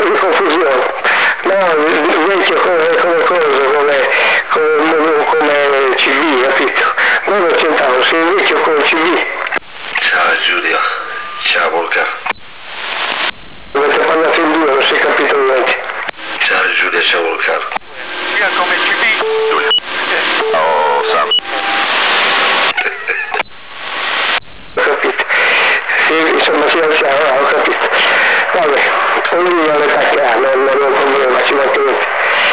di confusione. No, il vecchio come cosa, come CV, capito? Non lo Centauro, sei il vecchio come CV. Ciao Giulio, ciao Volca. Avete parlato in due, non si è capito niente. Ciao Giulia, ciao Volca. Via come CV. Giulia. Oh, Sam. Ho capito. Sì, insomma si anziano, ho capito. Vabbè, ognuno ha l'età che ha, non è un problema, ci mancherebbe.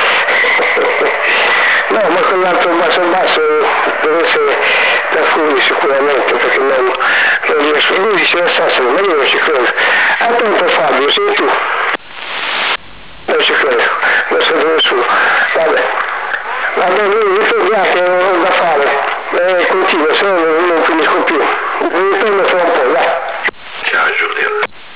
No, ma quell'altro basso deve essere da Furi sicuramente, perché non riesco. Lui dice assassino, ma io non ci credo. Attento Fabio, sei tu. Non ci credo, non sento nessuno. Vabbè, lui ritorniate, ho da fare. Continua, se no non finisco più. Ritorno fra un po', dai. Ciao Giulio.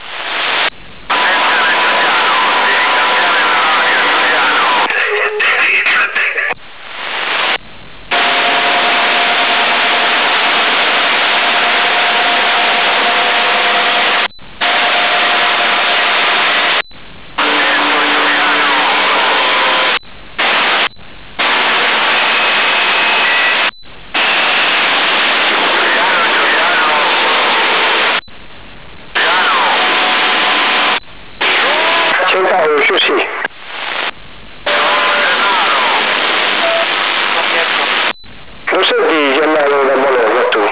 Centauro, sì. Lo senti Gennaro da Bologna tu?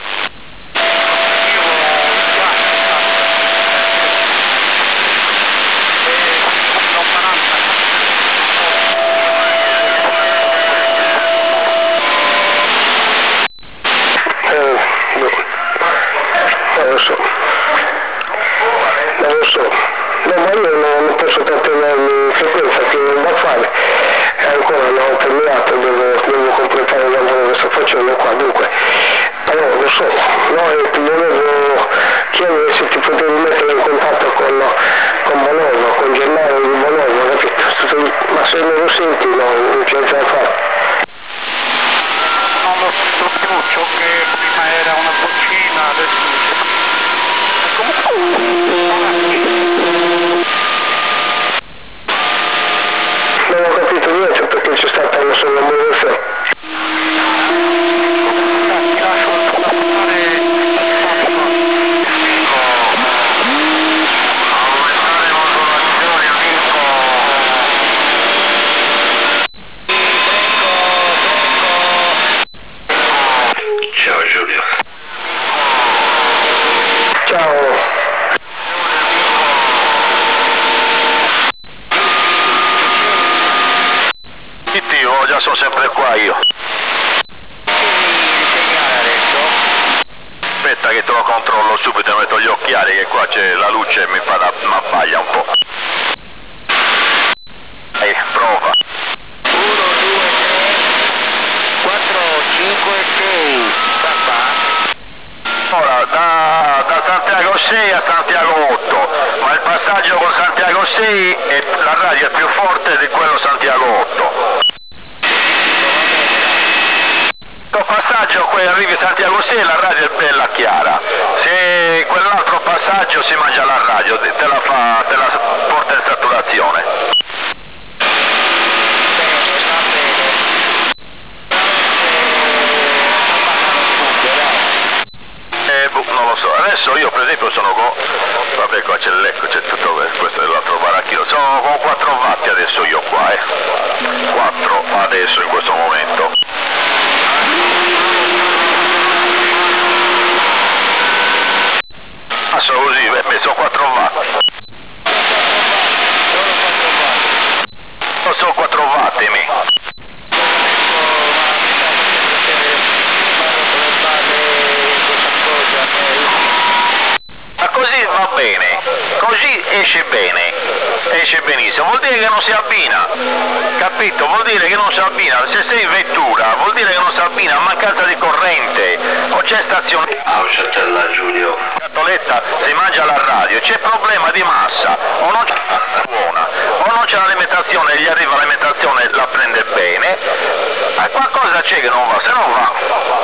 Non lo so. No, ma io non posso trattenermi in frequenza, che non da fare. E ancora non ho terminato, devo completare il lavoro che sto facendo qua, dunque. Però lo so, noi volevo chiedere se ti potevi mettere in contatto con Bologna, con Gennaro di Bologna, capito? Ma se non lo senti non c'è niente da fare. Non lo sento più, ciò che prima era una vocina, adesso non ho capito niente perché c'è stata una sola moderazione. ti lascio ascoltare Ciao Giulio. Ciao. Io già sono sempre qua io. Aspetta che te lo controllo subito, metto gli occhiali che qua c'è la luce e mi abbaglia un po'. Prova. 1, 2, 3, 4, 5, 6. Ora da Santiago 6 a Santiago 8, ma il passaggio con Santiago 6 la radio è più forte di quello Santiago 8. Questo passaggio qui arrivi Santiago 6 la radio è bella chiara, se quell'altro passaggio si mangia la radio, te la porta in saturazione. Non lo so, adesso io per esempio sono con, vabbè qua c'è l'eco, c'è tutto questo è l'altro baracchino, sono con 4 watt adesso io qua, 4 adesso in questo momento. Ah, sono così, sono 4 watt. Sono 4 watt mi. Ma così va bene, così esce bene, esce benissimo, vuol dire che non si abbina, capito? Vuol dire che non si abbina, se sei in vettura vuol dire che non si abbina a mancanza di corrente, o c'è stazione. Ciao Giulio. Scatoletta si mangia la radio, c'è problema di massa, o non c'è buona, o non c'è l'alimentazione, gli arriva l'alimentazione, la prende bene, ma qualcosa c'è che non va, se non va.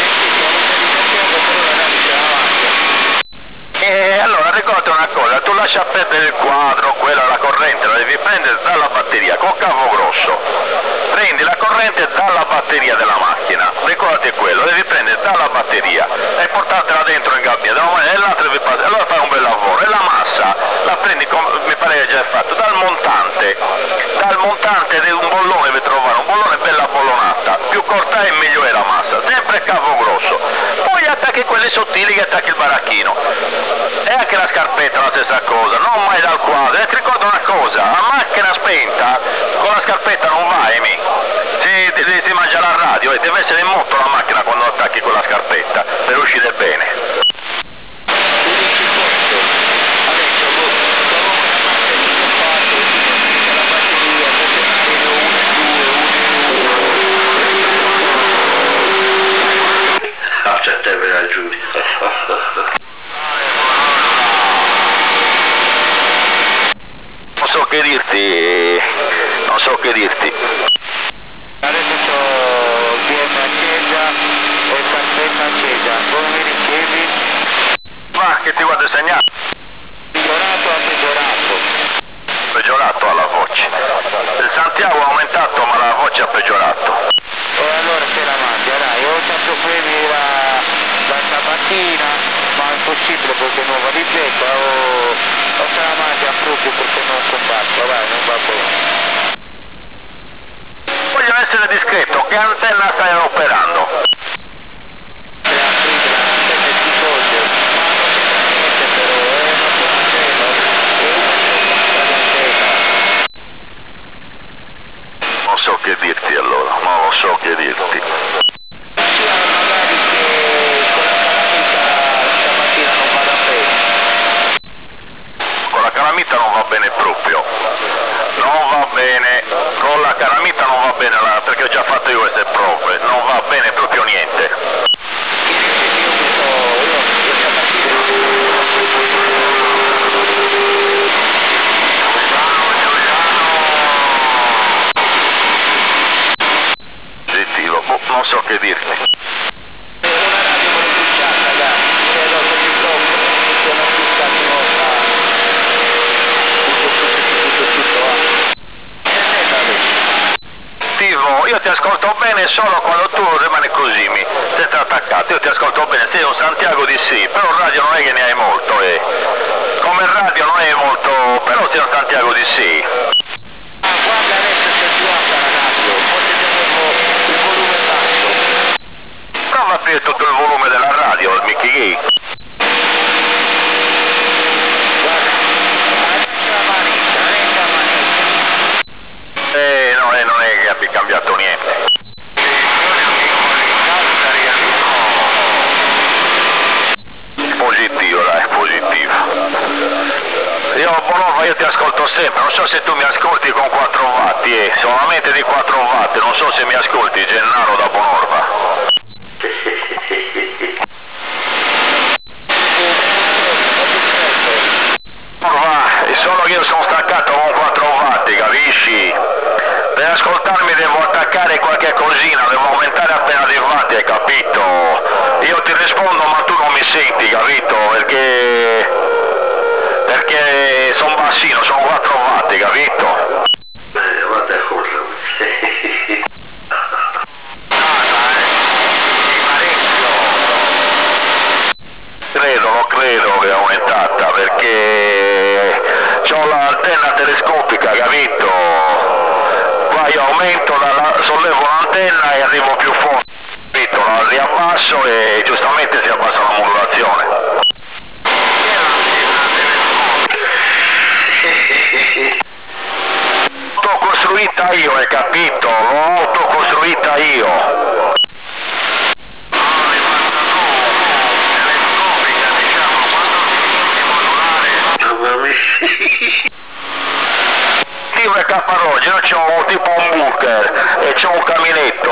E allora ricorda una cosa, tu lasci lascia perdere il quadro, quella la corrente la devi prendere dalla batteria, col cavo grosso, prendi la corrente dalla batteria della macchina, ricordati quello, devi prendere dalla batteria e portartela dentro in gabbia, e l'altro devi passare, allora fai un bel lavoro, e la massa la prendi, mi pare che già è fatto, dal montante di un bollone devi trovare, un bollone bella bollonata, più corta è meglio è la massa, sempre cavo grosso, poi attacchi quelli sottili che attacchi il baracchino, e anche la scarpetta la stessa cosa, non mai dal quadro, e ti ricordo una cosa, a macchina spenta con la scarpetta non va, si mangia la radio e deve essere in moto la macchina quando attacchi con la scarpetta per uscire bene. Non so che dirti. Adesso c'ho DM accesa e carpetta accesa, come mi ricevi? Ma che ti guarda il segnale? Peggiorato a peggiorato. Peggiorato alla voce. Il Santiago ha aumentato ma la voce ha peggiorato. E allora se la mangia, dai, ho fatto quelli da stamattina, ma è impossibile perché non va di zecca, o se la mangia proprio perché non combatte, vai, non va bene. Voglio essere discreto, che antenna stai operando? Non so che dirti allora, non lo so che dirti. Con la calamita non va bene proprio. Non va bene, con la calamita non va bene perché ho già fatto io queste prove, non va bene proprio niente. Non so che dirti. Io ti ascolto bene solo quando tu rimani così, senza attaccato, io ti ascolto bene, sei un Santiago di sì, però radio non è che ne hai molto, come radio non è molto, però sei un Santiago di sì. Guarda adesso c'è più alta la radio, forse tenevo il volume basso. Prova a aprire tutto il volume della radio, il Mickey Gay. Non è che abbia cambiato niente. Positivo, dai, positivo. Io ti ascolto sempre, non so se tu mi ascolti con 4 watt, solamente di 4 watt, non so se mi ascolti Gennaro da Bonorva. Solo che io sono staccato con 4 watt, capisci? Per ascoltarmi devo attaccare qualche cosina, devo aumentare appena dei watt, hai capito? Io ti rispondo ma tu non mi senti, capito? Perché sono bassino, sono 4 watt, capito? Guarda cosa. Credo che è aumentata perché ho l'antenna telescopica, capito? Qua io aumento, sollevo l'antenna e arrivo più forte, capito? La riabbasso e giustamente si abbassa la modulazione. L'ho costruita io, hai capito? L'ho autocostruita io. Steve e Caparoggi, io c'ho tipo un bunker e c'ho un caminetto,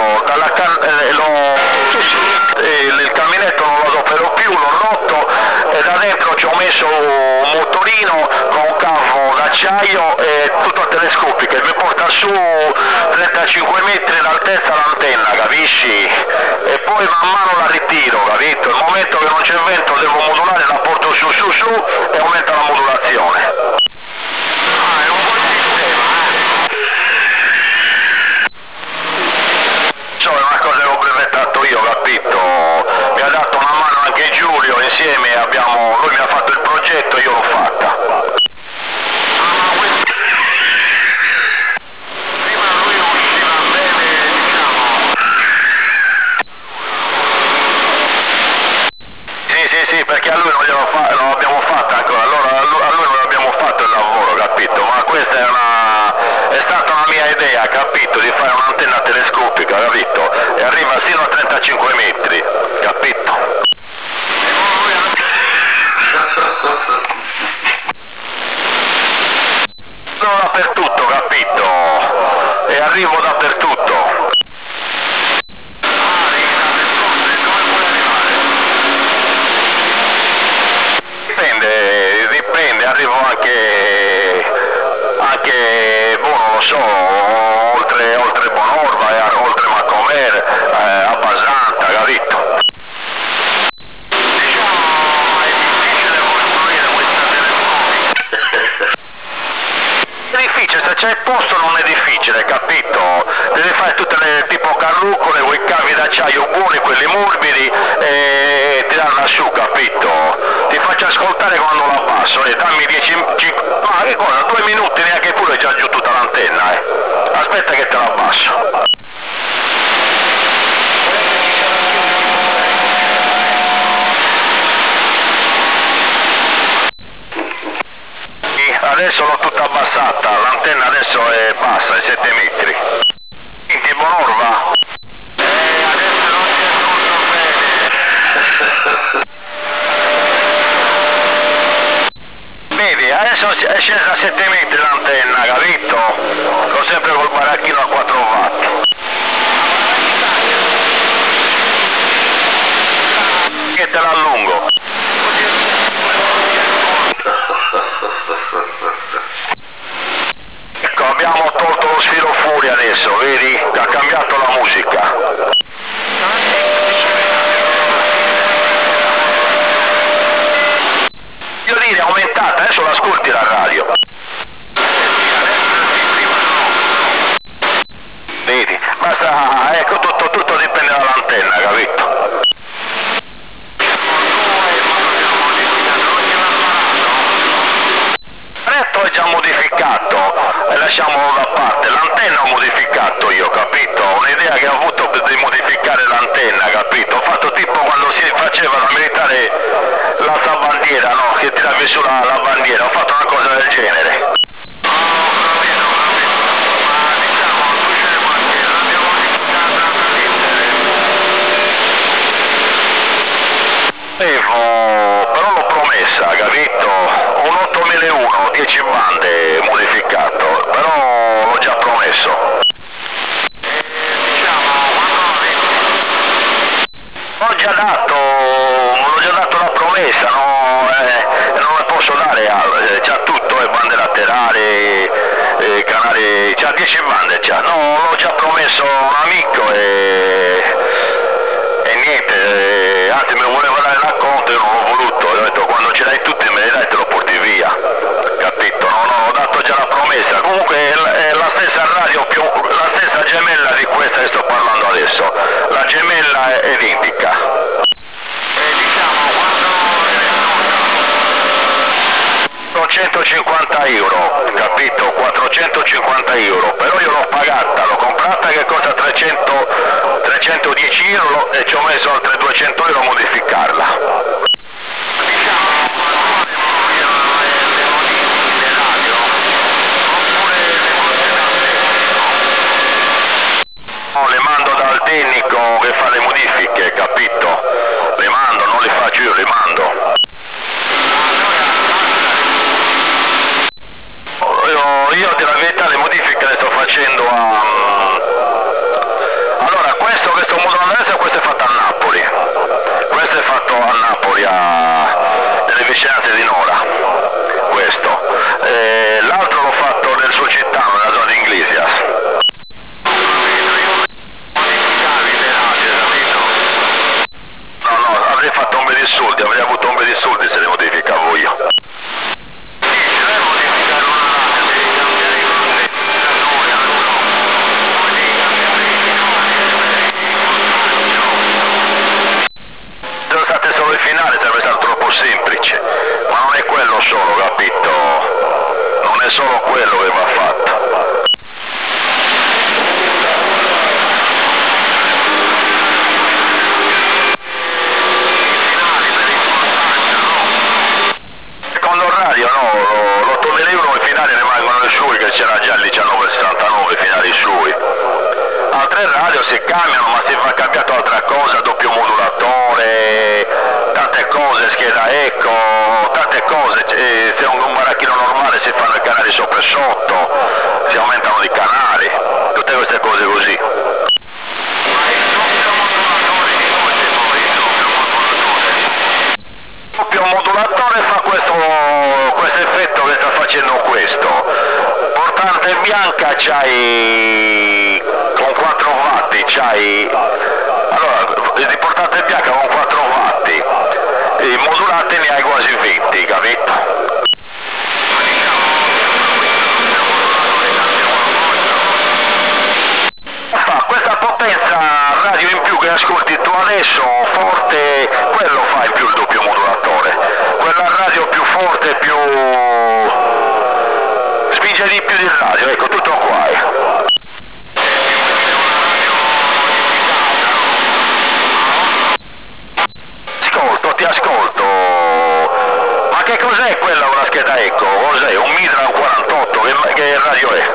il caminetto non lo adopero più, l'ho rotto e da dentro ci ho messo un motorino con un cavo da d'acciaio e tutto a telescopica, e mi porta su 35 metri d'altezza l'antenna, capisci? E poi man mano la ritiro, capito? Il momento che non c'è vento devo modulare, la porto su e aumenta la modulazione. È un buon sistema, È una cosa che ho brevettato io, capito? Mi ha dato una mano anche Giulio, insieme lui mi ha fatto il progetto e io l'ho fatta. Prima lui usciva bene, diciamo. Sì, perché a lui non l'abbiamo fatta ancora, allora a lui non abbiamo fatto il lavoro, capito? Ma questa è stata una mia idea, capito? Di fare un'antenna telescopica, capito? E arriva sino a 35 metri, capito? Sono dappertutto, capito? E arrivo dappertutto. Dipende, arrivo anche non lo so, oltre Bonorva, oltre Macomer, a Basanta, capito? È difficile, se c'è il posto non è difficile, capito? Devi fare tutte le tipo carrucole, quei cavi d'acciaio buoni, quelli morbidi, e tirarla su, capito? Ti faccio ascoltare quando la abbasso, e dammi 10, ma che cosa, 2 minuti neanche pure, già giù tutta l'antenna, aspetta che te la abbasso. Adesso l'ho tutta abbassata, l'antenna adesso è bassa, è 7 metri. Senti, Bonorva? Adesso non ti ascolto bene. Vedi, adesso è scesa a 7 metri l'antenna, capito? L'ho sempre col baracchino a 4 watt. Che te l'allungo. Ecco, abbiamo tolto lo sfilo fuori adesso, vedi? Ha cambiato la musica. Io dire, è aumentata, adesso l'ascolti la radio. Vedi? Basta, ecco, tutto dipende dall'antenna, capito? È già modificato, e lasciamolo da parte, l'antenna ho modificato io, capito? Un'idea che ho avuto di modificare l'antenna, capito? Ho fatto tipo quando si faceva la militare l'alzabandiera, no? Che tiravi su la bandiera, ho fatto una cosa del genere. Però l'ho promessa, capito? Un 8001, 10 bande modificato, però l'ho già promesso. L'ho già dato la promessa, no? Non ne posso dare altro, c'ha tutto, bande laterali, canali, c'ha 10 bande, no, l'ho già promesso a un amico e niente, anzi mi voleva dare l'acconto, io non l'ho voluto, ho detto quando ce l'hai tutti me li dai e te lo porti via, capito? No, ho dato già la promessa, comunque è la stessa radio, la stessa gemella di questa che sto parlando adesso, la gemella è identica. Diciamo, quando 450 euro, capito? 450 euro, però io l'ho pagata, l'ho comprata che costa 310 euro e ci ho messo altri 200 euro a modificarla. No, le mando dal tecnico che fa le modifiche, capito? Le mando, non le faccio io, le mando. Io della verità le modifiche le sto facendo allora questo che sto modulando adesso, questo è fatto a Napoli, questo è fatto a Napoli, nelle vicinanze di Nora, questo. L'altro solo quello che va fatto. Secondo il radio no, l'8001 i finali rimangono i suoi, che c'era già il 1969 i finali suoi. Altre radio si cambiano, ma si va cambiato altra cosa, doppio modulatore, tante cose, scheda eco, tante cose, se è un baracchino normale si fanno i canali sopra e sotto, si aumentano di canali, tutte queste cose così. Il doppio modulatore fa questo effetto che sta facendo questo. Portante bianca c'hai con 4 watt, allora di portante bianca con 4 watt, i modulati ne hai quasi 20, capito? Questa potenza radio in più che ascolti tu adesso, forte, quello fa in più il doppio modulatore, quella radio più forte, più spinge di più del radio, ecco, tutto qua. Ti ascolto, ma che cos'è quella una scheda eco? Cos'è? Un Mitra 48, che radio è?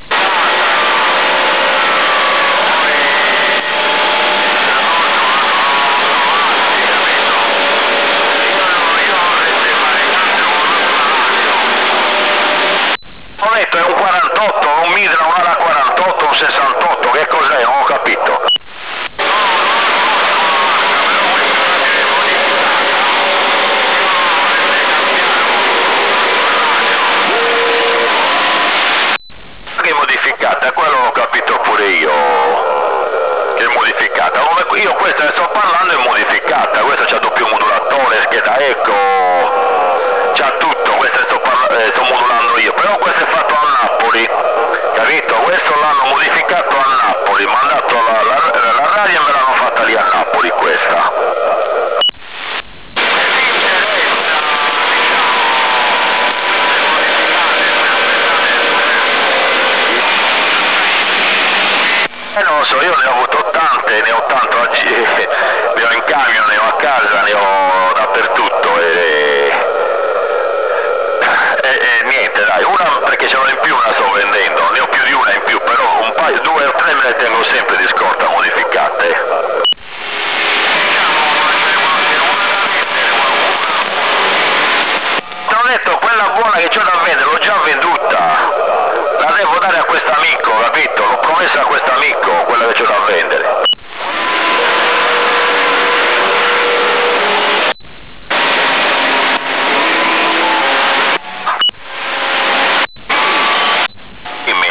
Ho detto è un 48, un Mitra, un ALA 48, un 68, che cos'è? Non ho capito. Che è modificata, quello l'ho capito pure io, che è modificata. Io questa ne sto parlando è modificata, questa c'ha doppio modulatore, scheda eco, c'ha tutto, questa sto modulando io, però questo è fatto a Napoli, capito? Questo l'hanno modificato a Napoli, mandato la radio e me l'hanno fatta lì a Napoli questa. Non lo so, io ne ho avuto tante, ne ho tanto, ne ho in camion, ne ho a casa, ne ho dappertutto e niente dai, una perché ce l'ho in più, una sto vendendo, ne ho più di una in più, però un paio, 2 o 3 me le tengo sempre di scorta modificate. Te l'ho detto, quella buona che c'ho da vendere l'ho già venduta, la devo dare a quest'amico, capito? L'ho promessa a quest'amico, quella che c'ho da vendere. Dimmi.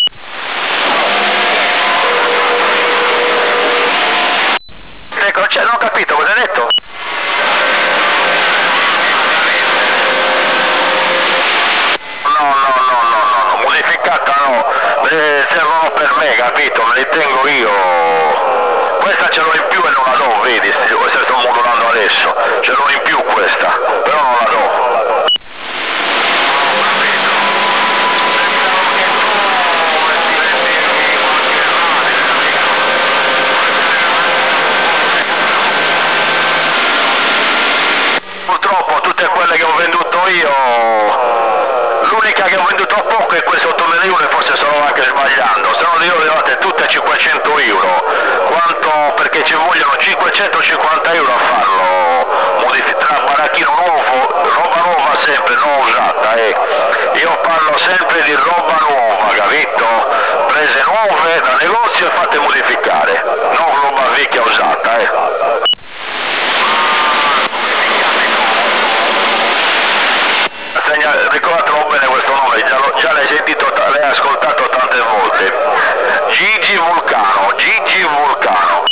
Ecco, non ho capito cosa hai detto. No, modificata no, servono per me, capito? Me li tengo io. Questa ce l'ho in più e non la do, vedi? Questa sto modulando adesso, ce l'ho in più questa, però non la do. Purtroppo tutte quelle che ho venduto io, l'unica che ho venduto a poco è questo 8001 e forse sono anche sbagliando, se no io le date tutte a 500 euro, quanto perché ci vogliono 550 euro a farlo, tra baracchino nuovo, roba nuova sempre, non usata, io parlo sempre di roba nuova, capito? Prese nuove da negozio e fatte modificare, non roba vecchia usata, Ricordatelo bene questo nome, già l'hai sentito, l'hai ascoltato tante volte. Gigi Vulcano, Gigi Vulcano.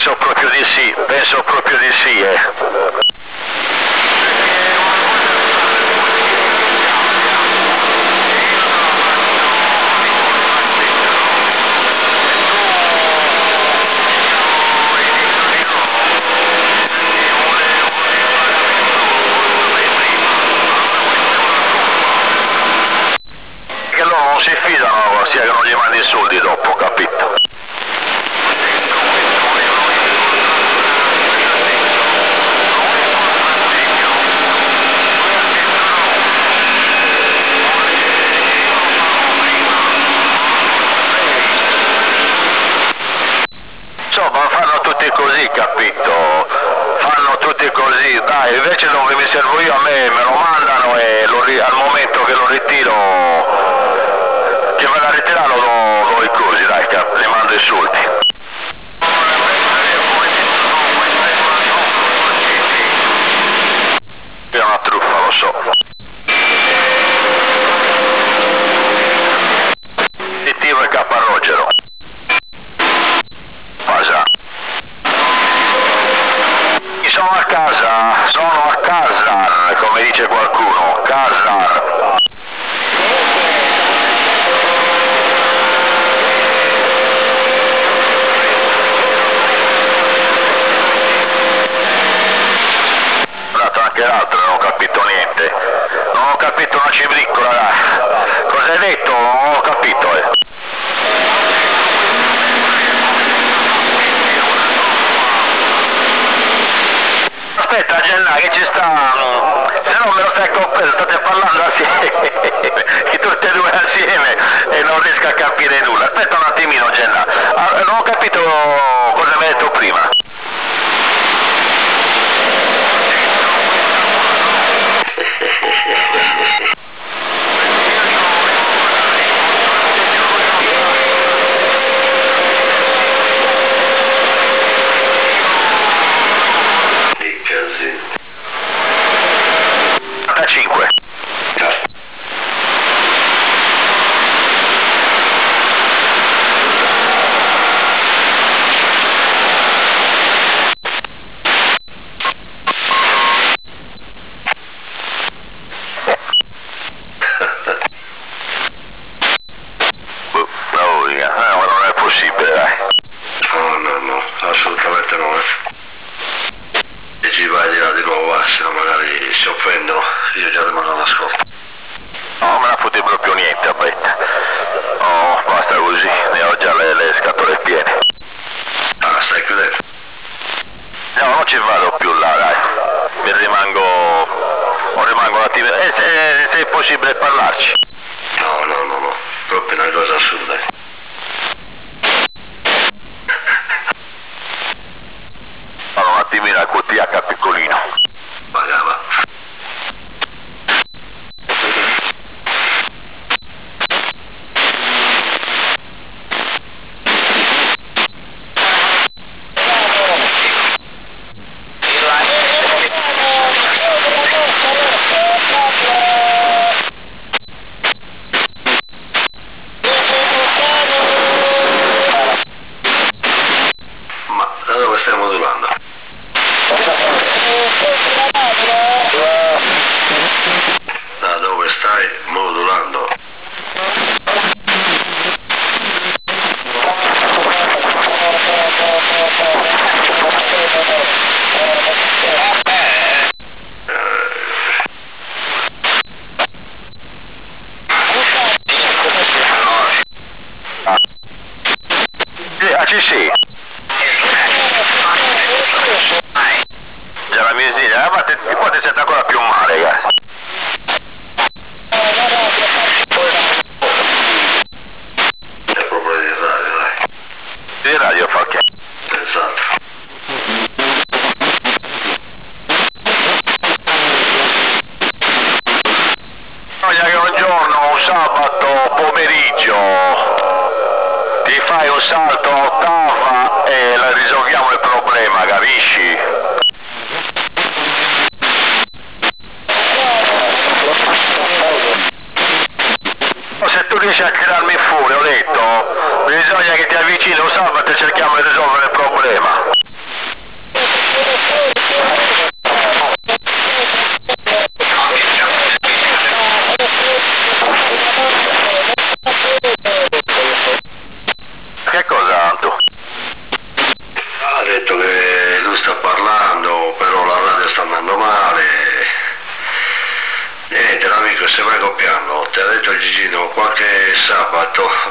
penso proprio di sì, Che loro non si fidano, ossia che non gli mandi i soldi dopo, capito? Insomma, fanno tutti così, capito? Fanno tutti così, dai, invece dove mi servo io a me me lo mandano e al momento che lo ritiro, che vado a ritirarlo do i cosi, dai, le mando i soldi. È una truffa, lo so. Titiro e Caparrogero. Sono a Kazan, come dice qualcuno, Kazan. Ho dato anche l'altro, non ho capito niente. Non ho capito una cibriccola, dai. Cosa hai detto? Non ho capito, Aspetta Genna che ci sta, se no me lo stai compreso, state parlando assieme, tutte e due assieme e non riesco a capire nulla. Aspetta un attimino Genna, non ho capito cosa mi hai detto prima. Se è possibile parlarci. No, proprio una cosa assurda. Allora, un attimino al QTH piccolino. Va. Da dove stai modulando? Ci sì. Già la benzina, ma qua ti sento ancora più male, ragazzi. È proprio di radio, dai. Di radio fa che? Esatto. Sogna che un giorno, un sabato pomeriggio, ti fai un salto a ottava e risolviamo il problema, capisci? Se tu riesci a tirarmi fuori, ho detto, bisogna che ti avvicini un sabato e cerchiamo di risolvere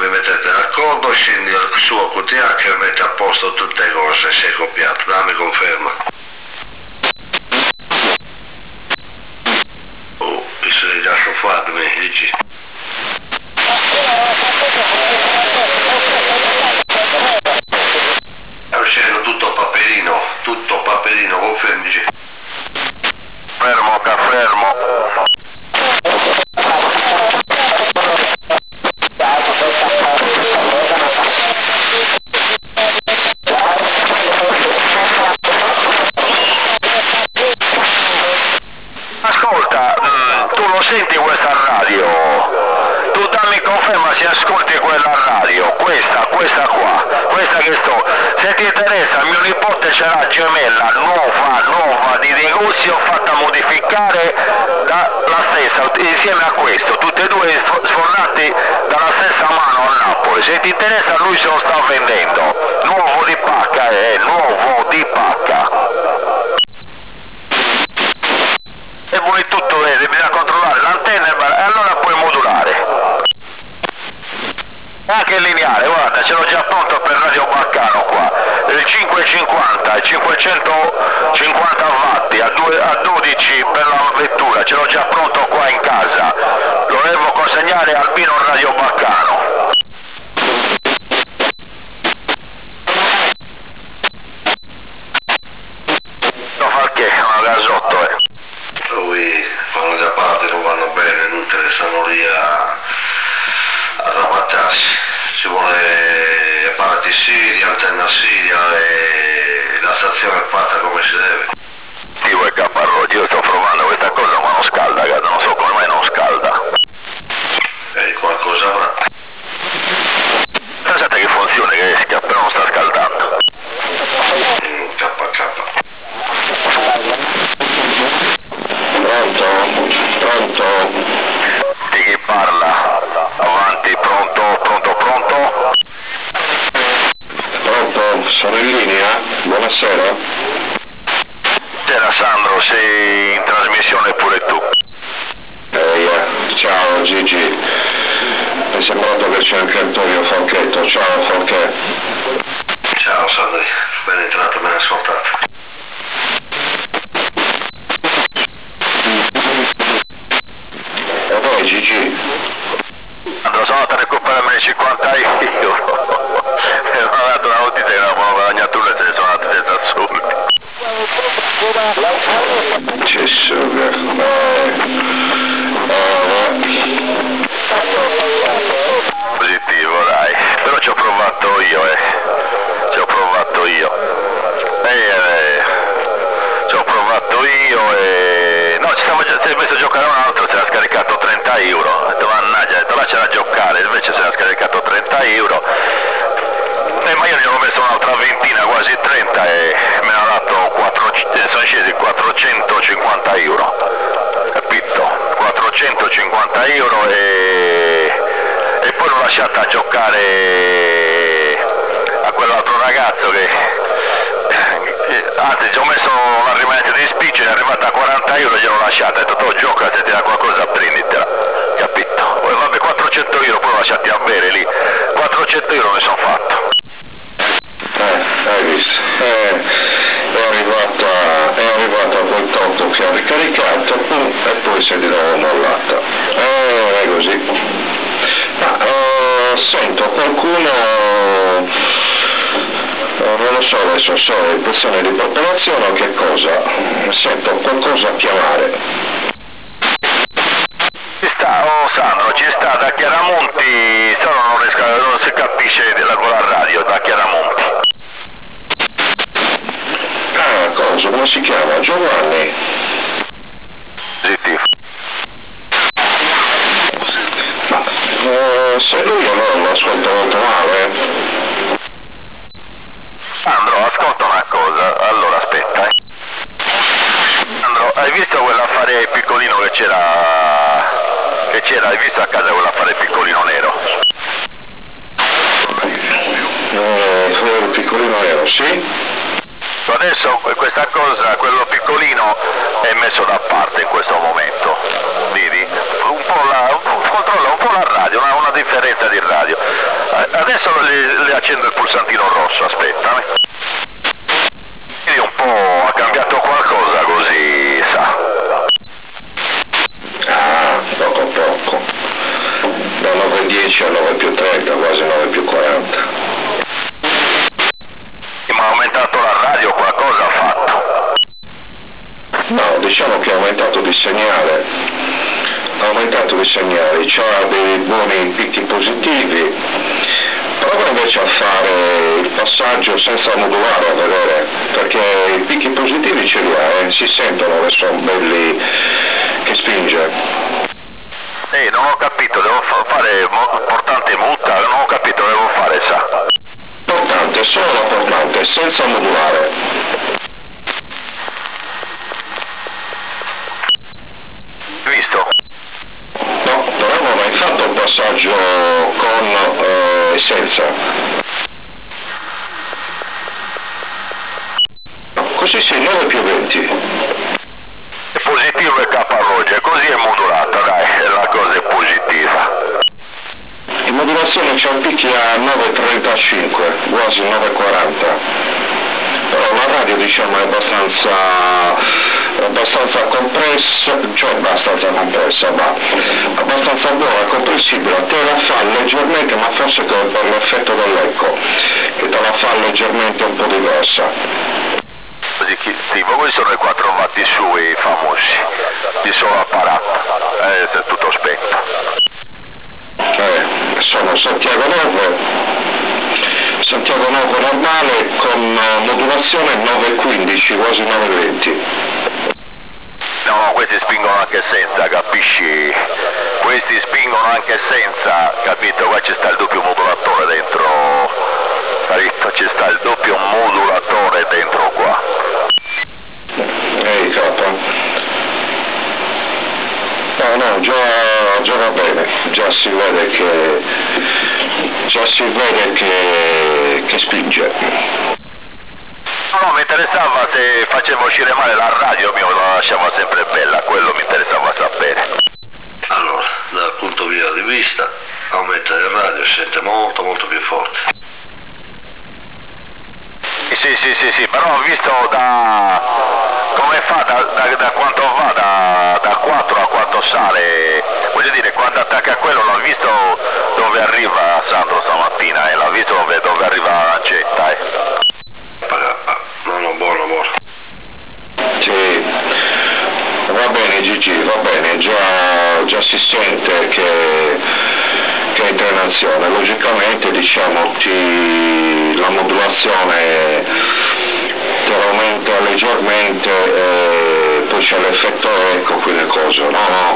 vi mettete d'accordo, scendi su a QTH e metti a posto tutte le cose, sei copiato, dammi conferma. Oh, mi sono già stufato, mi dici. Scendo tutto paperino, confermici. Fermo, fermo. Ascolta, tu lo senti questa radio? Tu dammi conferma se ascolti quella radio, questa qua, questa che sto. Se ti interessa, mio nipote c'è la gemella nuova di negozio fatta modificare dalla stessa, insieme a questo, tutte e due sfornati dalla stessa mano a Napoli. Se ti interessa lui se lo sta vendendo, nuovo di pacca, nuovo di pacca. E vuoi tutto vedere, bisogna controllare l'antenna e allora puoi modulare. Anche il lineare, guarda, ce l'ho già pronto per Radio Baccano qua. Il 550, il 550 watt a 12 per la vettura, ce l'ho già pronto qua in casa. Lo devo consegnare al Albino Radio Baccano. Non fa che, è una gasotto, Lui, quando gli apparati non vanno bene, non interessano lì a rabattarsi. Ci vuole apparati siri, antenna siria e la stazione è fatta come si deve. Sì, vuoi caparroggio, io sto provando questa cosa ma non scalda, non so come mai non scalda. Qualcosa avrà. Pensate che funziona, che rischia, però non sta scaldando. KK. Pronto? Di chi parla? Avanti, pronto? Pronto? Sono in linea? Buonasera. C'era Sandro, sei in trasmissione pure tu. Ciao Gigi. Mi è sembrato che c'è anche Antonio Falchetto. Ciao Falchetto. Ciao Sandri, ben entrato, ben ascoltato. E poi Gigi? Andrò solo a recuperarmi i 50 euro. Mi hanno dato una notizia che non avevo guadagnato e se ne sono andati senza soldi. Gesù, Positivo, dai. Però ci ho provato io, Ci ho provato io. No, ci siamo già messo a giocare un altro, si era scaricato 30 euro. Ho detto mannaggia, ho detto lasciala giocare, invece si era scaricato 30 euro. Ma io ne ho messo un'altra ventina, quasi 30 e me ne ha dato sono scesi 450 euro. Capito? 450 euro e poi l'ho lasciata giocare a quell'altro ragazzo che anzi ci ho messo una rimanente di spiccio, è arrivata a 40 euro e gliel'ho lasciata, ho detto gioca, se ti dà qualcosa prenditela, capito? Poi vabbè 400 euro poi l'ho lasciati a bere lì, 400 euro mi sono fatto. Hai visto? È arrivato a quel totto che ha ricaricato e poi si è di nuovo mollata. È così. Sento qualcuno, non lo so adesso, persone di popolazione o che cosa? Sento qualcosa a chiamare. Ci sta, Sandro, ci sta da Chiaramonti, solo non si capisce con la radio, da Chiaramonti. Cosa? Come si chiama? Giovanni? Positivo. Se lui allora lo ascolta molto male. Sandro, ascolta una cosa, allora aspetta. Sandro, hai visto quell'affare piccolino che c'era, hai visto a casa quell'affare piccolino nero? Il piccolino nero, sì? Adesso questa cosa, quello piccolino è messo da parte in questo momento, vedi? Controlla un po' la radio, una differenza di radio. Adesso le accendo il pulsantino rosso, aspettami. Vedi un po', ha cambiato qualcosa così, sa. Poco a poco. Da 9,10 a 9+30, quasi 9+40. Ma ha aumentato la radio, qualcosa ha fatto? No, diciamo che ha aumentato di segnale, c'ha dei buoni picchi positivi. Prova invece a fare il passaggio senza modulare a vedere, perché i picchi positivi ce li ha, si sentono che sono belli, che spinge. Non ho capito, devo fare portante muta, non ho capito, devo fare, sa. Portante, solo la portante, senza modulare. Visto? No, però non hai fatto il passaggio con e senza. Così sei 9+20. È positivo e K-Roger, così è modulata, dai, la cosa è positiva. In modulazione c'è un picchi a 9,35, quasi 9,40. Però la radio diciamo è abbastanza compressa, abbastanza buona, comprensibile, te la fa leggermente, ma forse per l'effetto dell'eco, che te la fa leggermente un po' diversa. Sì, ma questi sono i 4 watt sui famosi, di solo apparato, è tutto spento. Sono Santiago 9 normale con modulazione 9,15, quasi 9,20. No, questi spingono anche senza, capisci? Questi spingono anche senza, capito? Qua ci sta il doppio modulatore dentro, capito? Ci sta il doppio modulatore dentro qua. Ehi capa. No, già va bene, già si vede che spinge. No, mi interessava se faceva uscire male la radio, mio la lasciava sempre bella, quello mi interessava sapere. Allora, dal punto di vista, aumenta il radio, si sente molto più forte. Sì, però ho visto come fa, da quanto va, da 4 a quanto sale, voglio dire, quando attacca quello l'ho visto dove arriva Sandro stamattina, l'ho visto dove arriva la lancetta, No, buono. Sì, va bene Gigi, va bene, già si sente che entra in azione. Logicamente diciamo la modulazione te la aumenta leggermente e poi c'è l'effetto eco, quelle cose, no,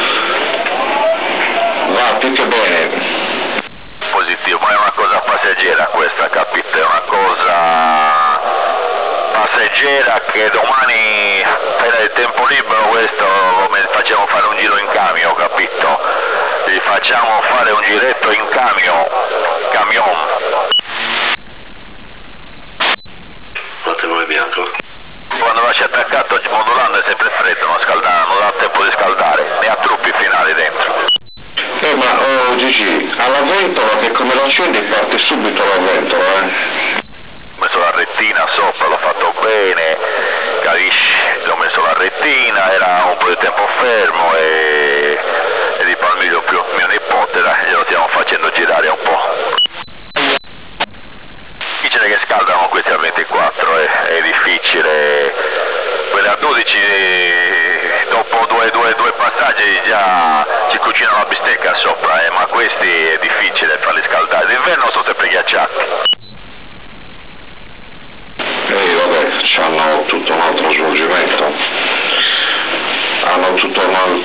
va più che bene. Positivo, ma è una cosa passeggera questa, capito? È una cosa passeggera che domani per il tempo libero questo facciamo fare un giro in camion, capito? Gli facciamo fare un giretto in camion. Fatemi bianco. Quando lasci attaccato modulando è sempre freddo, non dà tempo di scaldare, ne ha truppi finali dentro. Ma Gigi, alla ventola che come lo accendi parte subito la ventola, Ho messo la rettina sopra, l'ho fatto bene, capisci? Ho messo la rettina, era un po' di tempo fermo e di Palmiglio più mio nipote, dai, glielo stiamo facendo girare un po'. Difficile che scaldano questi a 24, è difficile, quelli a 12 dopo due passaggi già ci cucinano la bistecca sopra, ma questi è difficile farli scaldare, d'inverno sono sempre ghiacciati. Vabbè, hanno tutto un altro svolgimento, hanno tutto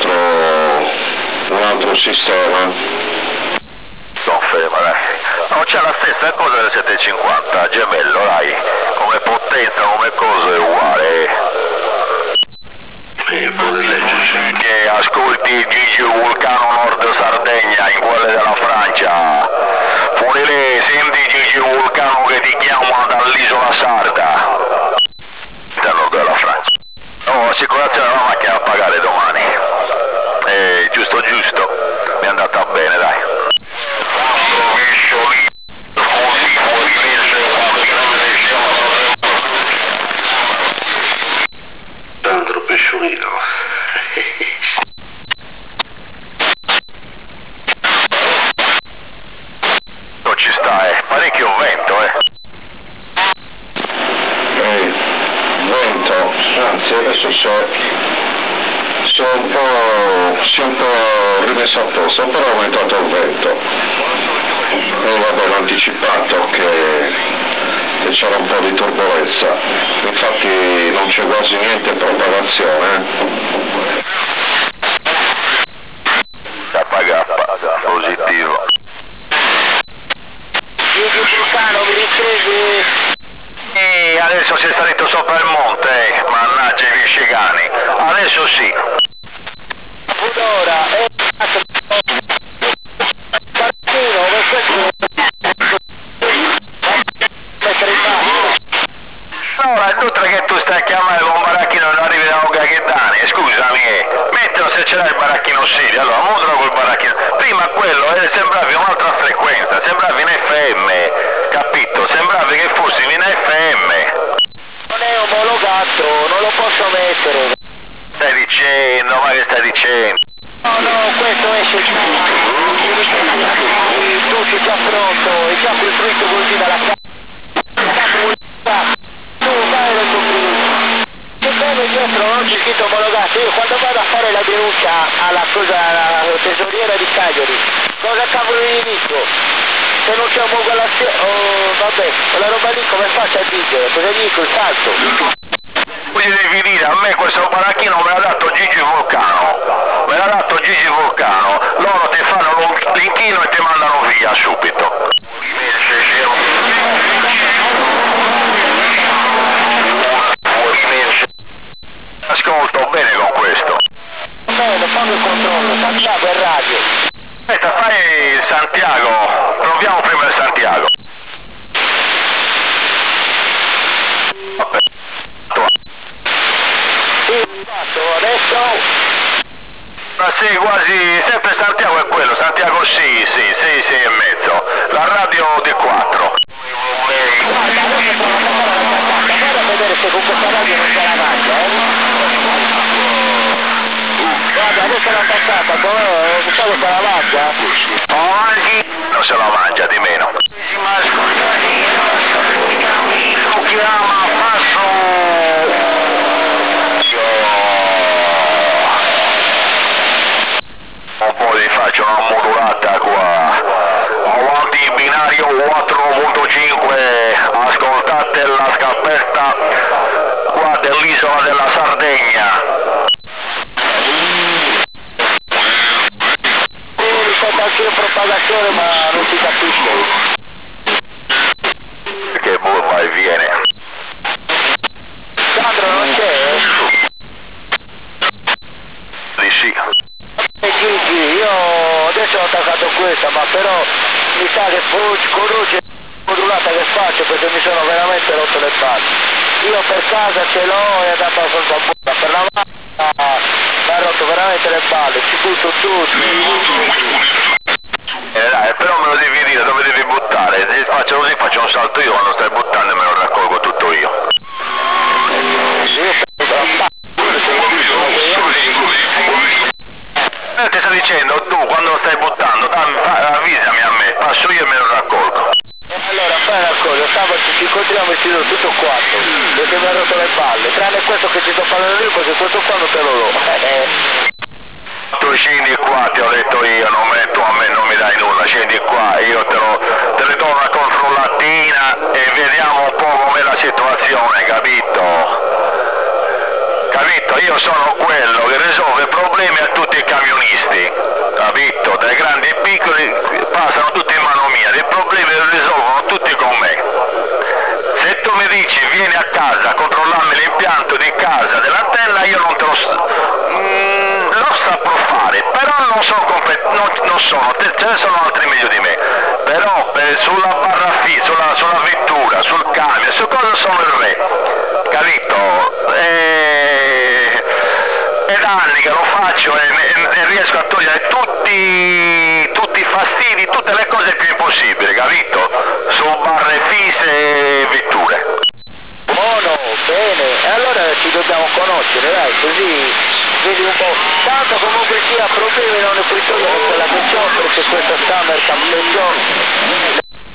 un altro sistema. Conferma, dai. No, c'è la stessa cosa del 750, gemello, dai, come potenza, come cosa è uguale. Che ascolti Gigi Vulcano Nord Sardegna in quelle della Francia, fuori lì senti Gigi Vulcano che ti chiama dall'isola sarda dal nord della Francia. No, assicurazione la macchina a pagare domani, giusto, mi è andata bene, dai. adesso si è un po' rimesso a posto, però è aumentato il vento. E vabbè, l'ho anticipato che c'era un po' di turbolenza, infatti non c'è quasi niente propagazione. KK, positivo. Gigi Vulcano, mi ricevi? E adesso si è salito sopra il monte, mannaggia i michigani. Adesso sì. Ora, Allora, è inutile che tu stai a chiamare con un baracchino e non arrivi da Ogaghetani, scusami, mettilo se ce l'hai il baracchino Siri, allora montalo col baracchino, prima quello sembravi un'altra frequenza, sembravi in FM, capito? Sembravi che fossi in FM. Non è omologato, non lo posso mettere. Stai dicendo, ma che stai dicendo? No, questo esce giù. Tu sei già pronto, è già costruito così dalla casa. Tu vai nel tuo primo. Che come dietro non c'è scritto omologato, io quando vado a fare la denuncia alla tesoriera di Cagliari, cosa cavolo gli dico? Se non c'è omologazione, vabbè, quella roba lì come faccio a dire? Cosa dico? Il salto? Quindi devi dire, a me questo baracchino me l'ha dato Gigi Vulcano, loro ti fanno l'inchino e ti mandano via subito. Ascolto bene con questo. Bene, fammi il controllo, Santiago è radio. Aspetta, fai il Santiago, proviamo prima il Santiago. Adesso Ma sì, quasi, sempre Santiago è quello, Santiago sì e mezzo, la radio di 4. guarda a vedere se con questa radio non c'è la mangia, guarda adesso l'ho attaccata, come sai che la mangia? Non se la mangia di meno. Lo chiama Passo. Un po' di faccio una modulata qua, avanti binario 4.5, ascoltate la scappetta qua dell'isola della Sardegna. C'è qualche propagazione ma non si capisce. Che va e viene. Sandro non c'è? Di sì. Gigi, io adesso ho attaccato questa, ma però mi sa che conosce la modulata che faccio perché mi sono veramente rotto le palle. Io per casa ce l'ho e è andata abbastanza buona, per la macchina mi ha rotto veramente le palle, ci butto tutto. Dai, però me lo devi dire dove devi buttare, se faccio così faccio un salto io, quando stai buttando me lo raccolgo tutto io. Ti sto dicendo, tu quando stai buttando, avvisami a me, passo io e me lo raccolgo. Allora fai una cosa, sabato ci incontriamo e ti do tutto quanto, perché mi ha rotto le palle, tranne questo che ti sto parlando io, perché questo qua non te lo do. Tu scendi qua, ti ho detto io, tu a me non mi dai nulla, scendi qua, io te le do una controllatina e vediamo un po' com'è la situazione, capito? Capito? Io sono quello che risolve problemi a tutti i camionisti, capito? Dai grandi e piccoli passano tutti in mano mia, i problemi li risolvono tutti con me. Se tu mi dici vieni a casa a controllarmi l'impianto di casa dell'antenna, io non te lo saprò fare, però non sono ce ne sono altri meglio di me, però sulla barra sulla vettura, sul camion, su cosa sono il re, capito? È da anni che lo faccio e riesco a togliere tutti i fastidi, tutte le cose più impossibili, capito? Su barre fisse e vetture. Buono, bene, e allora ci dobbiamo conoscere, dai, così vedi un po'. Tanto comunque sia problemi non ne risolvono quella che c'ho, perché questa Summer Campeggiò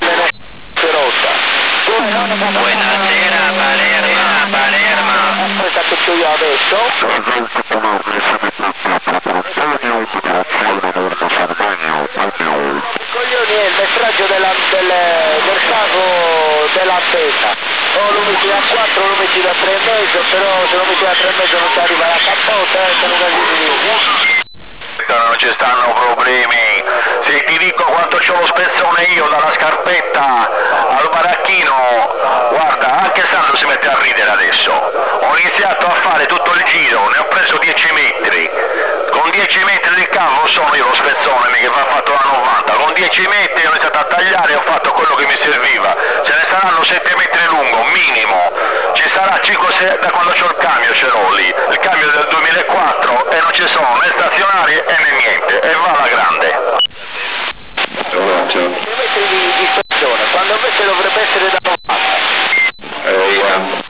rotta. Buonasera Palermo. t'appiccio io adesso. Coglioni è il messaggio del caso dell'antenna. O lo metti da 4 o lo metti da 3,5, però se lo metti da 3,5 non ti arriva la cappota, sono casi di... Non ci stanno problemi, se ti dico quanto c'ho lo spezzone io dalla scarpetta al baracchino, guarda, anche Sandro si mette a ridere adesso. Ho iniziato a fare tutto il giro, ne ho preso 10 metri, con 10 metri di cavo sono io lo spezzone che va fatto da 90, con 10 metri ho iniziato a tagliare e ho fatto quello che mi serviva, ce ne saranno 7 metri lungo, minimo, ci sarà 5-6, da quando c'ho il cambio ce l'ho lì, il cambio del 2004 e non ci sono né stazionari e né niente, e va alla grande. Un attimo. metri di stazione, quando invece dovrebbe essere da 90.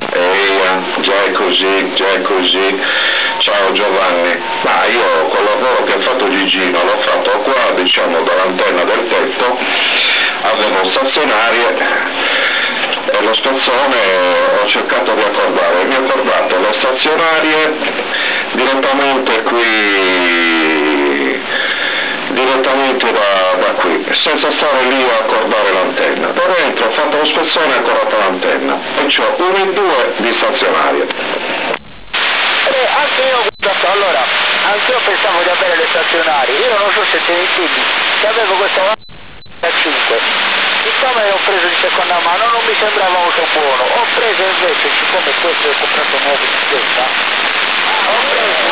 Già è così. Ciao Giovanni. Ma io col lavoro che ha fatto Gigino l'ho fatto qua, diciamo, dall'antenna del tetto, avevo stazionarie e lo spezzone ho cercato di accordare. Mi ho accordato le stazionarie direttamente qui, direttamente da qui, senza stare lì a accordare l'antenna. Da dentro ho fatto lo spezzone e accordato l'antenna e c'ho 1 e 2 di stazionarie. Anche io ho guardato, allora, anche io pensavo di avere le stazionarie, io non so se te ne intendi, che avevo questa da 5, siccome ho preso di seconda mano non mi sembrava molto buono, ho preso invece, siccome questo ho comprato nuovo di questa, ho preso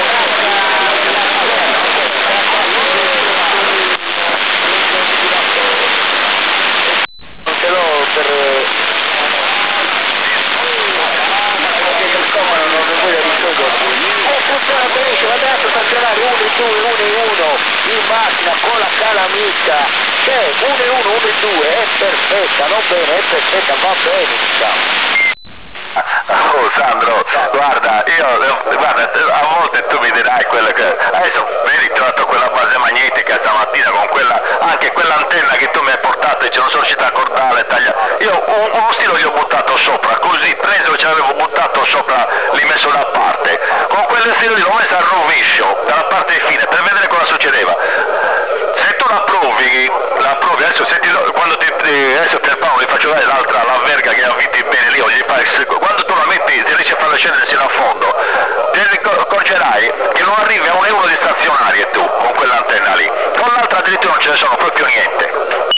non ce l'ho per... funziona benissimo, adesso stazionare 1 e 2, 1 e 1 in macchina con la calamita, cioè 1 e 1, 1 e 2 è perfetta, non bene, è perfetta, va bene diciamo. Oh Sandro, guarda, a volte tu mi dirai quello che... Adesso vedi, ti ho dato quella base magnetica stamattina con quella, anche quell'antenna che tu mi hai portato e ce non sono riuscito a accordare, tagliare. Io uno stilo gli ho buttato sopra, così preso che ce l'avevo buttato sopra, lì messo da parte. Con quelle stile lì l'ho messo al rovescio, dalla parte fine, per vedere cosa succedeva. Se tu la provi adesso senti, quando adesso per Paolo gli faccio dare l'altra, la verga che avviti bene lì, quando tu la metti, se riesci a farla scendere sino a fondo, ti accorgerai che non arrivi a 1 euro di stazionarie tu, con quell'antenna lì. Con l'altra addirittura non ce ne sono proprio niente.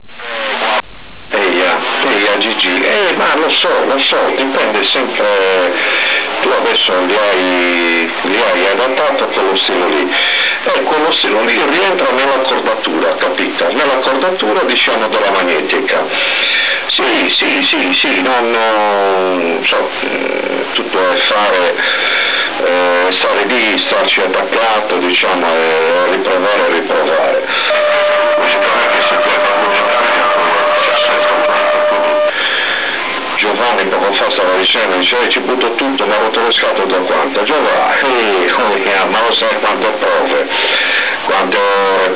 Eia Gigi, ma lo so, dipende sempre, tu adesso li hai adattato a quello stile lì, e quello stile lì rientra nell'accordatura, capito? Nell'accordatura diciamo della magnetica. Sì, non so, tutto è stare lì, starci attaccato, diciamo, e riprovare. Logicamente si deve Giovanni poco fa stava dicendo, dice, ci butto tutto, ma ho rotto le scatole da quanto? Giovanni, ma lo sai quante prove, quante ore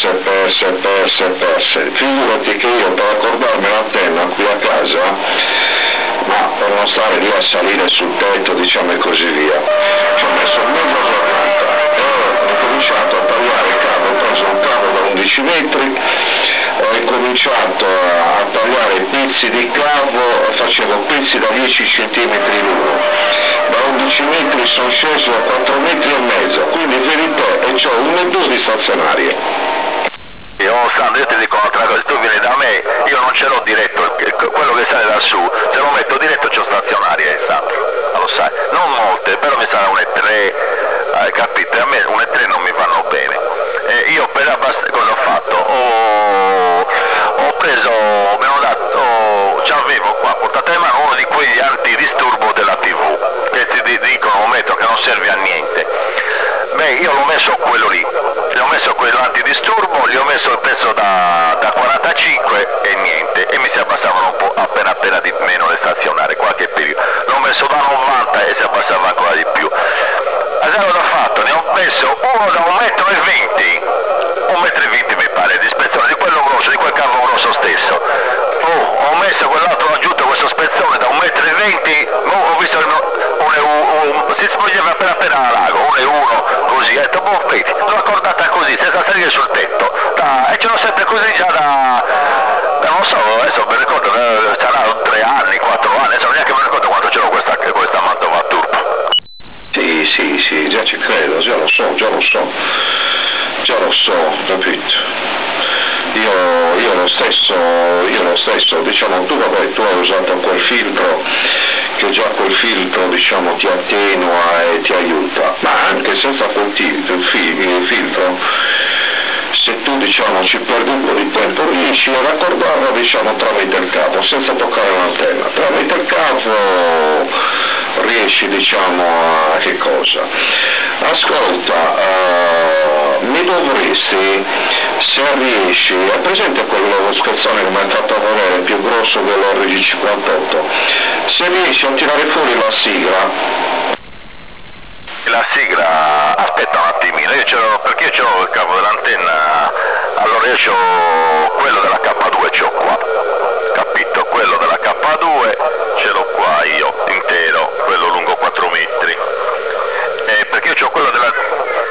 perse. Figurati che io per accordarmi l'antenna qui a casa, ma per non stare lì a salire sul tetto, diciamo, e così via, ci ho messo mezza giornata e ho cominciato a tagliare il cavo, ho preso un cavo da 11 metri, ho incominciato a tagliare pezzi di cavo, facevo pezzi da 10 cm lungo, da 11 metri sono sceso a 4 metri e mezzo, quindi vedi te, e c'ho 1 e 2 di stazionarie. Sandro, io ti dico un'altra cosa, tu vieni da me, io non ce l'ho diretto, quello che sale da su, se lo metto diretto c'ho stazionarie, Sandro, lo sai, non molte, però mi sarà 1,3, capite? A me 1,3 non mi vanno bene. Io per cosa ho fatto? Ho preso, mi hanno dato, c'avevo qua, portate in mano uno di quegli antidisturbo della TV, che ti dicono un metro che non serve a niente. Beh, io l'ho messo quello lì, gli ho messo quello antidisturbo, gli ho messo il pezzo da 45 e niente, e mi si abbassavano un po' appena di meno le stazionarie, qualche periodo. L'ho messo da 90 e si abbassava ancora di più. Allora cosa ho fatto? Ne ho messo uno da 1,20 m mi pare, di spezzone, di quello grosso, di quel cavo grosso stesso. Ho messo quell'altro, ho aggiunto questo spezzone da 1,20 m, ho visto un capiti? L'ho accordata così, senza salire sul tetto, e ce l'ho sempre così già non so, adesso mi ricordo, sarà 3 anni, 4 anni, adesso neanche mi ricordo quando c'ero questa Mantova Turbo. Sì, già ci credo, già lo so, capito? Io lo stesso, diciamo, tu hai usato quel filtro, che già quel filtro, diciamo, ti attenua e ti aiuta, ma anche senza quel filtro, se tu, diciamo, ci perdi un po' di tempo, riesci a raccordarlo, diciamo, tramite il cavo, senza toccare l'antenna, tramite il cavo riesci, diciamo, a che cosa? Ascolta, mi dovresti, se riesci, è presente quello spezzone che mi hai fatto vedere più grosso dell'RG58, se riesci a tirare fuori la sigla. La sigla, aspetta un attimino, perché io c'ho il cavo dell'antenna, allora io c'ho quello della K2, c'ho qua, capito? Quello della K2 ce l'ho qua io, intero, quello lungo 4 metri, perché io c'ho quello della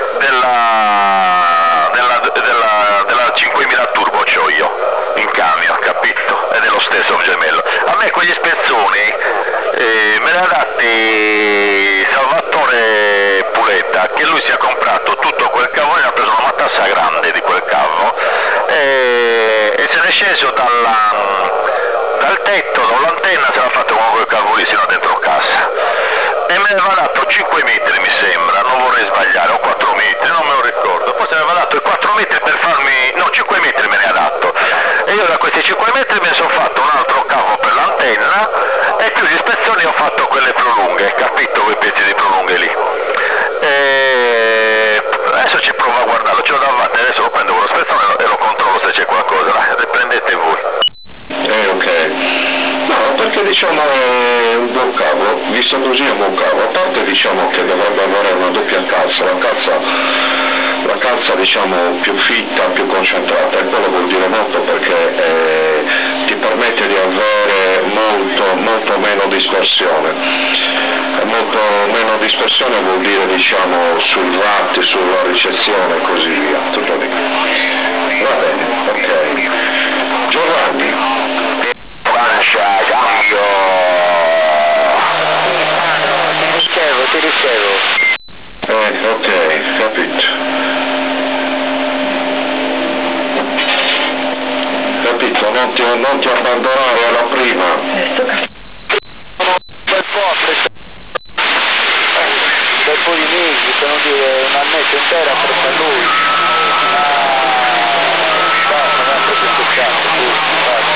5000 turbo c'ho io, in camion, capito? Ed è lo stesso gemello. A me quegli spezzoni me li ha dati Salvatore Puletta, che lui si è comprato tutto quel cavo e ha preso una matassa grande di quel cavo e se n'è sceso dal tetto, dall'antenna, se l'ha fatto con quel cavo lì, sino dentro casa, e me ne aveva dato 5 metri mi sembra, non vorrei sbagliare, o 4 metri, non me lo ricordo, poi se ne aveva dato i 4 metri per farmi, no, 5 metri me ne ha dato, e io da questi 5 metri mi sono fatto un altro cavo per l'antenna e più gli spezzoni ho fatto quelle prolunghe, capito, quei pezzi di prolunghe lì. Adesso ci provo a guardarlo, ce l'ho davanti, adesso lo prendo con lo spezzone e lo controllo se c'è qualcosa, riprendete voi. Ok. No, perché diciamo è un buon cavo, visto così è un buon cavo, a parte diciamo che dovrebbe avere una doppia calza, la calza diciamo più fitta, più concentrata, e quello vuol dire molto perché ti permette di avere molto meno dispersione. Molto meno dispersione vuol dire diciamo sul watt, sulla ricezione e così via, tutto lì. Va bene, ok. Giovanni. Francia, cambio. Ti ricevo. Ok, capito. Capito, non ti abbandonare alla prima. Bel po' di mesi, per non dire un annetto intero presso a lui. Non è proprio peccato,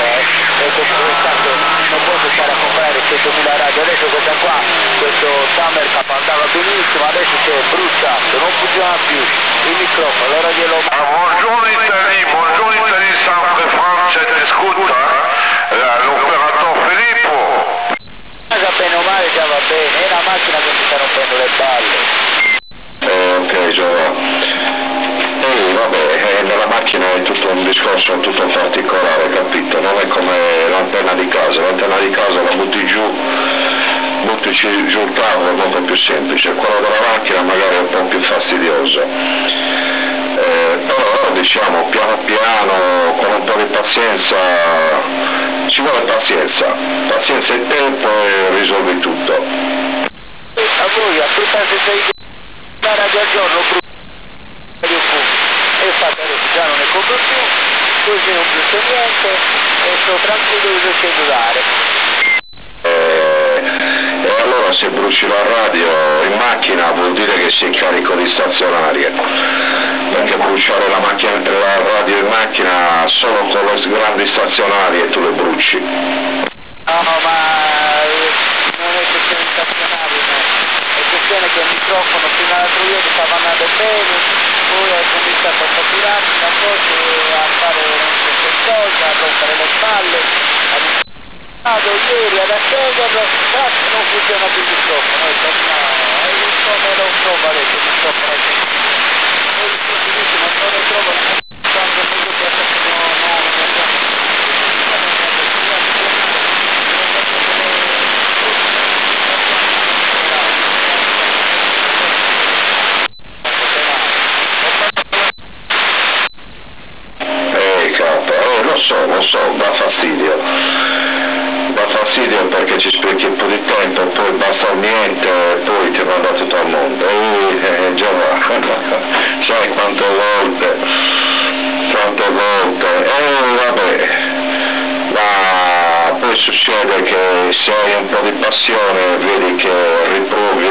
non posso stare a comprare 100.000 radio, adesso questa qua, questo Summer Cup andava benissimo, adesso c'è bruciato, non funziona più il microfono, allora glielo... Buongiorno Italie, sempre Francia ti ascolta, l'operatore Filippo. Già bene o male già va bene, è una macchina che mi sta rompendo le balle. Ok, Giovanni. Vabbè, nella macchina è tutto un discorso tutto particolare, capito? Non è come l'antenna di casa la butti giù il tavolo, è molto più semplice, quello della macchina magari è un po' più fastidioso. Però diciamo piano piano, con un po' di pazienza, ci vuole pazienza e tempo e risolvi tutto. A voi, a fruttarsi 6 la radio al giorno, e infatti adesso già non ne compro più, così non brucio niente e sto tranquillo di cellulare. E allora se bruci la radio in macchina vuol dire che sei carico di stazionarie, perché bruciare la radio in macchina solo con le grandi stazionarie tu le bruci. No, ma non è questione stazionaria, è questione che il microfono fino all'altro ieri stava andando bene, poi ho cominciato a saturarmi da cose, a fare qualcosa, a rompere le spalle, vado ieri ad accenderlo, ma non funziona più il microfono, ho detto no, come lo trovo adesso il microfono? È difficilissimo, non lo trovo quando vedo che vede che se hai un po' di passione, vedi che riprovi,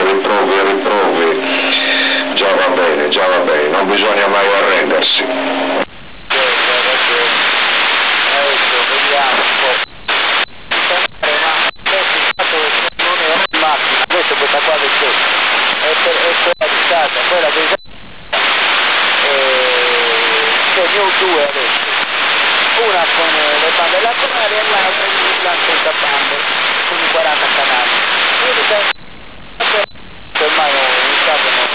già va bene, non bisogna mai arrendersi. Questo questa qua del sotto è quella di casa, quella dei ne ho due adesso, una con le bande laterali e l'altra senza bande, quindi 40 canali. L'unica ormai in casa non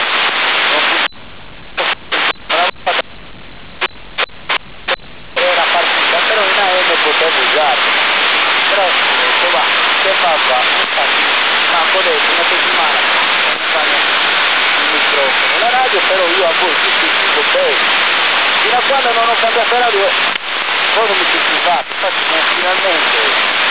era partita, però in AM potevo usarlo, però detto va, che fa? Infatti manco detto una settimana non fanno il microfono, la radio, però io a voi tutti dico bene. Fino a quando non ho cambiato radio, poi non mi si scusate, infatti finalmente.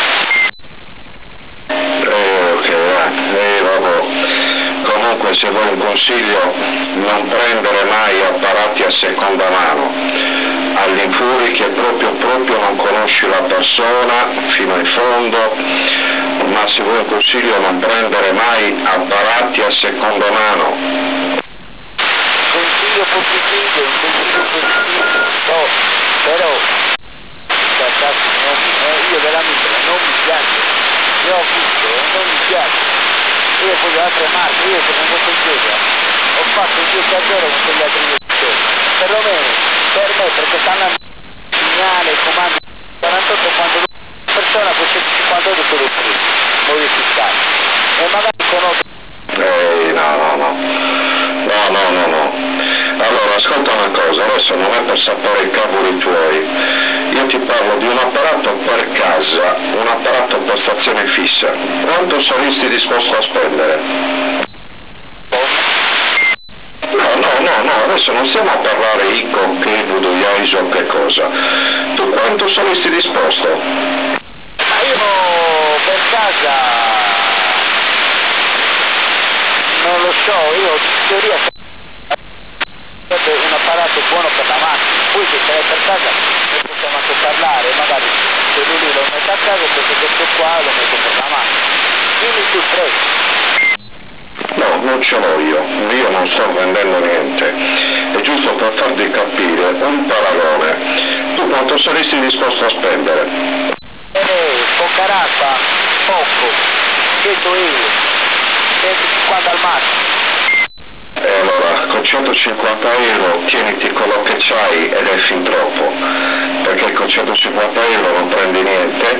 Vabbè. Comunque se vuoi un consiglio, non prendere mai apparati a seconda mano, all'infuori che proprio non conosci la persona fino in fondo, ma se vuoi un consiglio non prendere mai apparati a seconda mano. Consiglio positivo, no, però io veramente non mi piace, io ho visto e non mi piace, io voglio altre marche, io sono andato in chiesa, ho fatto il 10-0 con quegli altri giocatori, perlomeno per me, perché stanno a segnale, comando 48 quando una persona con 152 solo prima, modificare, e magari conosco. No. Allora, ascolta una cosa, adesso non è per sapere i cavoli tuoi, io ti parlo di un apparato per casa, un apparato per stazione fissa. Quanto saresti disposto a spendere? No, adesso non stiamo a parlare ICO, Kenwood, ISO, che cosa. Tu quanto saresti disposto? Ma io per casa non lo so, io in teoria un apparato buono per la macchina, poi se sei per casa ne possiamo anche parlare, magari se lui lo mette a casa perché questo qua lo metto per la macchina. Dimmi tu prego. No, non ce l'ho io non sto vendendo niente, è giusto per farti capire un paragone. Tu quanto saresti disposto a spendere? Poca rapa, poco, 100 euro, 150 al massimo. Allora, con 150 euro tieniti quello che c'hai ed è fin troppo, perché con 150 euro non prendi niente,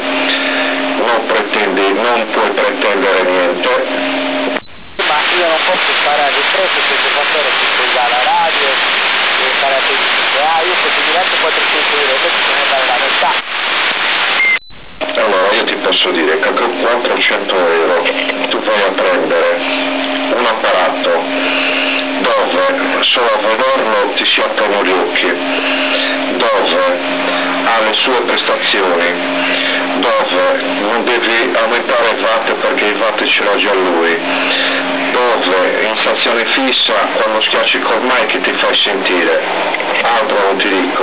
non puoi pretendere niente. Ma io non posso sparare il prezzo perché quando si usa la radio, le caratteristiche, io posso dire anche 400 euro, invece se ne vale la metà. Allora io ti posso dire che con 400 euro tu vai a prendere un apparato dove solo a vederlo ti si aprono gli occhi, dove ha le sue prestazioni, dove non devi aumentare i watt perché i watt ce l'ha già lui, dove in stazione fissa quando schiacci col mic ti fai sentire, altro non ti dico.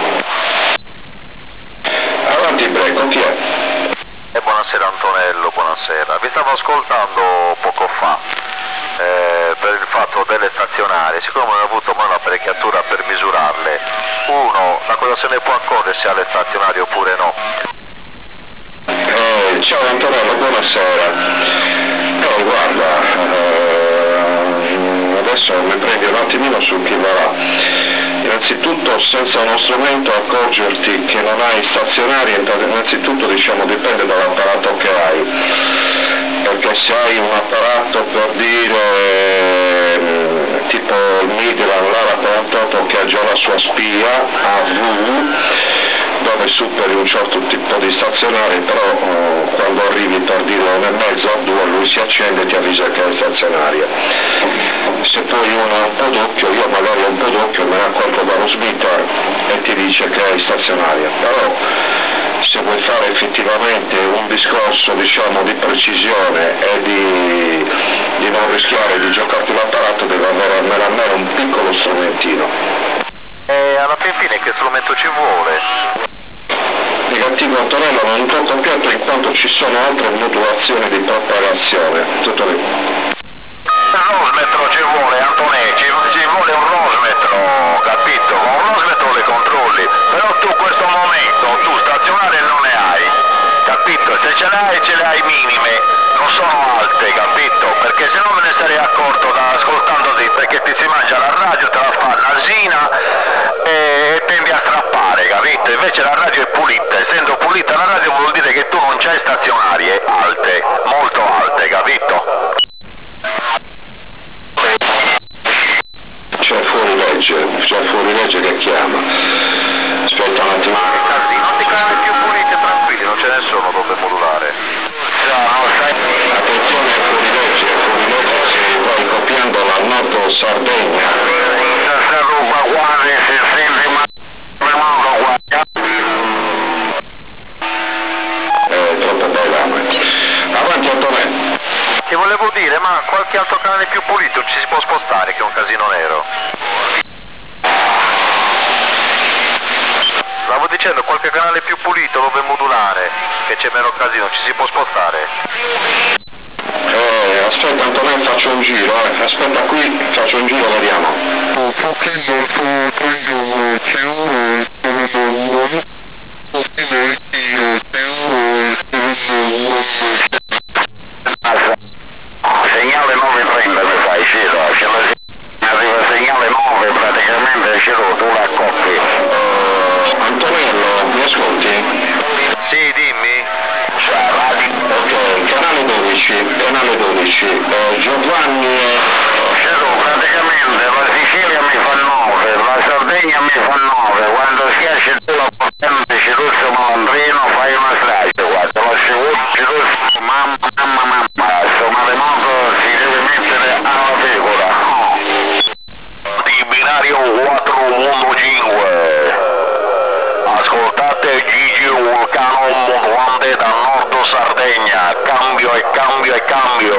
Avanti Breco, chi è? Buonasera Antonello, buonasera. Vi stavo ascoltando poco fa per il fatto delle stazionarie, siccome non ho avuto mai un'apparecchiatura per misurarle, uno, da cosa se ne può accorgere se alle stazionarie oppure no? Ciao Antonello, buonasera. Guarda, adesso mi prendi un attimino su chi va. Innanzitutto senza uno strumento accorgerti che non hai stazionari, innanzitutto diciamo dipende dall'apparato che hai, perché se hai un apparato per dire tipo il Midland l'Ara 48 che ha già la sua spia AV, dove superi un certo tipo di stazionari, però quando arrivi per dire 1,5 a 2 lui si accende e ti avvisa che è stazionaria. Se poi uno ha un po' d'occhio, io magari ho un po' d'occhio, me ne accorgo dallo smeter e ti dice che è stazionaria, però se vuoi fare effettivamente un discorso diciamo di precisione e di non rischiare di giocarti l'apparato devi avere almeno un piccolo strumentino. E alla fine che strumento ci vuole? Negativo Antonello, non un tuo compianto in quanto ci sono altre modulazioni di propagazione. Tutto lì. Rosmetro ci vuole, Antonè, ci vuole un rosmetro, capito? Con un rosmetro le controlli, però tu in questo momento, tu stazionarie non ne hai, capito? Se ce le hai minime, non sono alte, capito? Perché se no me ne sarei accorto ascoltandoti, perché ti si mangia la radio, te la fa nasina e tendi a strappare, capito? Invece la radio è pulita, essendo pulita la radio vuol dire che tu non c'hai stazionarie alte, molto alte, capito? C'è fuori legge che chiama. Aspetta un attimo. Non ti canali più pulite, tranquilli, non ce ne sono dove modulare. Attenzione, fuori legge se vai copiando la Nord Sardegna. Troppo bella. Avanti Antonè. Ti volevo dire, ma qualche altro canale più pulito ci si può spostare, che è un casino nero? Stavo dicendo, qualche canale più pulito dove modulare, che c'è meno casino, ci si può spostare? Aspetta Antonè, faccio un giro, aspetta qui, faccio un giro, vediamo. Segnale 930 mi fai, Ciro, se arriva segnale 9 praticamente Ciro, tu la coppi. Antonello, mi ascolti? Sì, dimmi. Ok, canale 12, Giovanni Ciro, praticamente la Sicilia mi fa 9, la Sardegna mi fa 9, quando schiacci tu la potente Ciruzzo Malandrino fai una strage, guarda, la Ciruzzo, mamma, sto maremoto si deve mettere alla tegola. Di binario 4 Mundo 5. Ascoltate Gigi Vulcano modulante da Nord Sardegna, cambio e cambio e cambio.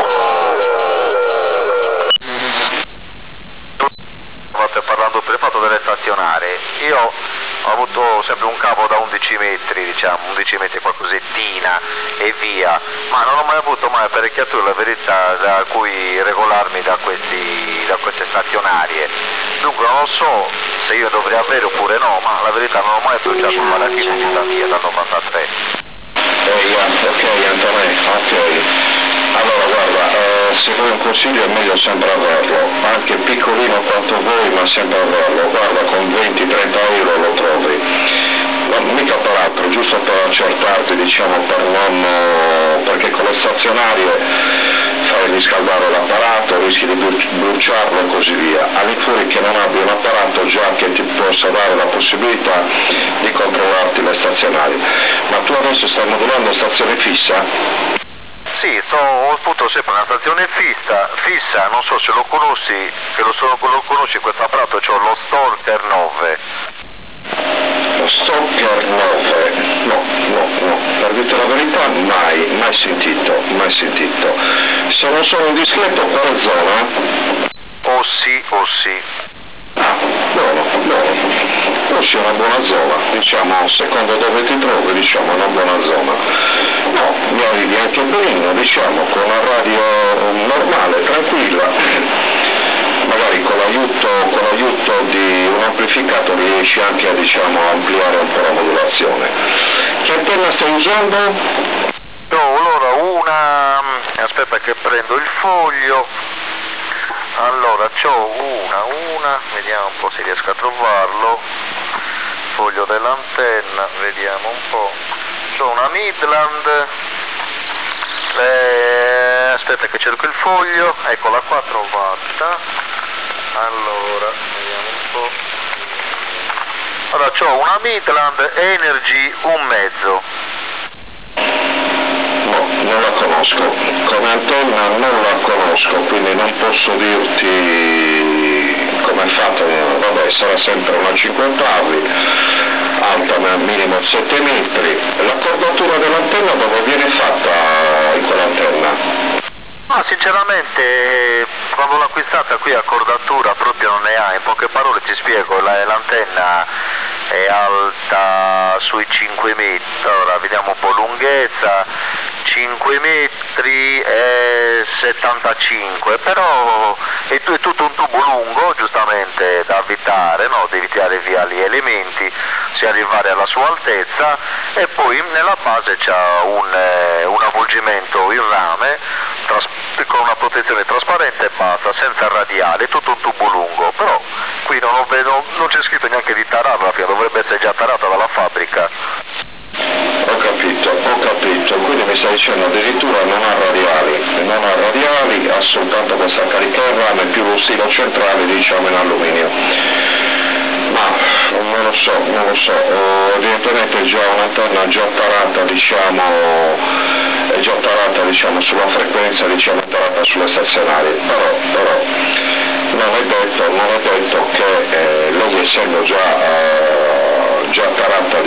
State parlando per il fatto delle stazionarie, io ho avuto sempre un capo da 11 metri, diciamo, 11 metri qualcosettina e via, ma non ho mai avuto mai apparecchiature, la verità, da cui regolarmi da queste stazionarie. Dunque non so se io dovrei avere oppure no, ma la verità non ho mai bruciato un malatino in vita mia dal 93. Ok Antonè, ok. Allora guarda, se vuoi un consiglio è meglio sempre averlo, anche piccolino quanto vuoi ma sempre averlo, guarda con 20-30 euro lo trovi, no, mica per altro, giusto per accertarti, diciamo, perché con le stazionarie fai riscaldare l'apparato, rischi di bruciarlo e così via, all'infuori che non abbia un apparato già che ti possa dare la possibilità di controllarti le stazionarie. Ma tu adesso stai modulando stazione fissa? Sì, ho avuto sempre una stazione fissa, non so se lo conosci, lo conosci questo apparato, c'ho lo Stalker 9. Lo Stalker 9? No, per dirti la verità mai sentito. Se non sono indiscreto, quale zona? Ossi. No, sia una buona zona, diciamo, secondo dove ti trovi, diciamo, una buona zona. No, mi arrivi anche benino, diciamo, con una radio normale, tranquilla, magari con l'aiuto di un amplificatore riesci anche a, diciamo, ampliare un po' la modulazione. Che antenna stai usando? Allora aspetta che prendo il foglio. Allora, c'ho una, vediamo un po' se riesco a trovarlo, foglio dell'antenna, vediamo un po', c'ho una Midland, aspetta che cerco il foglio, eccola qua trovata, allora, vediamo un po', allora c'ho una Midland Energy 1,5. No, non la conosco, come antenna non la conosco, quindi non posso dirti come è fatta, vabbè, sarà sempre una 50 avi, alta minimo 7 metri. La cordatura dell'antenna dove viene fatta in quell'antenna? Ma sinceramente quando l'ho acquistata qui a cordatura proprio non ne ha, in poche parole ti spiego, l'antenna è alta sui 5 metri, ora vediamo un po' lunghezza, 5 metri e 75, però è tutto un tubo lungo, giustamente da avvitare, no? Devi tirare via gli elementi, si arrivare alla sua altezza, e poi nella base c'è un avvolgimento in rame con una protezione trasparente e basta, senza radiale, tutto un tubo lungo, però qui non lo vedo, non c'è scritto neanche di tararla, dovrebbe essere già tarata dalla fabbrica. Ho capito, quindi mi stai dicendo addirittura non ha radiali, ha soltanto questa carica in rame più lo stilo centrale, diciamo, in alluminio. Ma non lo so, evidentemente è già un'antenna già tarata, diciamo, sulla frequenza, diciamo, tarata sulle stazionarie, però non è detto che lei, essendo già tarata,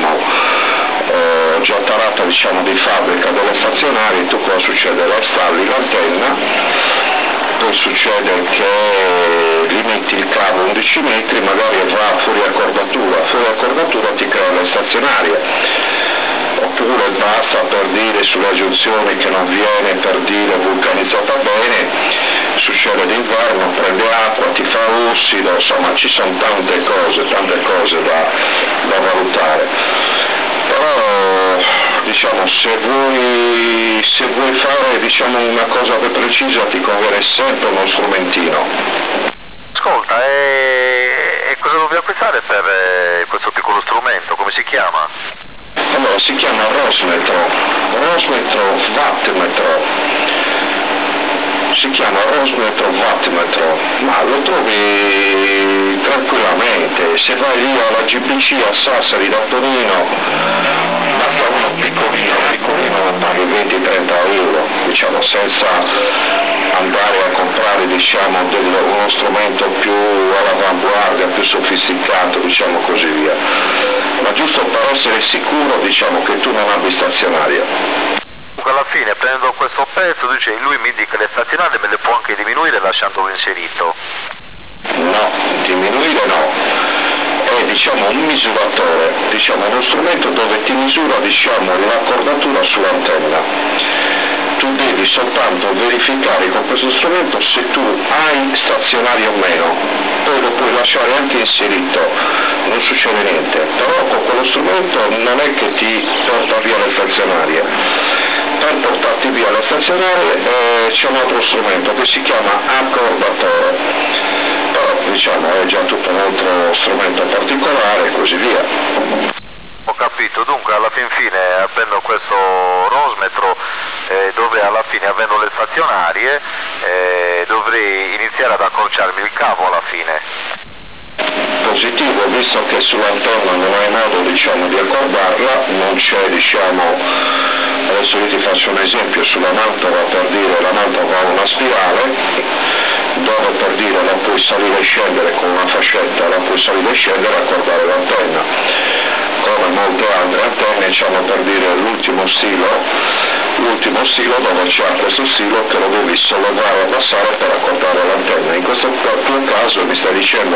diciamo, di fabbrica delle stazionarie, tu cosa succede? La installi l'antenna, poi succede che gli metti il cavo 11 metri, magari va fuori accordatura ti crea le stazionarie, oppure basta, per dire, sulle giunzioni che non viene, per dire, vulcanizzata bene, succede d'inverno, prende acqua, ti fa ossido, insomma ci sono tante cose da valutare. Però diciamo, se vuoi fare, diciamo, una cosa più precisa, ti conviene sempre uno strumentino. Ascolta, e cosa devo acquistare per questo piccolo strumento? Come si chiama? Allora, si chiama Rosmetro Wattmetro, ma lo trovi tranquillamente, se vai lì alla GPC a Sassari da Torino, basta uno piccolino lo paghi 20-30 euro, diciamo, senza andare a comprare, diciamo, uno strumento più all'avanguardia, più sofisticato, diciamo, così via, ma giusto per essere sicuro, diciamo, che tu non abbia stazionaria. Alla fine, prendendo questo pezzo, lui mi dice che le stazionarie me le può anche diminuire lasciandolo inserito. No, diminuire no, è, diciamo, un misuratore, diciamo, uno strumento dove ti misura, diciamo, l'accordatura sull'antenna. Tu devi soltanto verificare con questo strumento se tu hai stazionario o meno, poi lo puoi lasciare anche inserito, non succede niente, però con quello strumento non è che ti porta via le stazionarie. Per portarti via le stazionarie c'è un altro strumento che si chiama accordatore, però, diciamo, è già tutto un altro strumento particolare e così via. Ho capito, dunque alla fine prendo questo Rosmetro, dove alla fine, avendo le stazionarie, dovrei iniziare ad accorciarmi il cavo alla fine. Positivo, visto che sull'antenna non hai modo, diciamo, di accordarla, non c'è, diciamo, adesso io ti faccio un esempio, sulla mantova, per dire, la mantova ha una spirale, dove, per dire, la puoi salire e scendere con una fascetta, la puoi salire e scendere e accordare l'antenna. Come molte altre antenne c'hanno, per dire, l'ultimo stilo dove c'è questo stilo che lo devi sollevare e abbassare per accordare l'antenna. In questo tuo caso mi stai dicendo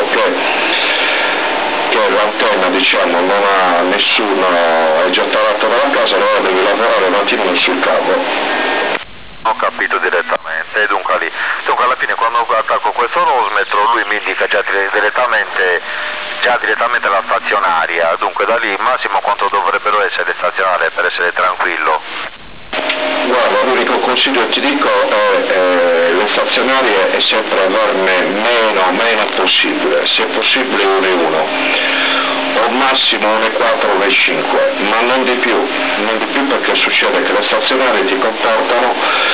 che l'antenna, diciamo, non ha nessuno, è già tarata dalla casa, allora devi lavorare un attimino sul cavo. Ho capito direttamente, dunque alla fine, quando attacco questo Rosmetro, lui mi indica già direttamente la stazionaria, dunque da lì massimo quanto dovrebbero essere stazionarie per essere tranquillo. Guarda, l'unico consiglio che ti dico è le stazionarie è sempre averne meno possibile, se possibile 1 o massimo 1,4 o 1,5, ma non di più, perché succede che le stazionarie ti portano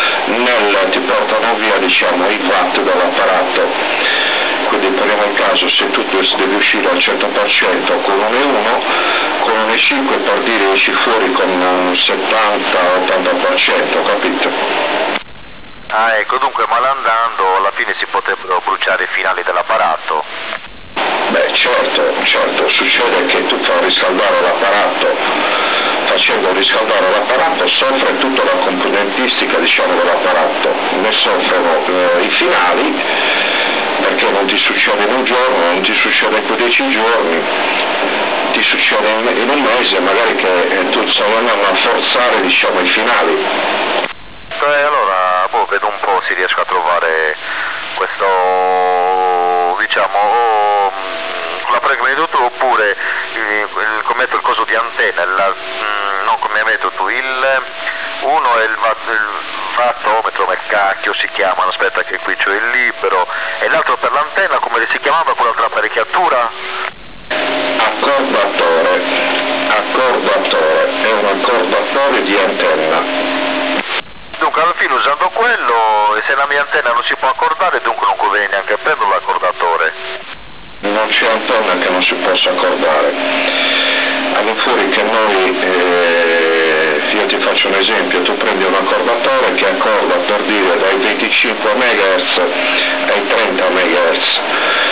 via, diciamo, i watt dall'apparato. Quindi poniamo il caso, se tu devi uscire al 100% con 1,1, con 1,5, per dire, esci fuori con un 70-80%, capito? Ah, ecco, dunque malandando alla fine si potrebbero bruciare i finali dell'apparato. Beh, certo, succede che tu fai riscaldare l'apparato, facendo riscaldare l'apparato soffre tutta la componentistica, diciamo, dell'apparato, ne soffrono i finali, perché non ti succede in un giorno, non ti succede in 15 giorni, ti succede in un mese, magari che tu stai andando a forzare, diciamo, i finali. Allora, vedo un po' se riesco a trovare questo, diciamo, la pregmento oppure come metto il coso di antenna, no, come hai detto tu, uno è il wattometro, ma cacchio si chiamano, aspetta che qui c'ho il libro, e l'altro per l'antenna, come si chiamava quell'altra apparecchiatura? Accordatore, è un accordatore di antenna. Dunque alla fine usando quello, e se la mia antenna non si può accordare, dunque non conviene neanche prendere l'accordatore. Non c'è antenna che non si possa accordare. All'infuori che noi, io ti faccio un esempio, tu prendi un accordatore che accorda, per dire, dai 25 MHz ai 30 MHz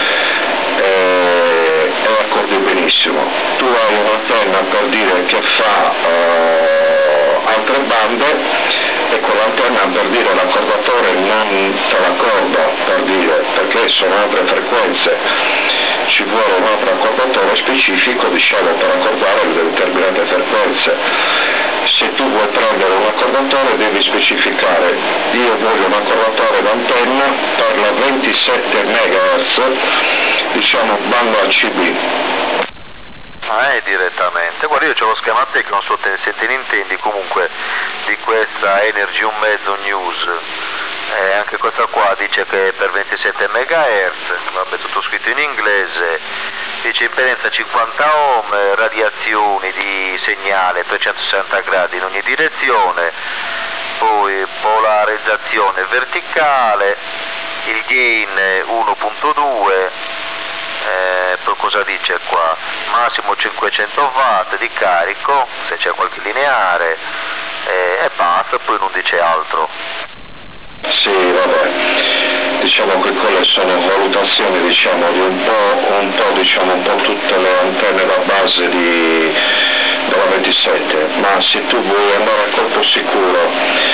e accordi benissimo. Tu hai un'antenna, per dire, che fa altre bande, e con l'antenna, per dire, l'accordatore non te l'accorda, per dire, perché sono altre frequenze, ci vuole un altro accordatore specifico, diciamo, per accordare le determinate frequenze. Se tu vuoi prendere un accordatore devi specificare: io voglio un accordatore d'antenna per la 27 MHz, diciamo banda ACB. Direttamente. Guarda, io c'ho lo schema tecnico, non so se te ne intendi, comunque, di questa Energy 1 mezzo News. Anche questa qua dice che è per 27 MHz, vabbè, tutto scritto in inglese, dice impedenza 50 ohm, radiazioni di segnale 360 gradi in ogni direzione, poi polarizzazione verticale, il gain 1.2, poi cosa dice qua? Massimo 500 watt di carico, se c'è qualche lineare, e basta, poi non dice altro. Sì, vabbè, diciamo che quelle sono valutazioni, diciamo, di un po' diciamo, un po' tutte le antenne da base della 27, ma se tu vuoi andare a colpo sicuro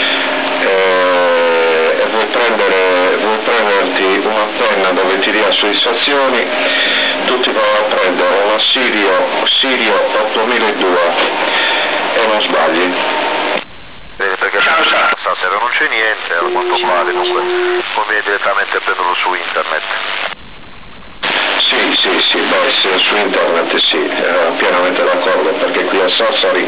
e vuoi prenderti un'antenna dove ti dia soddisfazioni, tu ti vai a prendere una Sirio 8002 e non sbagli. Perché stasera non c'è niente, a quanto pare, dunque conviene direttamente prenderlo su internet. Sì, beh, sì, su internet sì, pienamente d'accordo, perché qui a Sassari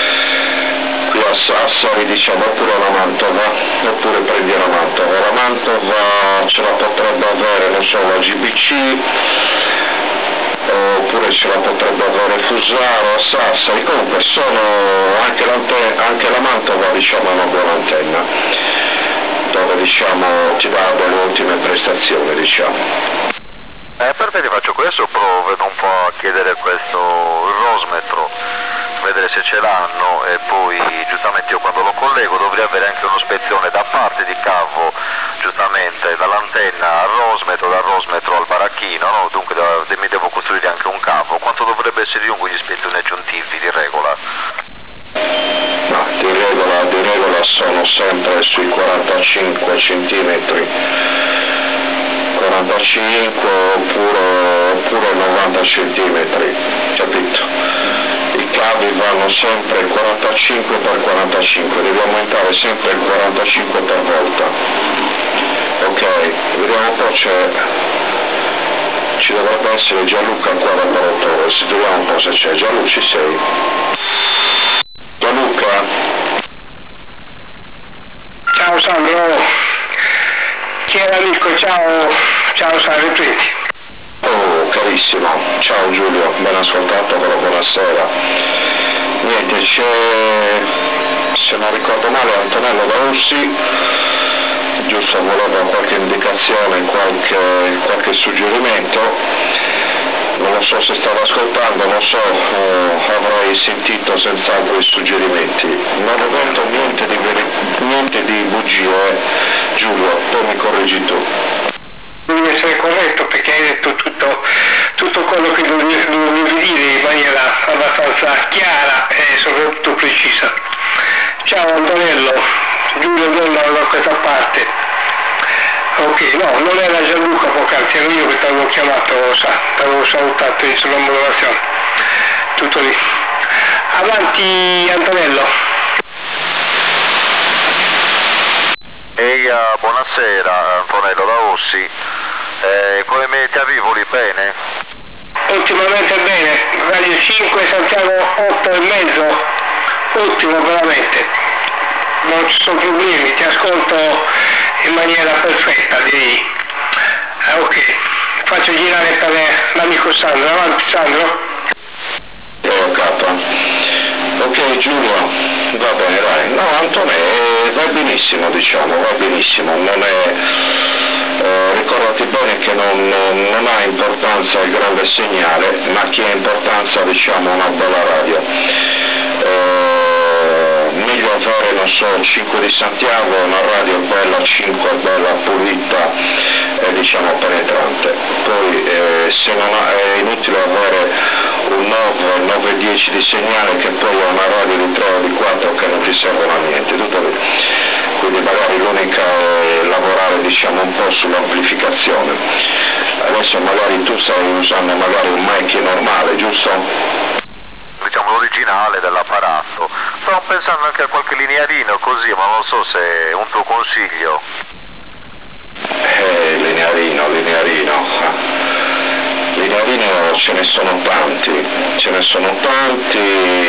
diciamo, oppure la Mantova, oppure prendi la Mantova ce la potrebbe avere, non so, la GBC, oppure ce la potrebbe avere Fusaro, Sassari, comunque sono anche la Mantova, diciamo, è una buona antenna, dove, diciamo, ti dà delle ottime prestazioni, diciamo. Per me ti faccio questo, provo un po' a chiedere questo rosmetro, vedere se ce l'hanno, e poi giustamente io quando lo collego dovrei avere anche un'ispezione da parte di cavo, giustamente dall'antenna al rosmetro, dal rosmetro al baracchino, no? Dunque mi devo costruire anche un cavo. Quanto dovrebbe essere lungo gli ispezioni aggiuntivi di regola? No, di regola sono sempre sui 45 centimetri, 45 oppure 90 centimetri, capito? I cavi vanno sempre 45 per 45, devi aumentare sempre il 45 per volta. Ok, vediamo un po', ci dovrebbe essere Gianluca qua da Paratore, vediamo un po' se c'è. Gianluca, ci sei? Gianluca? Ciao Sandro, chi è l'amico? Ciao Sandro, prendi. Oh, carissimo, ciao Giulio, ben ascoltato, buonasera. Niente, c'è, se non ricordo male, Antonello da Ursi, giusto, voleva qualche indicazione, qualche suggerimento, non lo so se stava ascoltando, non so, avrei sentito senz'altro i suggerimenti. Non ho detto niente di bugie, Giulio, poi mi correggi tu. Devi essere corretto perché hai detto tutto quello che dovevi dire in maniera abbastanza chiara e soprattutto precisa. Ciao Antonello, Giulio Donna da questa parte. Ok, no, non era Gianluca poc'anzi, ero io che ti avevo chiamato, t'avevo salutato sulla modulazione. tutto lì. Avanti Antonello. Ehi, buonasera Antonello da Ossi, come mi ti arrivo lì bene? Ultimamente bene, Radio 5 Santiago 8,5, ottimo veramente, non ci sono problemi, ti ascolto in maniera perfetta direi. Ok, faccio girare per l'amico Sandro, avanti Sandro. Ok Giulio, va bene dai, no Antonello va benissimo diciamo, va benissimo, non è, ricordati bene che non ha importanza il grande segnale, ma che ha importanza diciamo una bella radio. Meglio avere, non so, 5 di Santiago, una radio bella, 5 bella, pulita e diciamo penetrante. Poi se non è inutile avere un 9, 10 di segnale che poi è una radio di 3 o di 4 che non ti servono a niente, tutto lì. Quindi magari l'unica è lavorare diciamo un po' sull'amplificazione. Adesso magari tu stai usando magari un mic normale, giusto? Diciamo l'originale dell'apparato. Stavo pensando anche a qualche linearino così, ma non so se è un tuo consiglio. Linearino, ce ne sono tanti,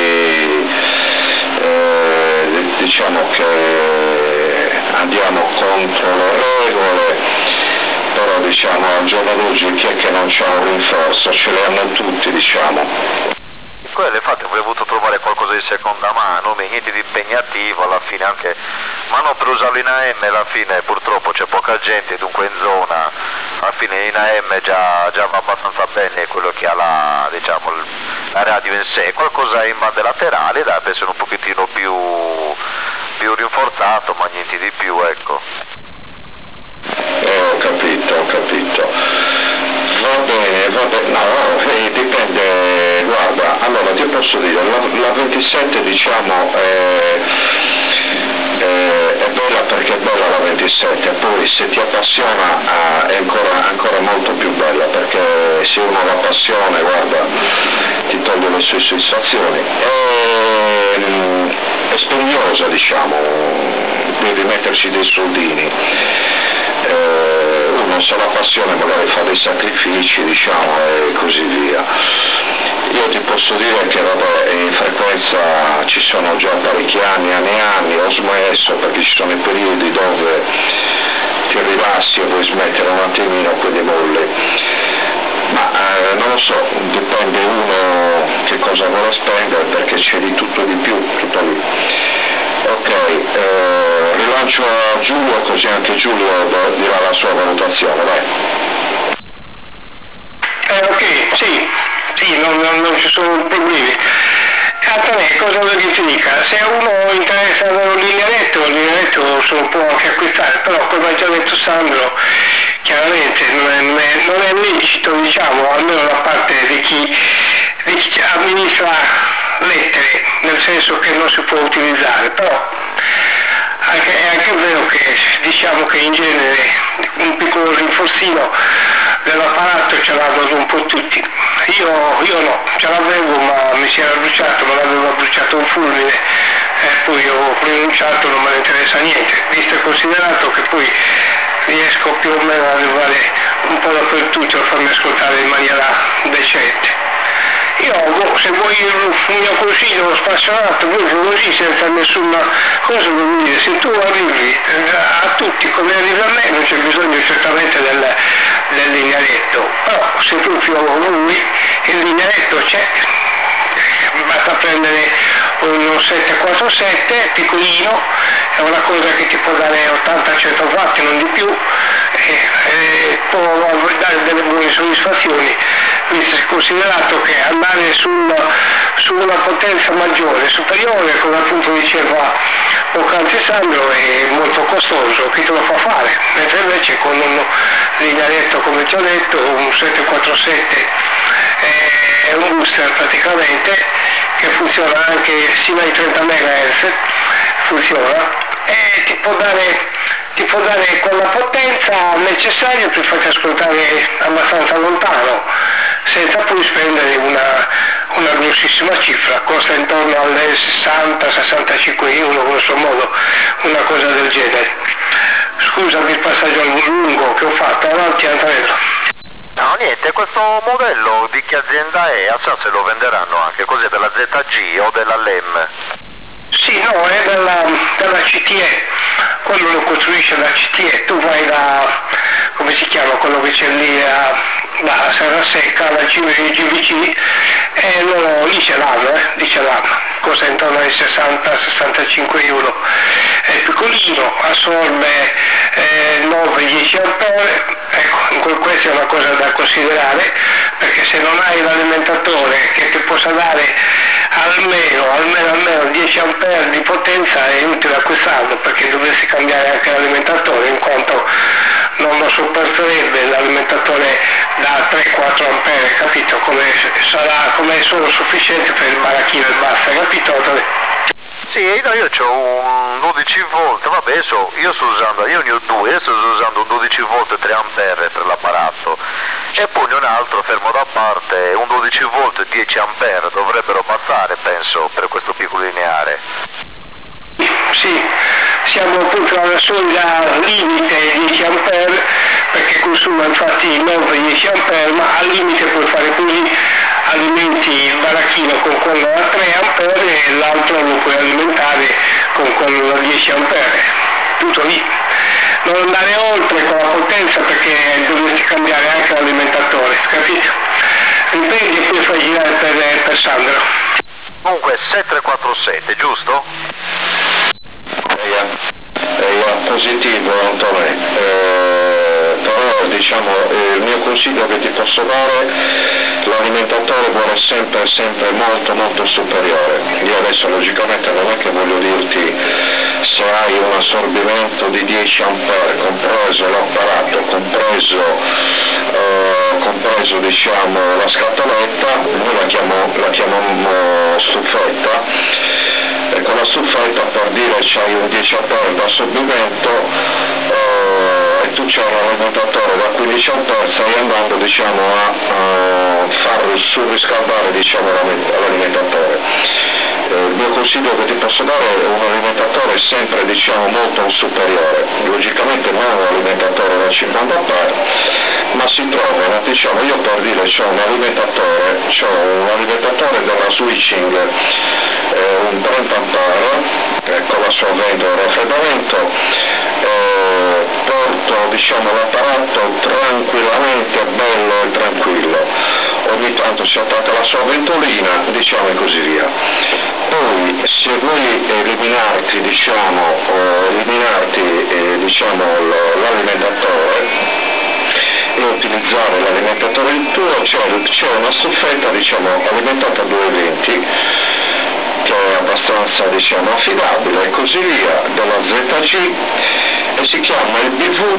diciamo che andiamo contro le regole, però diciamo al giorno d'oggi chi è che non c'ha un rinforzo, ce le hanno tutti diciamo. Quello infatti avrei voluto trovare qualcosa di seconda mano, niente di impegnativo alla fine anche, ma non per usarlo in AM alla fine purtroppo c'è poca gente, dunque in zona alla fine in AM già va abbastanza bene quello che ha la radio in sé, qualcosa in bande laterali dai, per essere un pochettino più rinforzato, ma niente di più, ecco. Ho capito. Va bene, no, dipende, guarda, allora ti posso dire, la 27 diciamo è bella perché è bella la 27, poi se ti appassiona è ancora molto più bella, perché se uno ha la passione, guarda, ti toglie le sue soddisfazioni, è spendiosa diciamo, devi metterci dei soldini. Uno se la passione magari fa dei sacrifici diciamo e così via. Io ti posso dire che vabbè, in frequenza ci sono già parecchi anni, ho smesso perché ci sono i periodi dove ti rilassi e vuoi smettere un attimino, quindi molli. Ma non lo so, dipende uno che cosa vuole spendere perché c'è di tutto e di più, tutto lì. Ok, rilancio a Giulio così anche Giulio dirà la sua valutazione, vai. Ok, sì, non ci sono problemi. Antonello, cosa vuoi che ti dica? Se a uno interessa avere un linearetto se lo può anche acquistare, però come ha già detto Sandro, chiaramente non è lecito, diciamo, almeno da parte di chi amministra lettere, nel senso che non si può utilizzare, però è anche vero che diciamo che in genere un piccolo rinforzino dell'apparato ce l'hanno un po' tutti. Io no, ce l'avevo ma mi si era bruciato, me l'aveva bruciato un fulmine e poi ho rinunciato, non me ne interessa niente, visto e considerato che poi riesco più o meno ad arrivare un po' dappertutto a farmi ascoltare in maniera decente. Io, se vuoi un mio consiglio spassionato, così senza nessuna cosa, vuol dire, se tu arrivi a tutti come arrivi a me, non c'è bisogno certamente del linearetto, però se proprio vuoi il linearetto c'è, basta prendere uno 747 piccolino, è una cosa che ti può dare 80-100 watt, non di più, e può dare delle buone soddisfazioni, visto considerato che andare su una potenza maggiore, superiore, come appunto diceva poc'anzi Sandro, è molto costoso, chi te lo fa fare, mentre invece con un linearetto, come ti ho detto, un 747 è un booster praticamente, che funziona anche sino ai 30 MHz, funziona, e ti può dare quella potenza necessaria per farti ascoltare abbastanza lontano, senza poi spendere una grossissima cifra, costa intorno alle 60-65 euro grosso modo, una cosa del genere. Scusami il passaggio lungo che ho fatto, avanti Antonello. No, niente, questo modello di che azienda è? A sa se lo venderanno anche, cos'è, della ZG o della LEM? Sì, no, è della CTE, quello lo costruisce la CTE, tu vai da, come si chiama, quello che c'è lì da Serrasecca, la GVC, e loro lì ce l'hanno, costa intorno ai 60-65 euro, è piccolino, assorbe 9-10 ampere, ecco, questa è una cosa da considerare, perché se non hai l'alimentatore che ti possa dare almeno 10 ampere di potenza è inutile acquistarlo, perché dovresti cambiare anche l'alimentatore, in quanto non lo sopporterebbe l'alimentatore da 3-4 ampere, capito? Come solo sufficiente per il baracchino e basta, capito? Sì, no, io ho un 12 volt, vabbè, io ne ho due, adesso sto usando un 12 volt 3 ampere per l'apparato, e poi un altro fermo da parte, un 12 volt 10 ampere, dovrebbero bastare, penso, per questo piccolo lineare. Sì, siamo appunto alla soglia limite 10 ampere, perché consuma infatti 9-10 ampere, ma al limite puoi fare così, alimenti il baracchino con quello da 3 ampere e l'altro lo puoi alimentare con quello da 10 ampere, tutto lì. Non andare oltre con la potenza, perché dovresti cambiare anche l'alimentatore, capito? Riprendi e poi fai girare per Sandro. Comunque 7347, giusto? È positivo Antonio, però diciamo il mio consiglio che ti posso dare, l'alimentatore vuole sempre molto superiore. Io adesso logicamente non è che voglio dirti se hai un assorbimento di 10 ampere, compreso l'apparato, compreso diciamo la scatoletta, noi la chiamiamo stufetta, e con la stufetta, per dire, c'hai un 10 ampere d'assorbimento e tu c'hai un alimentatore da 15 ampere, stai andando diciamo a far surriscaldare diciamo l'alimentatore. Il mio consiglio che ti posso dare è un alimentatore sempre diciamo molto superiore, logicamente non un alimentatore da 50 ampere, ma si trovano, diciamo, io per dire c'ho un alimentatore della Switching, un 30 ampere con la sua ventola di raffreddamento, porto diciamo l'apparato tranquillamente bello e tranquillo, ogni tanto si attacca la sua ventolina, diciamo, e così via. Poi se vuoi eliminarti l'alimentatore e utilizzare l'alimentatore tuo, c'è una stufetta diciamo alimentata a 220 che è abbastanza diciamo affidabile e così via, della ZG, e si chiama il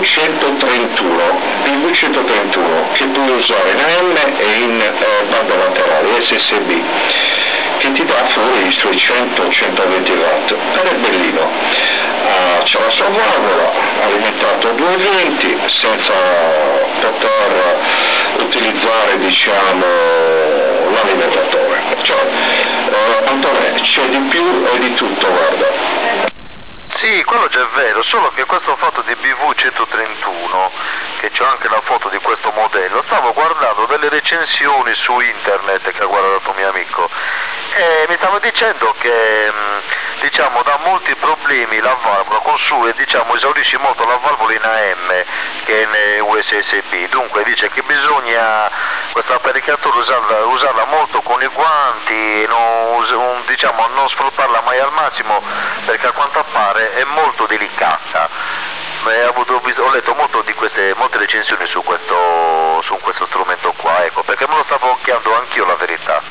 BV131 che puoi usare in AM e in bande laterali SSB, che ti dà fuori i suoi 100-120 watt, ed è bellino. C'è la sua valvola, alimentato a 220 senza poter utilizzare diciamo l'alimentatore. Antonio, c'è di più e di tutto, guarda. Sì, quello già è vero, solo che questo fatto di BV131, che c'ho anche la foto di questo modello, stavo guardando delle recensioni su internet che ha guardato mio amico e mi stava dicendo che diciamo dà molti problemi la valvola, diciamo esaurisce molto la valvola in AM che in USSB, dunque dice che bisogna questa apparecchiatura usarla molto con i guanti, non sfruttarla mai al massimo, perché a quanto appare è molto delicata. Ho letto molte recensioni su questo strumento qua, ecco, perché me lo stavo occhiando anch'io, la verità.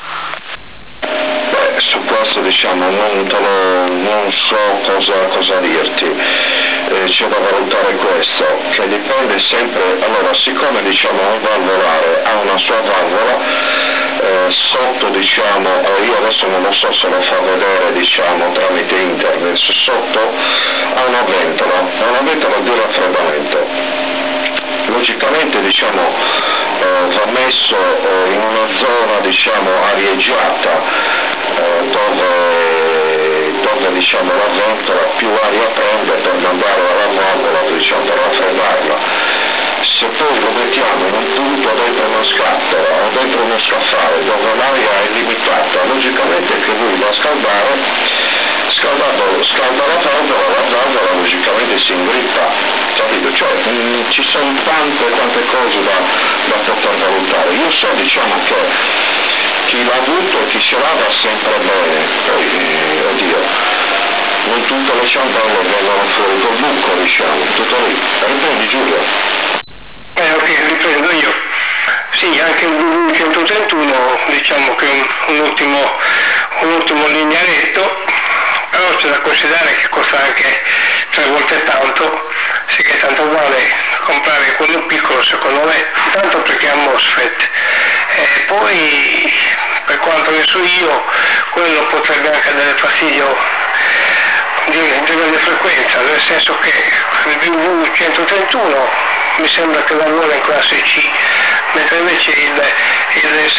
Su questo diciamo non so cosa dirti, c'è da valutare questo, che dipende sempre, allora siccome diciamo un valvolare ha una sua valvola, sotto diciamo, io adesso non lo so se lo fa vedere diciamo tramite internet, sotto ha una ventola di raffreddamento. Logicamente diciamo va messo in una zona diciamo arieggiata dove diciamo la ventola più aria prende per mandare alla valvola, diciamo, per raffreddarla. Se poi lo mettiamo in un punto dentro una scatola o dentro uno scaffale dove l'aria è limitata, logicamente che lui va a scaldare, scalda la valvola logicamente si ingrippa, capito? Cioè, ci sono tante cose da poter valutare. Io so diciamo che chi l'ha avuto e chi ce l'ha va sempre bene, poi oddio, non tutte le ciambelle vengono fuori col buco, diciamo, tutto lì. Riprendi Giulio. Ok, riprendo io. Sì, anche il W131 diciamo che è un ultimo linearetto, però c'è da considerare che costa anche 3 volte tanto, sì che tanto vale comprare quello piccolo secondo me, intanto perché è a MOSFET, e poi per quanto ne so io quello potrebbe anche dare fastidio di radiofrequenza, nel senso che il W131 mi sembra che lavora in classe C, mentre invece il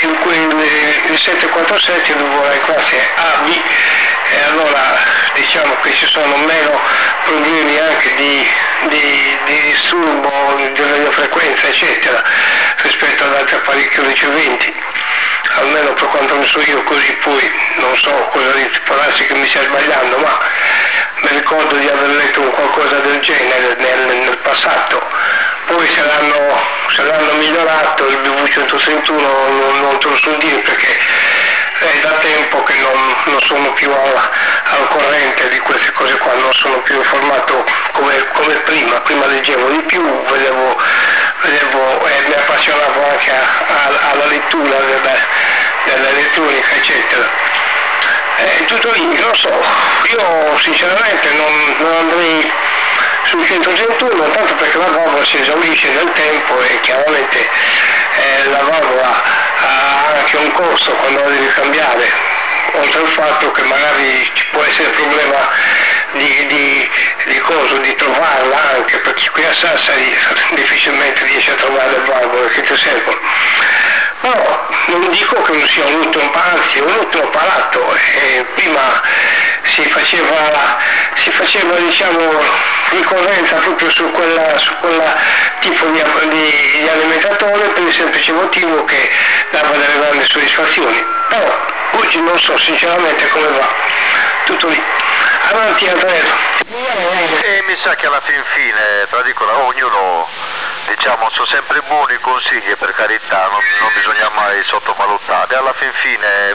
747 lavora in classe AB, e allora diciamo che ci sono meno problemi anche di disturbo di radiofrequenza eccetera rispetto ad altri apparecchi riceventi, almeno per quanto ne so io, così poi non so cosa può darsi che mi stia sbagliando, ma mi ricordo di aver letto qualcosa del genere nel passato. Poi se l'hanno migliorato il BV131 non te lo so dire, perché è da tempo che non sono più al corrente di queste cose qua, non sono più informato come prima leggevo di più, vedevo e mi appassionavo anche alla lettura dell'elettronica eccetera. Tutto lì, non so, io sinceramente non andrei sul 131, tanto perché la valvola si esaurisce nel tempo e chiaramente la valvola ha anche un costo quando la devi cambiare, oltre al fatto che magari ci può essere problema di trovarla, anche perché qui a Sassari difficilmente riesci a trovare le valvole che ti servono. Però non dico che non sia un ultimo palato, prima si faceva diciamo ricorrenza proprio su quella tipo di alimentatore, per il semplice motivo che dava delle grandi soddisfazioni. Però oggi non so sinceramente come va, tutto lì. Avanti Antonello. E mi sa che alla fine, tra ognuno, diciamo, sono sempre buoni i consigli, per carità, non bisogna mai sottovalutare, alla fine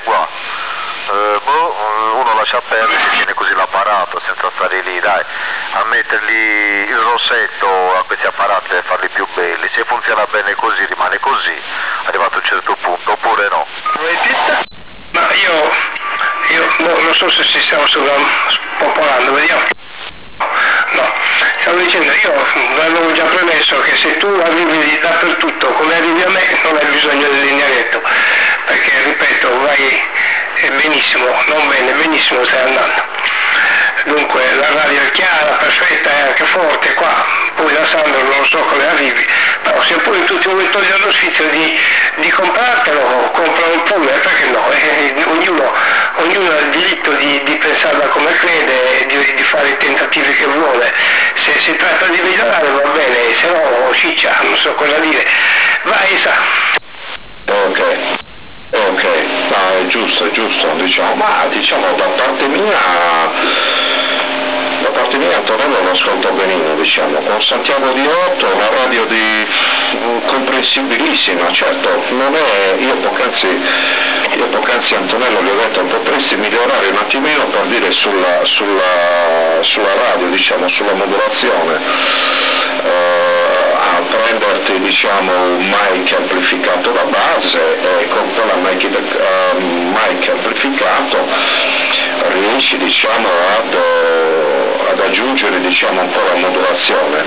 uno lascia perdere, si tiene così l'apparato senza stare lì, dai, a mettergli il rossetto a questi apparati e farli più belli. Se funziona bene così rimane così, arrivato a un certo punto, oppure no. Ma io non so se ci stiamo spopolando, vediamo. No, stavo dicendo, io avevo già premesso che se tu arrivi dappertutto come arrivi a me non hai bisogno del linearetto, perché ripeto, vai benissimo, non bene, benissimo stai andando. Dunque la radio è chiara, perfetta, è anche forte qua, poi da Sandro non so come arrivi, però se poi tu ti vuoi togliere lo sfizio di comprartelo, compra un Puller, perché no? Ognuno ha il diritto di pensarla come crede e di fare i tentativi che vuole. Se si tratta di migliorare va bene, se no ciccia, non so cosa dire. Vai Isa. Ok, no, è giusto, diciamo, ma diciamo da parte mia Antonello lo ascolto benino, diciamo, con Santiago di Otto, una radio comprensibilissima, certo, non è, io poc'anzi Antonello gli ho detto, potresti migliorare un attimino per dire sulla radio, diciamo, sulla modulazione, a prenderti diciamo un mic amplificato da base e con quella mic amplificato riesci diciamo ad aggiungere diciamo un po' la modulazione.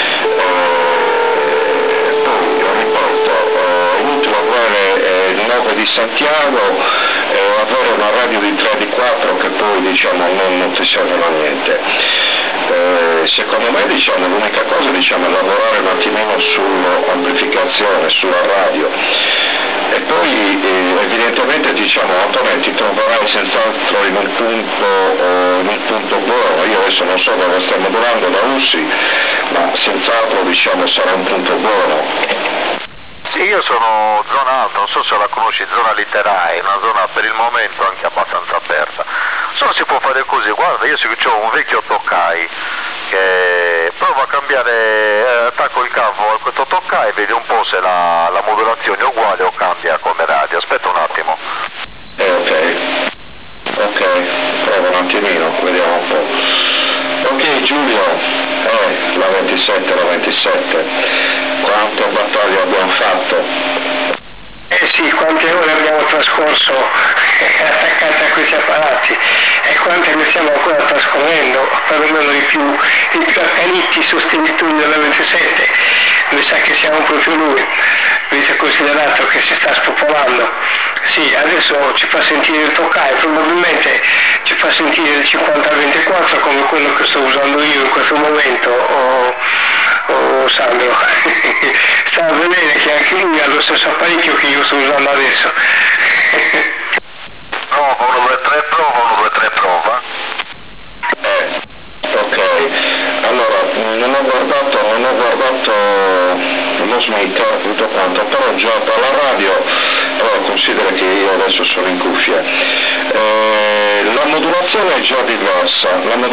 Poi ripeto, è inutile avere il 9 di Santiago e avere una radio di 3 di 4 che poi diciamo non ti servono a niente. Secondo me diciamo l'unica cosa diciamo è lavorare un attimino sull'amplificazione trasmissione sulla radio. E poi evidentemente ti troverai senz'altro in un punto buono. Io adesso non so dove stiamo modulando da Ussi, ma senz'altro sarà un punto buono. Sì, io sono zona alta, non so se la conosci, zona Literae, una zona per il momento anche abbastanza aperta. Solo si può fare così, guarda, io ho un vecchio Tokai che prova a cambiare, attacco il cavo a questo Tokai e vedi un po' se la modulazione è uguale o cambia come radio. Aspetta un attimo. Ok, prova un attimino, vediamo un po'. Ok Giulio, la 27, quante battaglie abbiamo fatto? Sì, quante ore abbiamo trascorso attaccati a questi apparati e quante ne stiamo ancora trascorrendo, perlomeno i più accaniti sostenitori della 27, mi sa che siamo proprio lui, visto considerato che si sta spopolando. Sì, adesso ci fa sentire il Tokai, probabilmente ci fa sentire il 50-24 come quello che sto usando io in questo momento, o Sandro. Sta a vedere che anche lui ha lo stesso apparecchio che io sto usando adesso. Prova 1, 2, 3, prova. Ok, allora non ho guardato lo smeter tutto quanto, però già dalla radio, allora considera che io adesso sono in cuffia, la modulazione è già diversa,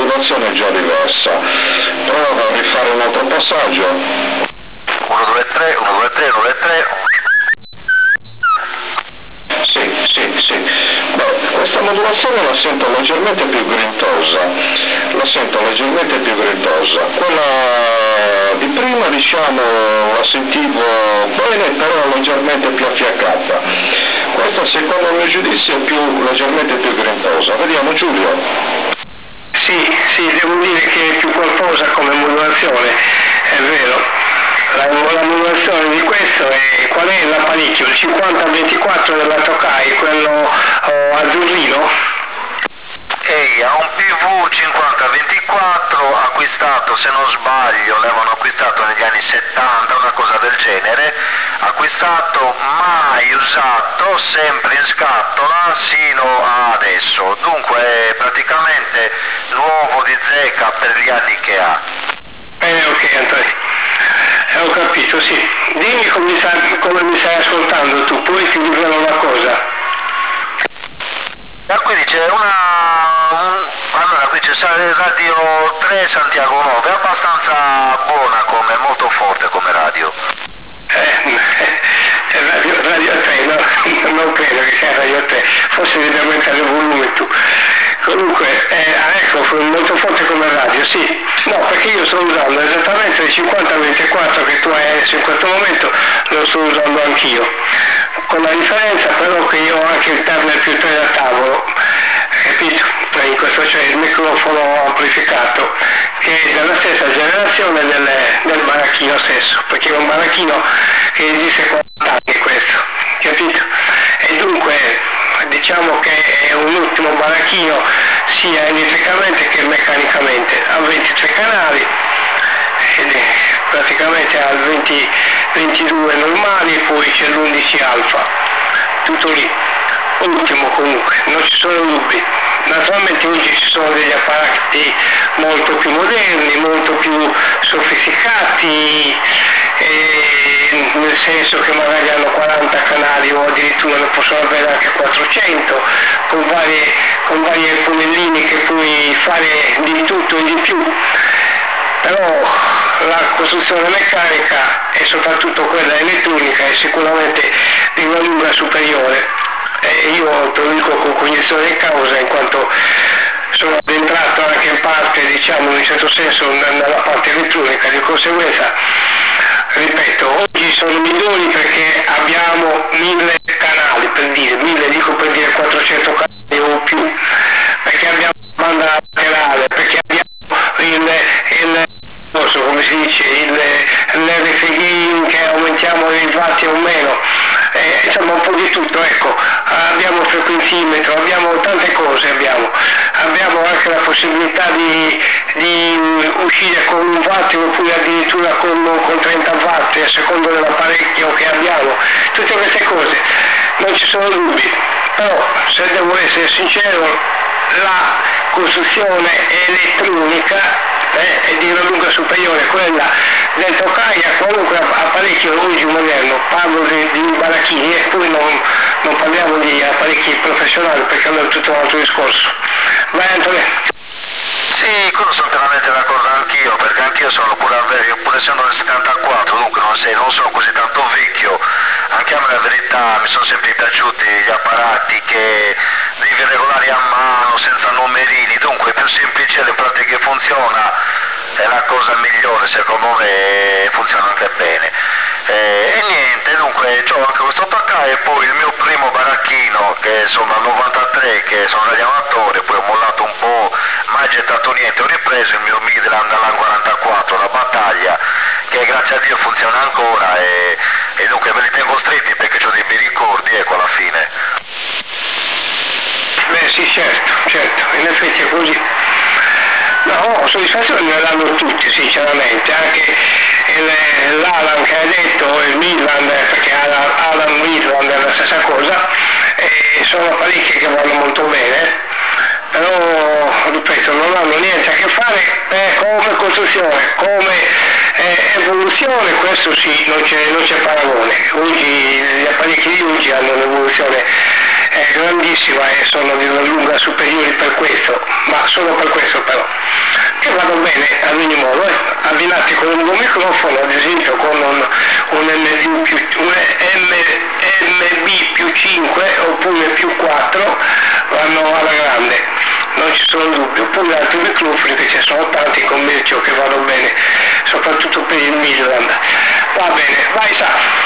prova a rifare un altro passaggio. 1, 2, 3, 1, 2, 3, 1, 2, 3. Sì. Beh, questa modulazione la sento leggermente più grintosa. Quella di prima, la sentivo bene, però leggermente più affiaccata. Questa, secondo il mio giudizio, è leggermente più grintosa. Vediamo Giulio. Sì, devo dire che è più qualcosa come modulazione, è vero. La modulazione di questo è qual è l'apparecchio? Il 50-24 della Tokai, quello azzurrino? Ha un PV 50-24 acquistato, se non sbaglio, l'avevano acquistato negli anni 70, una cosa del genere, acquistato, mai usato, sempre in scatola sino a adesso, dunque è praticamente nuovo di zecca per gli anni che ha. Ok Antonio. Ho capito, sì. Dimmi come mi stai ascoltando tu, poi ti rivelo una cosa. Qui c'è allora qui c'è Radio 3 Santiago 9, è abbastanza buona molto forte come radio. Radio 3, no, non credo che sia Radio 3, forse devi aumentare il volume tu. Comunque, ecco, molto forte come radio, sì. No, perché io sto usando esattamente il 50-24 che tu hai adesso in questo momento, lo sto usando anch'io. Con la differenza però che io ho anche il Turner più 3 da tavolo, capito? In questo c'è il microfono amplificato, che è della stessa generazione del baracchino stesso, perché è un baracchino che esiste 40 anni questo, capito? E dunque diciamo che è un ultimo baracchino sia elettricamente che meccanicamente, ha 23 canali ed è praticamente ha 22 normali e poi c'è l'11 alfa, tutto lì, ultimo comunque, non ci sono dubbi. Naturalmente oggi ci sono degli apparati molto più moderni, molto più sofisticati, nel senso che magari hanno 40 canali o addirittura ne possono avere anche 400, con varie pannelline che puoi fare di tutto e di più. Però la costruzione meccanica e soprattutto quella elettronica è sicuramente di una lunga superiore. E io te lo dico con cognizione di causa, in quanto sono entrato anche in parte, diciamo in un certo senso, nella parte elettronica, di conseguenza, ripeto, oggi sono migliori perché abbiamo 1000 canali, per dire 400 canali o più, perché abbiamo banda laterale, perché abbiamo come si dice, l'RFG che aumentiamo i vatti o meno, insomma un po' di tutto, ecco, abbiamo il frequenzimetro, abbiamo tante cose, abbiamo anche la possibilità di uscire con un watt oppure addirittura con 30 watt, altri a secondo dell'apparecchio che abbiamo, tutte queste cose, non ci sono dubbi, però se devo essere sincero la costruzione elettronica è di una lunga superiore, quella del Tokai a qualunque apparecchio oggi moderno, parlo di baracchini e poi non parliamo di apparecchi professionali perché allora è tutto un altro discorso. Vai Antonio. Sì, quello sono pienamente d'accordo anch'io, perché anch'io sono pure essendo nel 74, dunque non sono così tanto vecchio, anche a me la verità mi sono sempre piaciuti gli apparati che devi regolare a mano, senza numerini, dunque più semplice le pratiche funziona, è la cosa migliore secondo me e funziona anche bene. E niente, dunque ho anche questo Tokai e poi il mio primo baracchino che sono dal 93, che sono radioamatore, poi ho mollato un po', mai gettato niente, ho ripreso il mio Midland dall'anno 44, la battaglia, che grazie a Dio funziona ancora e dunque me li tengo stretti perché ho dei bei ricordi, ecco alla fine. Beh sì, certo, in effetti è così. No, soddisfazione ne danno tutti sinceramente, anche l'Alan che hai detto, il Midland, perché Alan Midland è la stessa cosa, e sono apparecchi che vanno molto bene, però ripeto non hanno niente a che fare come costruzione, come evoluzione, questo sì, non c'è paragone. Oggi gli apparecchi di oggi hanno un'evoluzione grandissima e sono di una lunga superiori per questo, ma solo per questo però, che vanno bene ad ogni modo, abbinati con un buon microfono, ad esempio con un MB più 5 oppure più 4 vanno alla grande, non ci sono dubbi, oppure altri microfoni che ci sono tanti in commercio che vanno bene, soprattutto per il Midland. Va bene, vai Sa.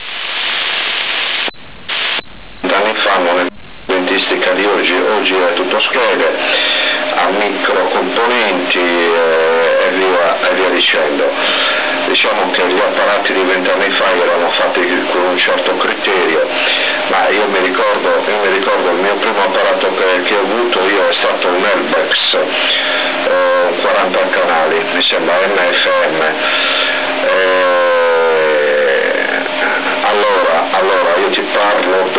Anni fa non è dentistica di oggi è tutto schede, a microcomponenti e via dicendo. Diciamo che gli apparati di 20 anni fa erano fatti con un certo criterio, ma io mi ricordo il mio primo apparato che ho avuto io è stato un Elbex, 40 canali, mi sembra NFM. Allora io ti parlo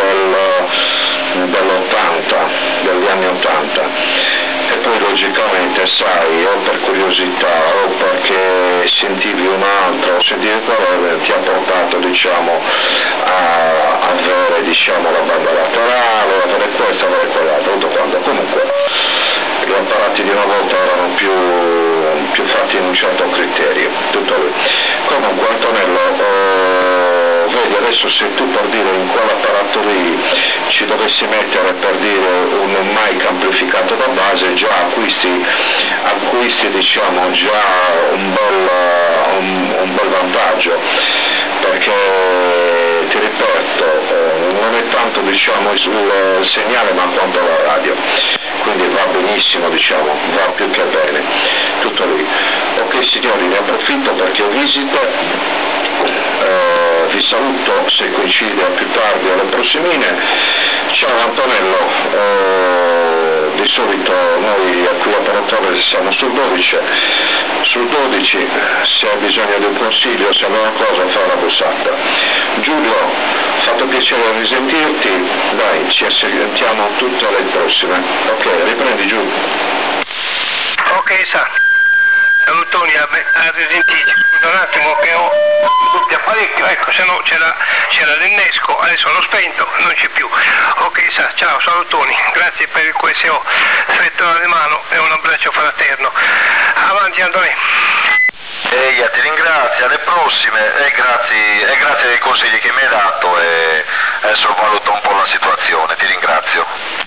degli anni 80 e poi logicamente sai, o per curiosità o perché sentivi un altro o sentivi qualcosa ti ha portato diciamo a avere diciamo la banda laterale, avere questo, avere quell'altro, tutto quanto. Comunque gli apparati di una volta erano più fatti in un certo criterio, tutto lì. Comunque Antonello, vedi adesso se tu per dire in quell'apparato lì ci dovessi mettere per dire un mic amplificato da base, già acquisti diciamo già un bel vantaggio, perché ti ripeto non è tanto diciamo il segnale ma quanto la radio, quindi va benissimo diciamo, va più che bene, tutto lì. Ok signori, ne approfitto perché ho visite. Vi saluto, se coincide a più tardi alle prossimine. Ciao Antonello, di solito noi qui a Paratore siamo sul 12, se hai bisogno di un consiglio, se non una cosa fa una bussata. Giulio, fatto piacere risentirti, dai, ci sentiamo tutte alle prossime. Ok, riprendi Giulio. Ok, salutoni a risentirci, scusa un attimo che ho dubbi apparecchio, ecco, se no c'era l'innesco, adesso l'ho spento, non c'è più. Ok, ciao, salutoni, grazie per il QSO, stretto la mano e un abbraccio fraterno. Avanti Antonio. Eia, ti ringrazio, alle prossime e grazie dei consigli che mi hai dato e adesso valuto un po' la situazione, ti ringrazio.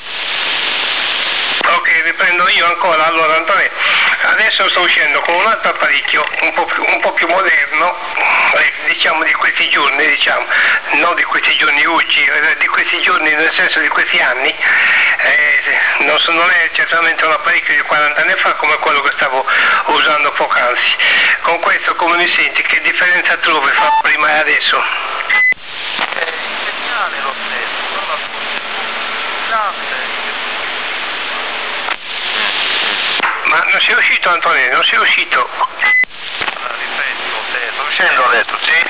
Ok, riprendo io ancora. Allora Antonio, adesso sto uscendo con un altro apparecchio un po' più moderno, diciamo di questi giorni, diciamo, non di questi giorni oggi, di questi giorni nel senso di questi anni, non è certamente un apparecchio di 40 anni fa come quello che stavo usando poc'anzi. Con questo come mi senti? Che differenza trovi fra prima e adesso? Il segnale è lo stesso, però la Ma non sei uscito Antonio, non sei uscito? ripeto, sono sento adesso, sì?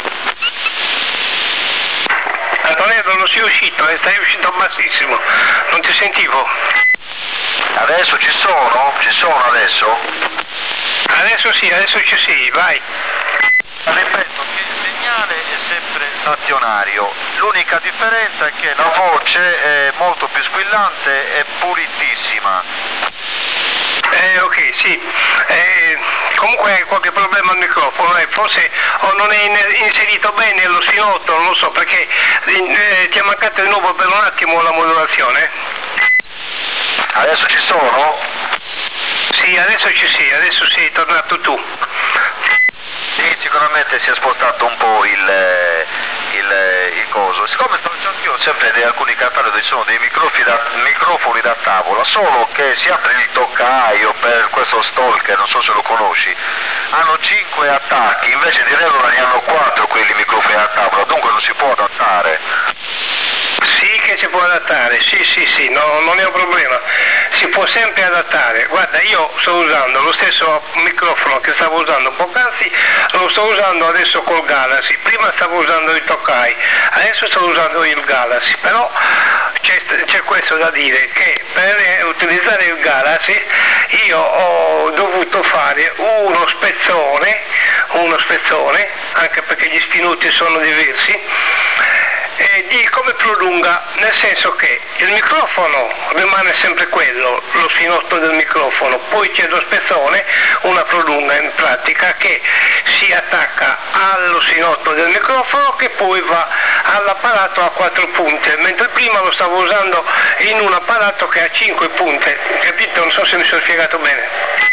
Antonello, non sei uscito, stai uscito bassissimo, non ti sentivo. Adesso ci sono? Ci sono adesso? Adesso sì, adesso ci sei, vai. Ripeto che il segnale è sempre stazionario, l'unica differenza è che la voce è molto più squillante e pulitissima. Ok, sì. Comunque hai qualche problema al microfono, forse o non è inserito bene lo spinotto, non lo so, perché ti è mancato di nuovo per un attimo la modulazione. Adesso ci sono? Sì, adesso ci sei, adesso sei tornato tu. Sì, sicuramente si è spostato un po' il coso. Siccome io ho sempre alcuni cartelli dove sono dei microfoni da tavola, solo che si apre il toccaio per questo stalker, non so se lo conosci, hanno 5 attacchi, invece di regola ne hanno 4 quelli microfoni da tavola, dunque non si può adattare. Sì che si può adattare, sì, no, non è un problema, si può sempre adattare. Guarda, io sto usando lo stesso microfono che stavo usando poc'anzi, lo sto usando adesso col Galaxy, prima stavo usando il Tokai, adesso sto usando il Galaxy, però c'è questo da dire, che per utilizzare il Galaxy io ho dovuto fare uno spezzone, anche perché gli spinuti sono diversi, di come prolunga, nel senso che il microfono rimane sempre quello, lo spinotto del microfono, poi c'è lo spezzone, una prolunga in pratica che si attacca allo spinotto del microfono che poi va all'apparato a 4 punte, mentre prima lo stavo usando in un apparato che ha 5 punte, capito? Non so se mi sono spiegato bene.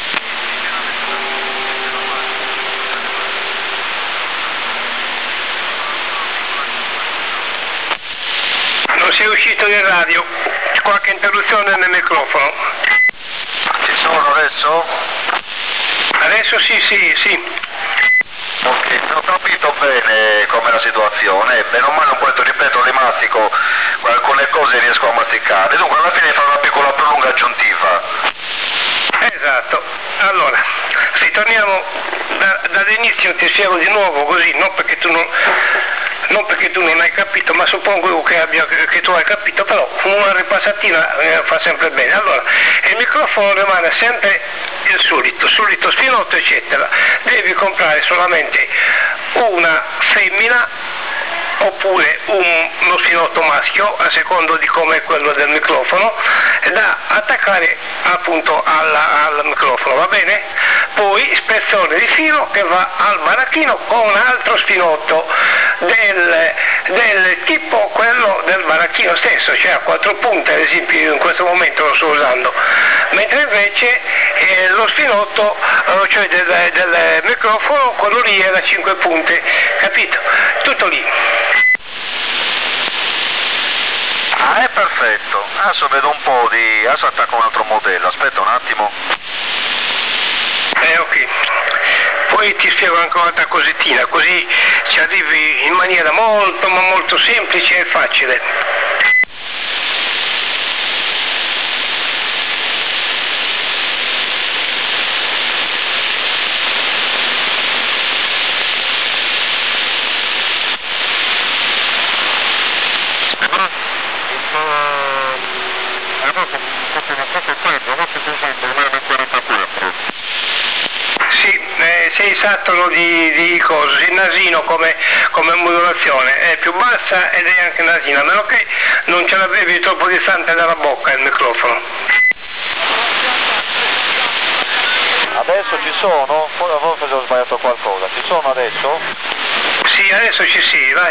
Non sei uscito in radio, c'è qualche interruzione nel microfono. Ci sono adesso? Adesso sì. Ok, non ho capito bene com'è la situazione, bene o male un po' ripeto, le mastico, alcune cose riesco a masticare, dunque alla fine farò una piccola prolunga aggiuntiva. Esatto, allora, ritorniamo dall'inizio, ti spiego di nuovo così, non perché tu non hai capito, ma suppongo che tu hai capito, però una ripassatina fa sempre bene. Allora, il microfono rimane sempre il solito spinotto eccetera, devi comprare solamente una femmina oppure uno spinotto maschio a secondo di come è quello del microfono, da attaccare appunto al microfono, va bene? Poi spezzone di filo che va al baracchino con un altro spinotto del tipo quello del baracchino stesso, cioè a 4 punte, ad esempio in questo momento lo sto usando, mentre invece lo spinotto cioè del microfono, quello lì è da 5 punte, capito? Tutto lì. Ah, è perfetto, adesso vedo un po' adesso attacco un altro modello, aspetta un attimo. Ok, poi ti spiego anche un'altra cosettina, così ci arrivi in maniera molto ma molto semplice e facile. Sei esatto di cose, sei nasino come modulazione, è più bassa ed è anche nasina, a meno che non ce l'avevi troppo distante dalla bocca il microfono. Adesso ci sono? Forse ho sbagliato qualcosa, ci sono adesso? Sì, adesso ci sei, vai.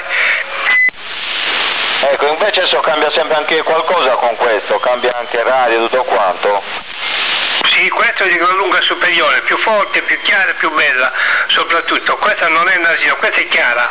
Ecco, invece adesso cambia sempre anche qualcosa con questo, cambia anche radio, tutto quanto. Sì, questo è di gran lunga superiore, più forte, più chiara e più bella, soprattutto. Questa non è nasino, questa è chiara.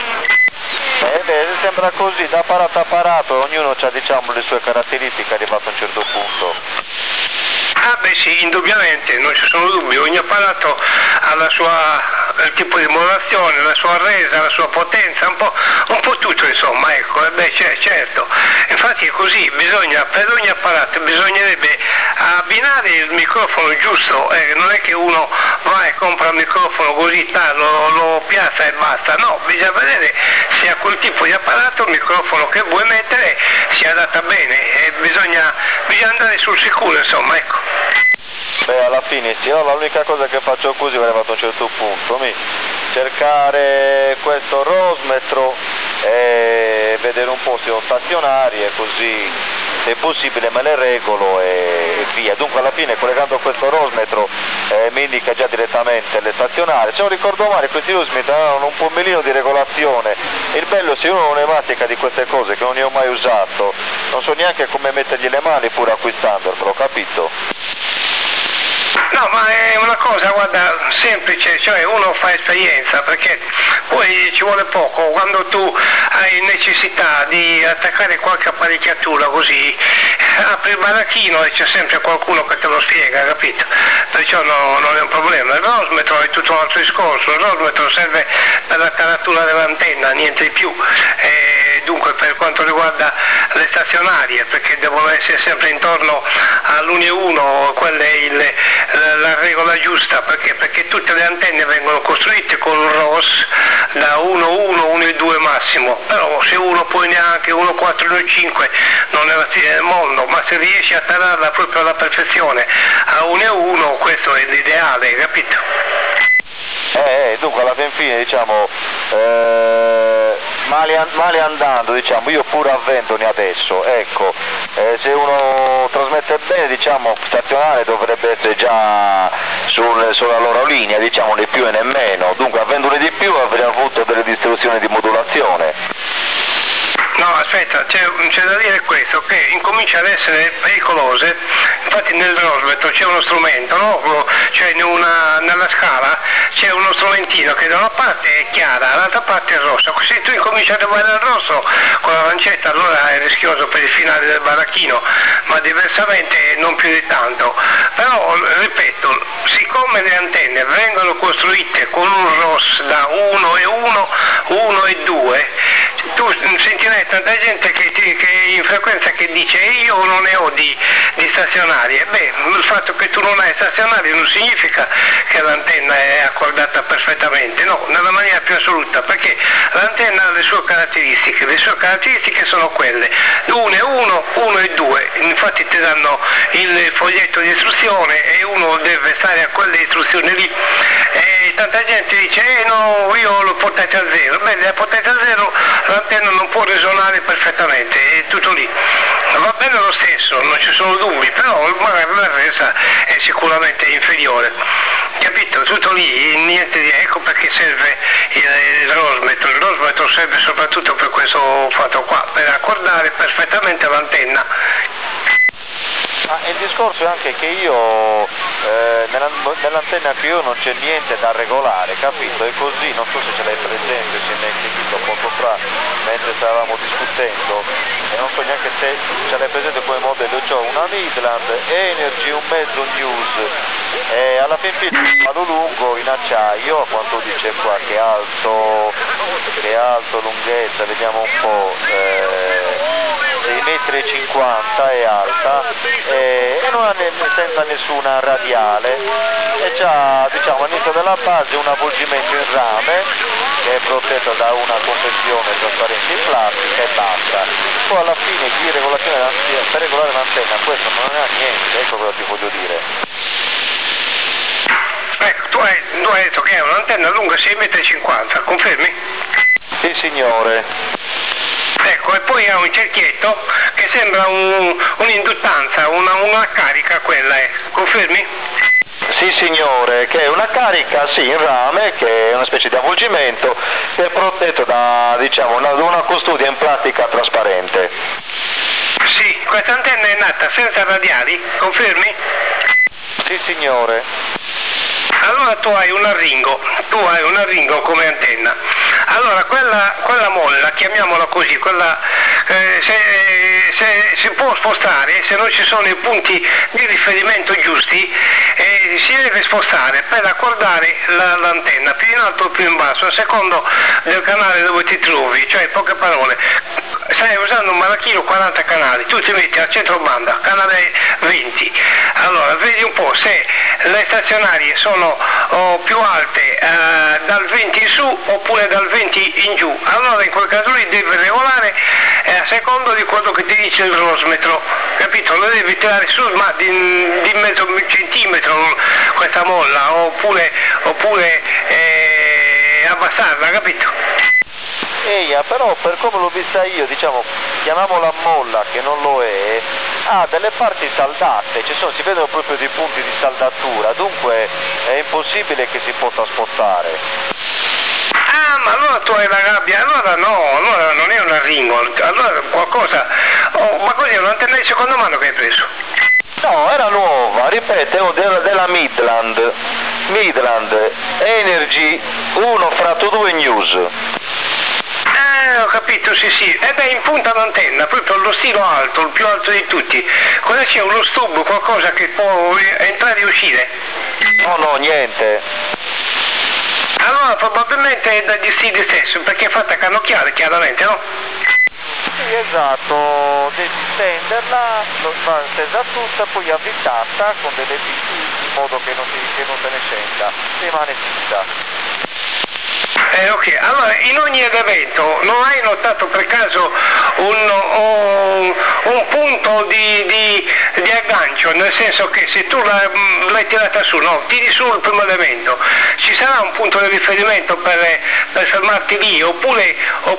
Sembra così, da apparato a apparato, ognuno ha diciamo le sue caratteristiche arrivato a un certo punto. Ah beh sì, indubbiamente, non ci sono dubbi, ogni apparato ha il tipo di modulazione, la sua resa, la sua potenza, un po' tutto insomma, ecco, certo. Infatti è così, per ogni apparato bisognerebbe abbinare il microfono giusto, non è che uno vai e compra un microfono così lo piazza e basta, no, bisogna vedere se a quel tipo di apparato il microfono che vuoi mettere si adatta bene e bisogna andare sul sicuro, insomma, ecco. Beh, alla fine sì, allora l'unica cosa che faccio così, arrivato a un certo punto, cercare questo rosmetro e vedere un po' se ho stazionari e così se è possibile me le regolo e via. Dunque alla fine collegando questo rosmetro mi indica già direttamente le stazionarie. Se non ricordo male questi rosmetri hanno un pomelino di regolazione, il bello se uno non ne mastica di queste cose che non ne ho mai usato, non so neanche come mettergli le mani pur acquistandomelo, capito? No, ma è una cosa, guarda, semplice, cioè uno fa esperienza, perché poi ci vuole poco, quando tu hai necessità di attaccare qualche apparecchiatura così, apri il baracchino e c'è sempre qualcuno che te lo spiega, capito? Perciò non è un problema. Il rosmetro è tutto un altro discorso, il rosmetro serve per la taratura dell'antenna, niente di più. Dunque per quanto riguarda le stazionarie, perché devono essere sempre intorno all'1,1, quella è la regola giusta, perché tutte le antenne vengono costruite con un ROS da 1,1, 1,2 massimo, però se uno poi neanche 1,4, 1,5 non è la fine del mondo, ma se riesci a tararla proprio alla perfezione a 1,1 questo è l'ideale, capito? Dunque alla fine diciamo male andando, diciamo, io pur avendone adesso, ecco, se uno trasmette bene, diciamo, stazionale dovrebbe essere già sulla loro linea, diciamo, né più e né meno, dunque avendone di più avremmo avuto delle distruzioni di modulazione. No, aspetta, c'è da dire questo, che incomincia ad essere pericolose, infatti nel rosmetro c'è uno strumento, no? Cioè nella scala c'è uno strumentino che da una parte è chiara, dall'altra parte è rossa, se tu incominci a arrivare al rosso con la lancetta allora è rischioso per il finale del baracchino, ma diversamente non più di tanto. Però, ripeto, siccome le antenne vengono costruite con un ROS da 1,1, 1,2, tu sentirai tanta gente che in frequenza che dice io non ne ho di stazionarie. Beh, il fatto che tu non hai stazionarie non significa che l'antenna è accordata perfettamente, no, nella maniera più assoluta, perché l'antenna ha le sue caratteristiche sono quelle 1,1, 1,2, infatti ti danno il foglietto di istruzione e uno deve stare a quelle istruzioni lì. E tanta gente dice no, io l'ho portata a zero. Beh, la portata a zero l'antenna non può risuonare perfettamente, è tutto lì. Va bene lo stesso, non ci sono dubbi, però magari la resa è sicuramente inferiore. Capito? Tutto lì, niente di... Ecco perché serve il rosmetro. Il rosmetro serve soprattutto per questo fatto qua, per accordare perfettamente l'antenna. Il discorso è anche che io nell'antenna che io non c'è niente da regolare, capito? E così, non so se ce l'hai presente, se mi hai sentito poco fa mentre stavamo discutendo, e non so neanche se ce l'hai presente come modello, ho una Midland Energy, un mezzo News, e alla fin fine vado lungo in acciaio, a quanto dice qua, che alto, lunghezza, vediamo un po', 6,50 m è alta e non ha senza nessuna radiale, e c'ha, diciamo, all'inizio della base un avvolgimento in rame che è protetto da una confezione trasparente in plastica e basta. Poi alla fine di regolazione per regolare l'antenna questo non ha niente, ecco cosa ti voglio dire. Ecco, tu hai detto che è un'antenna lunga 6,50 m, confermi? Sì signore. Ecco, e poi ha un cerchietto che sembra un'induttanza, una carica quella è, confermi? Sì signore, che è una carica, sì, in rame, che è una specie di avvolgimento che è protetto da, diciamo, una custodia in plastica trasparente. Sì, questa antenna è nata senza radiali, confermi? Sì signore. Allora tu hai un arringo come antenna. Allora quella molla, chiamiamola così, quella se si può spostare, se non ci sono i punti di riferimento giusti, si deve spostare per accordare l'antenna più in alto o più in basso, a secondo del canale dove ti trovi, cioè in poche parole, stai usando un Marachino 40 canali, tu ti metti al centro banda, canale 20, allora vedi un po' se le stazionarie sono più alte dal 20 in su oppure dal 20 in giù, allora in quel caso lì devi regolare a secondo di quello che ti dice il rosmetro, capito? Lo devi tirare su ma di mezzo centimetro questa molla oppure abbassarla, capito? Però per come l'ho vista io, diciamo, chiamiamola molla che non lo è, ha delle parti saldate, si vedono proprio dei punti di saldatura, dunque è impossibile che si possa spostare. Ah, ma allora tu hai la gabbia, allora no, allora non è una Ringgold, allora qualcosa, ma cos'è un'antenna di seconda mano che hai preso? No, era nuova, ripeto, della Midland Energy 1 fratto 2 News. Ho capito, sì, ed è in punta l'antenna, proprio lo stilo alto, il più alto di tutti. Cosa c'è? Uno stub, qualcosa che può entrare e uscire? No, niente. Allora probabilmente è dagli stili stessi, perché è fatta cannocchiale, chiaramente, no? Sì, esatto, devi stenderla, stesa tutta, poi avvitata con delle viti in modo che non se ne scenda, rimane fissa. Ok, allora in ogni evento non hai notato per caso un punto di aggancio, nel senso che se tu l'hai tirata su, no, tiri su il primo elemento, ci sarà un punto di riferimento per fermarti lì, oppure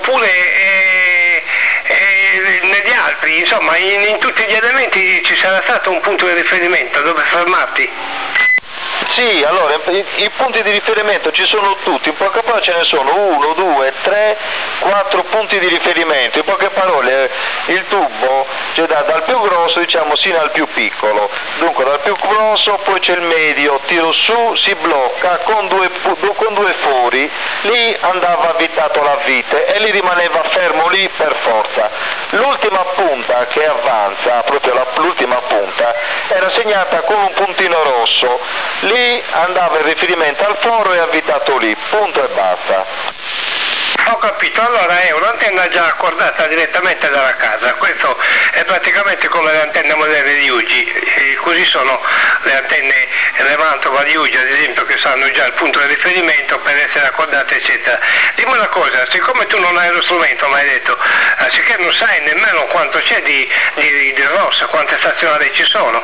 negli altri, insomma in tutti gli elementi ci sarà stato un punto di riferimento dove fermarti? Sì, allora i punti di riferimento ci sono tutti, in poche parole ce ne sono 1, 2, 3, 4 punti di riferimento, in poche parole il tubo dal più grosso diciamo sino al più piccolo, dunque dal più grosso poi c'è il medio, tiro su, si blocca con due fori, lì andava avvitato la vite e lì rimaneva fermo lì per forza. L'ultima punta che avanza, proprio l'ultima punta, era segnata con un puntino rosso, lì andava il riferimento al foro e avvitato lì, punto e basta. Ho capito, allora è un'antenna già accordata direttamente dalla casa, questo è praticamente come le antenne moderne di UGI, così sono le antenne Levantova di UGI ad esempio che sanno già il punto di riferimento per essere accordate eccetera. Dimmi una cosa, siccome tu non hai lo strumento, mi hai detto, sicché non sai nemmeno quanto c'è di ROS, quante stazionari ci sono?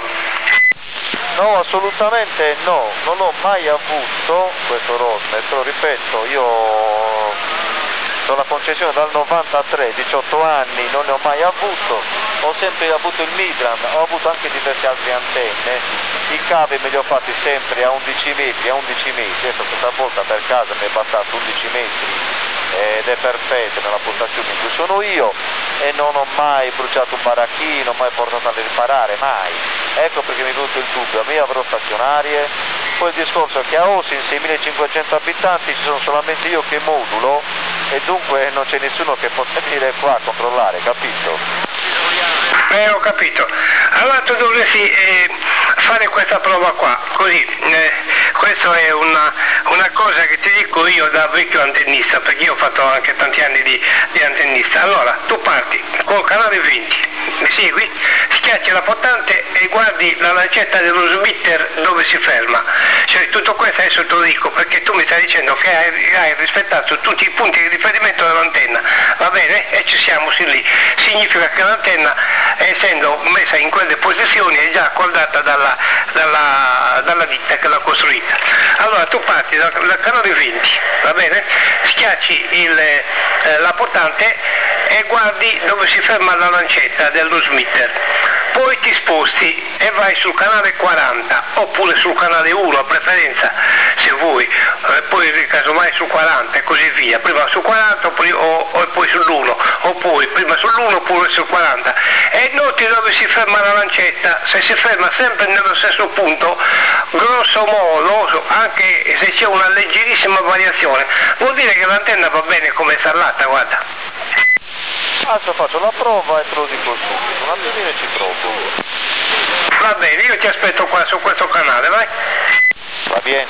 No, assolutamente no, non ho mai avuto questo rosmetro, ripeto, io ho la concessione dal 93, 18 anni, non ne ho mai avuto, ho sempre avuto il Midland, ho avuto anche diverse altre antenne, i cavi me li ho fatti sempre a 11 metri, adesso questa volta per casa mi è bastato 11 metri ed è perfetto nella postazione in cui sono io e non ho mai bruciato un baracchino, mai portato a riparare, mai. Ecco perché mi è venuto il dubbio, a me avrò stazionarie, poi il discorso è che a Osin 6.500 abitanti ci sono solamente io che modulo e dunque non c'è nessuno che possa venire qua a controllare, capito? Ho capito. Allora tu dovresti fare questa prova qua, così, questa è una cosa che ti dico io da vecchio antennista, perché io ho fatto anche tanti anni di antennista. Allora, tu parti col canale 20, mi segui? Schiacci la portante e guardi la lancetta dello smitter dove si ferma. Cioè tutto questo adesso te lo dico perché tu mi stai dicendo che hai rispettato tutti i punti di riferimento dell'antenna, va bene? E ci siamo sì lì. Significa che l'antenna, essendo messa in quelle posizioni, è già accordata dalla ditta che l'ha costruita. Allora tu parti dal canale 20, va bene? Schiacci la portante e guardi dove si ferma la lancetta dello smitter. Poi ti sposti e vai sul canale 40 oppure sul canale 1 a preferenza se vuoi, poi casomai sul 40 e così via, prima sul 40 o poi sull'1 o poi prima sull'1 oppure sul 40 e noti dove si ferma la lancetta. Se si ferma sempre nello stesso punto, grosso modo, anche se c'è una leggerissima variazione, vuol dire che l'antenna va bene come è installata, guarda. Adesso faccio la prova e te lo dico subito, un attimino e ci provo. Va bene, io ti aspetto qua su questo canale, vai. Va bene.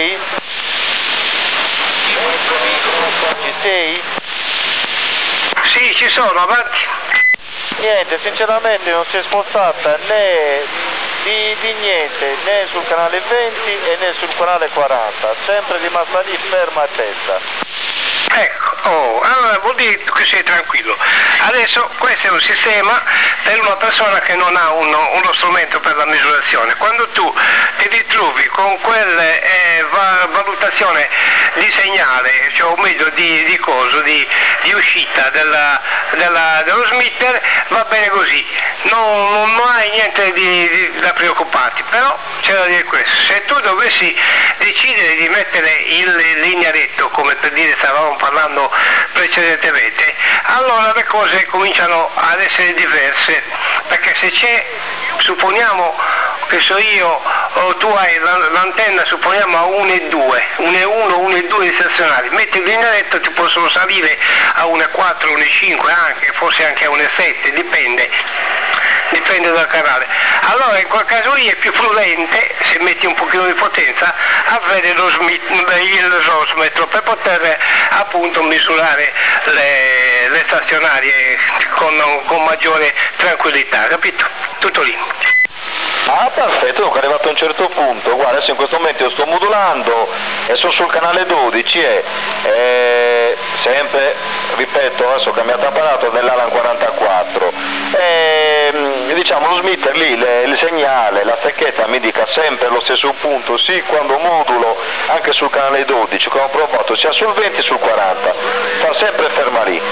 sei? Ci sei? Sì, ci sono, avanti. Niente, sinceramente non si è spostata né di niente, né sul canale 20 e né sul canale 40, sempre rimasta lì ferma a testa. Ecco, allora vuol dire che sei tranquillo. Adesso questo è un sistema per una persona che non ha uno strumento per la misurazione. Quando tu ti ritrovi con quella valutazione di segnale, cioè o meglio di uscita dello smitter, va bene così, non hai niente da preoccuparti, però c'è da dire questo: se tu dovessi decidere di mettere il linearetto, come per dire stavamo parlando precedentemente, allora le cose cominciano ad essere diverse, perché se c'è, supponiamo che so io, o tu hai l'antenna, supponiamo a 1,2, 1,1, 1,2 di stazionari, metti il linearetto, ti possono salire a 1,4, 1,5, anche, forse anche a 1,7, dipende dal canale. Allora in quel caso lì è più prudente, se metti un pochino di potenza, avere il rosmetro per poter appunto misurare le stazionarie con maggiore tranquillità, capito? Tutto lì. Ah, perfetto, dunque è arrivato a un certo punto. Guarda, adesso in questo momento io sto modulando e sono sul canale 12 e sempre, ripeto, adesso ho cambiato apparato dell'Alan 44 e diciamo lo smitter lì, il segnale, la stecchetta mi indica sempre lo stesso punto, sì, quando modulo anche sul canale 12, come ho provato sia sul 20 che sul 40, fa sempre ferma lì.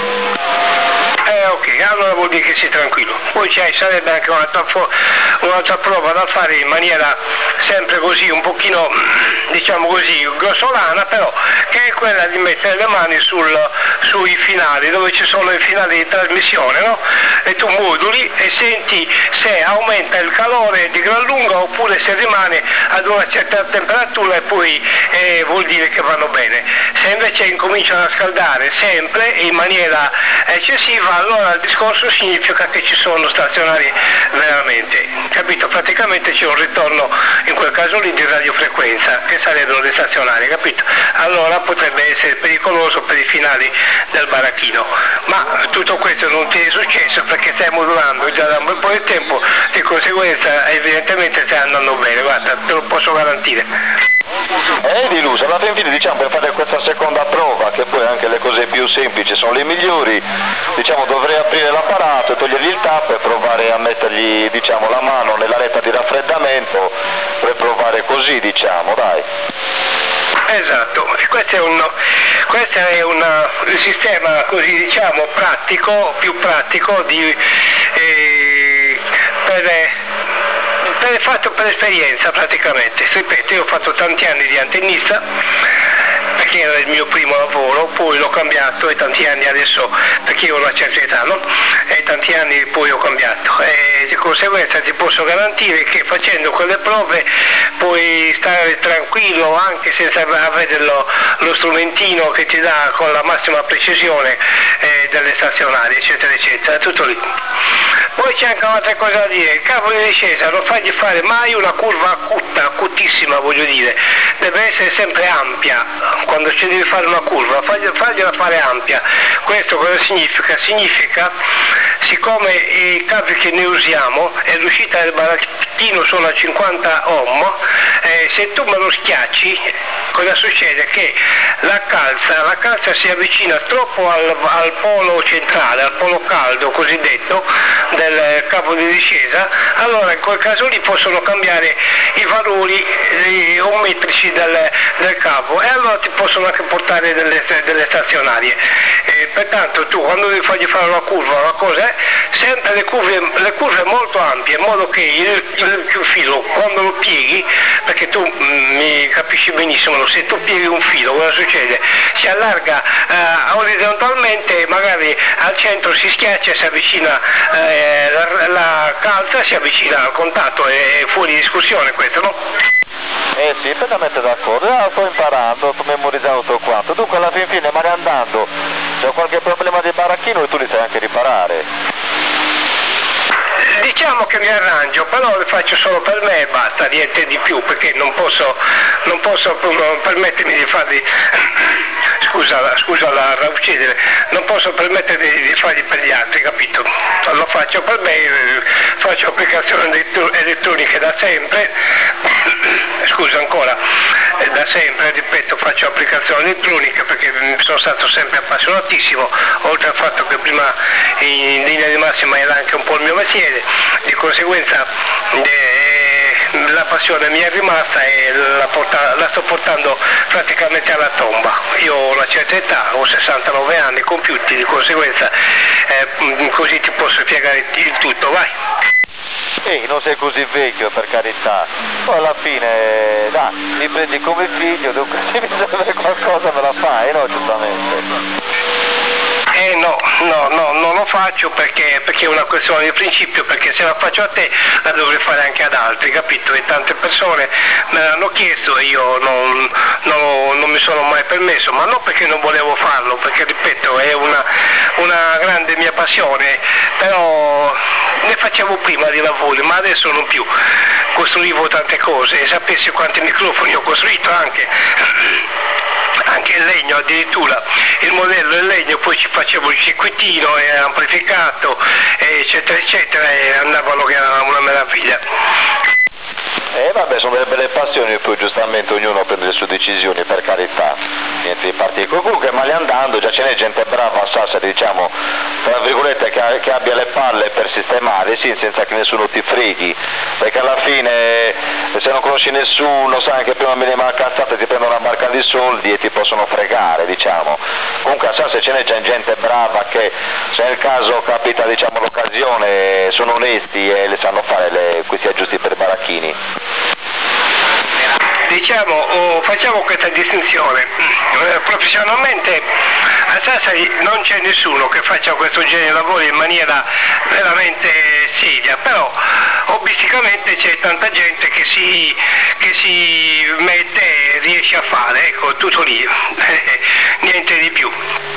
Ok, allora vuol dire che sei tranquillo. Poi sarebbe anche un'altra prova da fare in maniera sempre così, un pochino, diciamo così, grossolana, però, che è quella di mettere le mani sui finali, dove ci sono i finali di trasmissione, no? E tu moduli e senti se aumenta il calore di gran lunga oppure se rimane ad una certa temperatura, e poi vuol dire che vanno bene. Se invece incominciano a scaldare sempre in maniera eccessiva, allora il discorso significa che ci sono stazionari veramente, capito? Praticamente c'è un ritorno in quel caso lì di radiofrequenza, che sarebbero le stazionarie, capito? Allora potrebbe essere pericoloso per i finali del baracchino, ma tutto questo non ti è successo perché stai modulando già da un bel po' di tempo, di conseguenza evidentemente stai andando bene, guarda, te lo posso garantire. Di Luce, alla fine diciamo, per fare questa seconda prova, che poi anche le cose più semplici sono le migliori, diciamo dovrei aprire l'apparato e togliergli il tappo e provare a mettergli, diciamo, la mano nella letta di raffreddamento per provare così, diciamo, dai. Esatto, questo è un sistema così, diciamo, pratico, più pratico fatto per esperienza praticamente. Ripeto, io ho fatto tanti anni di antennista perché era il mio primo lavoro, poi l'ho cambiato e tanti anni adesso, perché io ho una certa età, no? E tanti anni poi ho cambiato e di conseguenza ti posso garantire che facendo quelle prove puoi stare tranquillo anche senza avere lo strumentino che ti dà con la massima precisione delle stazionarie, eccetera eccetera, tutto lì. Poi c'è anche un'altra cosa da dire: il cavo di discesa non fagli fare mai una curva acutissima, voglio dire, deve essere sempre ampia. Quando ci devi fare una curva, fagliela fare ampia. Questo cosa significa? Significa, siccome i cavi che noi usiamo e l'uscita del baracchino sono a 50 ohm, se tu me lo schiacci, cosa succede? Che la calza si avvicina troppo al polo centrale, al polo caldo cosiddetto del cavo di discesa, allora in quel caso lì possono cambiare i valori ohmmetrici del cavo e allora ti possono anche portare delle stazionarie. Pertanto tu quando devi fargli fare una curva, una cosa è sempre le curve molto ampie, in modo che il filo quando lo pieghi, perché tu mi capisci benissimo, se tu pieghi un filo cosa succede? Si allarga orizzontalmente, magari al centro si schiaccia, si avvicina la calza, si avvicina al contatto, è fuori discussione questo, no? Sì, perfettamente d'accordo, sto imparando, sto memorizzando tutto quanto, dunque alla fine mare andando, c'è qualche problema di baracchino e tu li sai anche riparare. Diciamo che mi arrangio, però le faccio solo per me e basta, niente di più, perché non posso permettermi di farli, scusa la uccidere, non posso permettermi di farli per gli altri, capito? Lo faccio per me, faccio applicazioni elettroniche da sempre, scusa ancora, da sempre, ripeto, faccio applicazioni elettroniche perché sono stato sempre appassionatissimo, oltre al fatto che prima in linea di massima era anche un po' il mio mestiere, di conseguenza la passione mi è rimasta e la sto portando praticamente alla tomba. Io ho una certa età, ho 69 anni compiuti, di conseguenza così ti posso spiegare il tutto, vai. Non sei così vecchio, per carità, poi alla fine dai, mi prendi come figlio, dunque se mi serve qualcosa me la fai, no, giustamente? No, non lo faccio perché è una questione di principio, perché se la faccio a te la dovrei fare anche ad altri, capito? E tante persone me l'hanno chiesto e io non mi sono mai permesso, ma non perché non volevo farlo, perché ripeto è una grande mia passione, però ne facevo prima di lavori, ma adesso non più. Costruivo tante cose e sapessi quanti microfoni ho costruito anche in legno, addirittura il modello in legno, poi ci facevo il circuitino e amplificato eccetera eccetera e andavano che era una meraviglia. Vabbè, sono delle belle passioni, poi giustamente ognuno prende le sue decisioni, per carità, niente di particolare. Comunque male andando già ce n'è gente brava a Sassari, diciamo, tra virgolette, che abbia le palle per sistemare, sì, senza che nessuno ti freghi, perché alla fine se non conosci nessuno, sai che prima minima cazzata ti prendono una barca di soldi e ti possono fregare, diciamo. Comunque a Sassari ce n'è già gente brava che se nel caso capita, diciamo, l'occasione, sono onesti e le sanno fare questi aggiusti per i baracchini. Diciamo, facciamo questa distinzione, professionalmente a Sassari non c'è nessuno che faccia questo genere di lavori in maniera veramente seria, però hobbisticamente c'è tanta gente che si mette e riesce a fare, ecco, tutto lì, niente di più.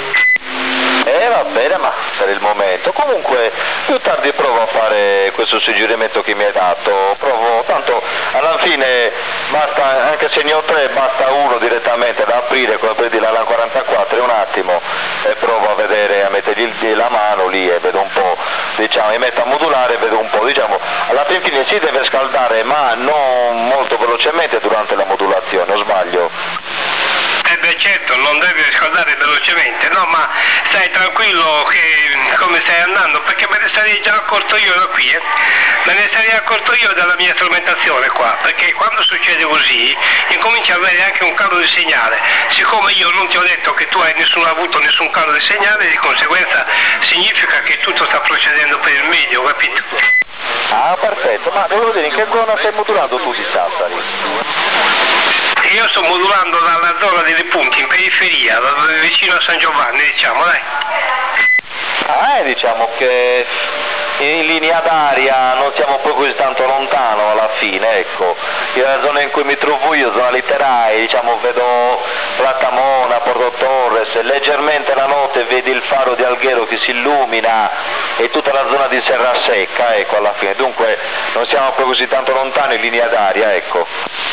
Va bene, ma per il momento. Comunque più tardi provo a fare questo suggerimento che mi hai dato, tanto alla fine basta, anche se ne ho 3, basta uno direttamente da aprire, come per dire la 44 un attimo, e provo a vedere, a mettergli la mano lì e vedo un po', diciamo, mi metto a modulare e vedo un po', diciamo, alla fine si deve scaldare ma non molto velocemente durante la modulazione, o sbaglio? Beh certo, non devi scaldare velocemente, no, ma stai tranquillo che come stai andando, perché me ne sarei già accorto io da qui, me ne sarei accorto io dalla mia strumentazione qua, perché quando succede così incominci a avere anche un calo di segnale, siccome io non ti ho detto che tu hai avuto nessun calo di segnale, di conseguenza significa che tutto sta procedendo per il meglio, capito? Ah, perfetto, ma devo dire, in che zona stai modulando tu di Sassari? Io sto modulando dalla zona delle Punti, in periferia, vicino a San Giovanni, diciamo, dai. Diciamo che in linea d'aria non siamo poi così tanto lontano alla fine, ecco. La zona in cui mi trovo io, zona Literai, diciamo, vedo Platamona, Porto Torres, leggermente la notte vedi il faro di Alghero che si illumina e tutta la zona di Serrasecca, ecco, alla fine. Dunque non siamo poi così tanto lontano in linea d'aria, ecco.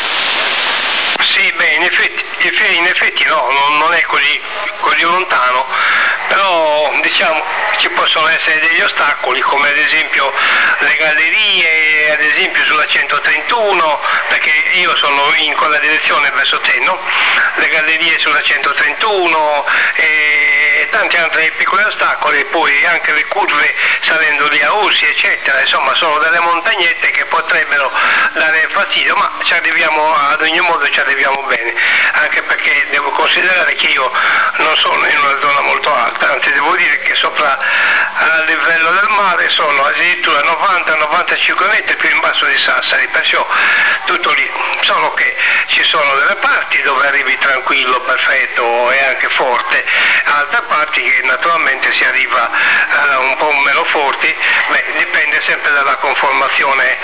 Sì, beh, in effetti no, non è così lontano, però diciamo ci possono essere degli ostacoli, come ad esempio le gallerie, ad esempio sulla 131, perché io sono in quella direzione verso te, no? Le gallerie sulla 131 e tanti altri piccoli ostacoli, poi anche le curve salendo lì a Orsi, eccetera, insomma sono delle montagnette che potrebbero dare fastidio, ma ci arriviamo, ad ogni modo ci arriviamo bene, anche perché devo considerare che io non sono in una zona molto alta, anzi devo dire che sopra al livello del mare sono addirittura 90-95 metri più in basso di Sassari, perciò tutto lì, solo che ci sono delle parti dove arrivi tranquillo, perfetto e anche forte, altre parti che naturalmente si arriva un po' meno forti, dipende sempre dalla conformazione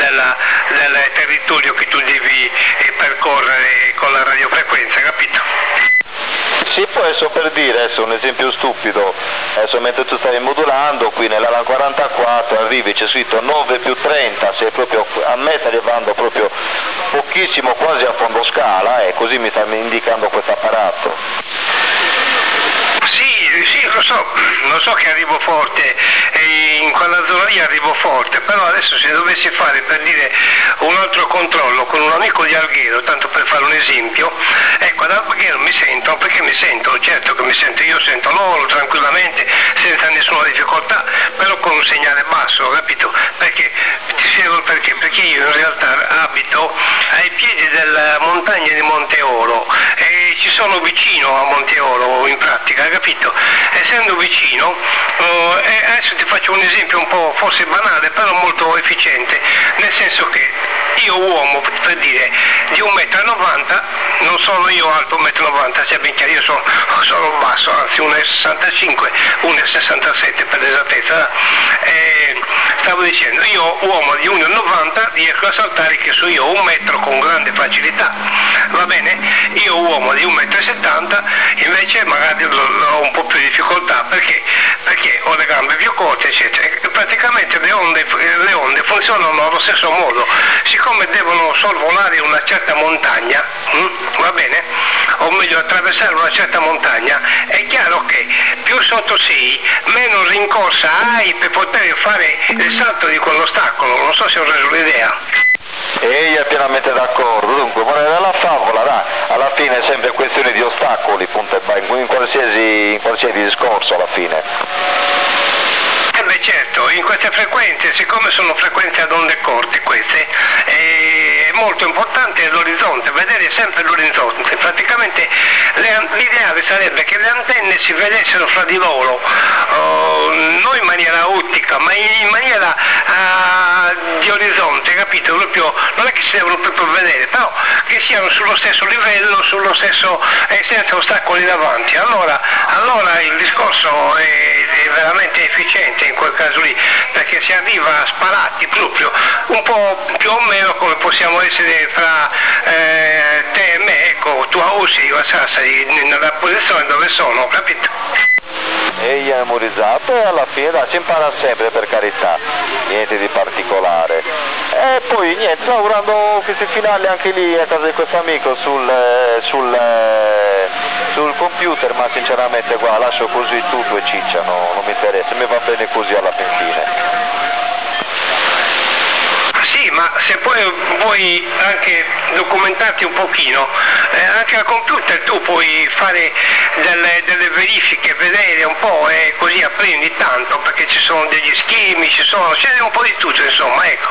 del territorio che tu devi percorrere con la radiofrequenza, capito? Sì, poi adesso per dire, adesso un esempio stupido, adesso mentre tu stavi modulando, qui nell'ala 44 arrivi, c'è scritto 9 più 30, sei proprio a me sta arrivando proprio pochissimo, quasi a fondo scala, e così mi sta indicando questo apparato. Sì, lo so che arrivo forte, e in quella zona lì arrivo forte, però adesso se dovessi fare, per dire, un altro controllo con un amico di Alghero, tanto per fare un esempio, ecco, ad Alghero mi sentono, perché mi sentono, certo che mi sento, io sento loro tranquillamente, senza nessuna difficoltà, però con un segnale basso, capito? Perché, ti spiego il perché, perché io in realtà abito ai piedi della montagna di Monte Oro, e ci sono vicino a Monte Oro in pratica, capito? Essendo vicino, adesso ti faccio un esempio un po' forse banale, però molto efficiente, nel senso che io uomo, per dire, di 1,90 m, non sono io alto 1,90 m, sia ben chiaro, io sono basso, anzi 1,65 m, 1,67 m per l'esattezza, stavo dicendo, io uomo di 1,90 m riesco a saltare, che so io, 1 metro con grande facilità, va bene? Io uomo di 1,70 m invece magari ho un po' più di difficoltà, perché ho le gambe più corte, eccetera. E praticamente le onde funzionano allo stesso modo, siccome devono sorvolare una certa montagna, va bene? O meglio attraversare una certa montagna, è chiaro che più sotto sei, meno rincorsa hai per poter fare il salto di quell'ostacolo, non so se ho reso l'idea. E io è pienamente d'accordo, dunque morale della favola, alla fine è sempre questione di ostacoli, punto e basta, in qualsiasi discorso alla fine. Beh certo, in queste frequenze, siccome sono frequenze ad onde corte queste, è molto importante l'orizzonte, vedere sempre l'orizzonte. Praticamente l'ideale sarebbe che le antenne si vedessero fra di loro, non in maniera ottica, ma in maniera di orizzonte, capito? Proprio, non è che si devono proprio vedere, però che siano sullo stesso livello, sullo stesso, senza ostacoli davanti. Allora il discorso è veramente efficiente in quel caso lì, perché si arriva sparati proprio, un po' più o meno come possiamo essere fra te e me, ecco, tu a Ossi, io a Sassari, nella posizione dove sono, capito? E io ho memorizzato, e alla fine si impara sempre, per carità, niente di particolare. E poi niente, lavorando questi finali anche lì a casa di questo amico sul computer, ma sinceramente guarda, lascio così tutto e ciccia, non mi interessa, mi va bene così alla fine. Sì, ma se poi vuoi anche documentarti un pochino, anche al computer tu puoi fare delle verifiche, vedere un po' e così apprendi tanto, perché ci sono degli schemi, c'è un po' di tutto, insomma, ecco.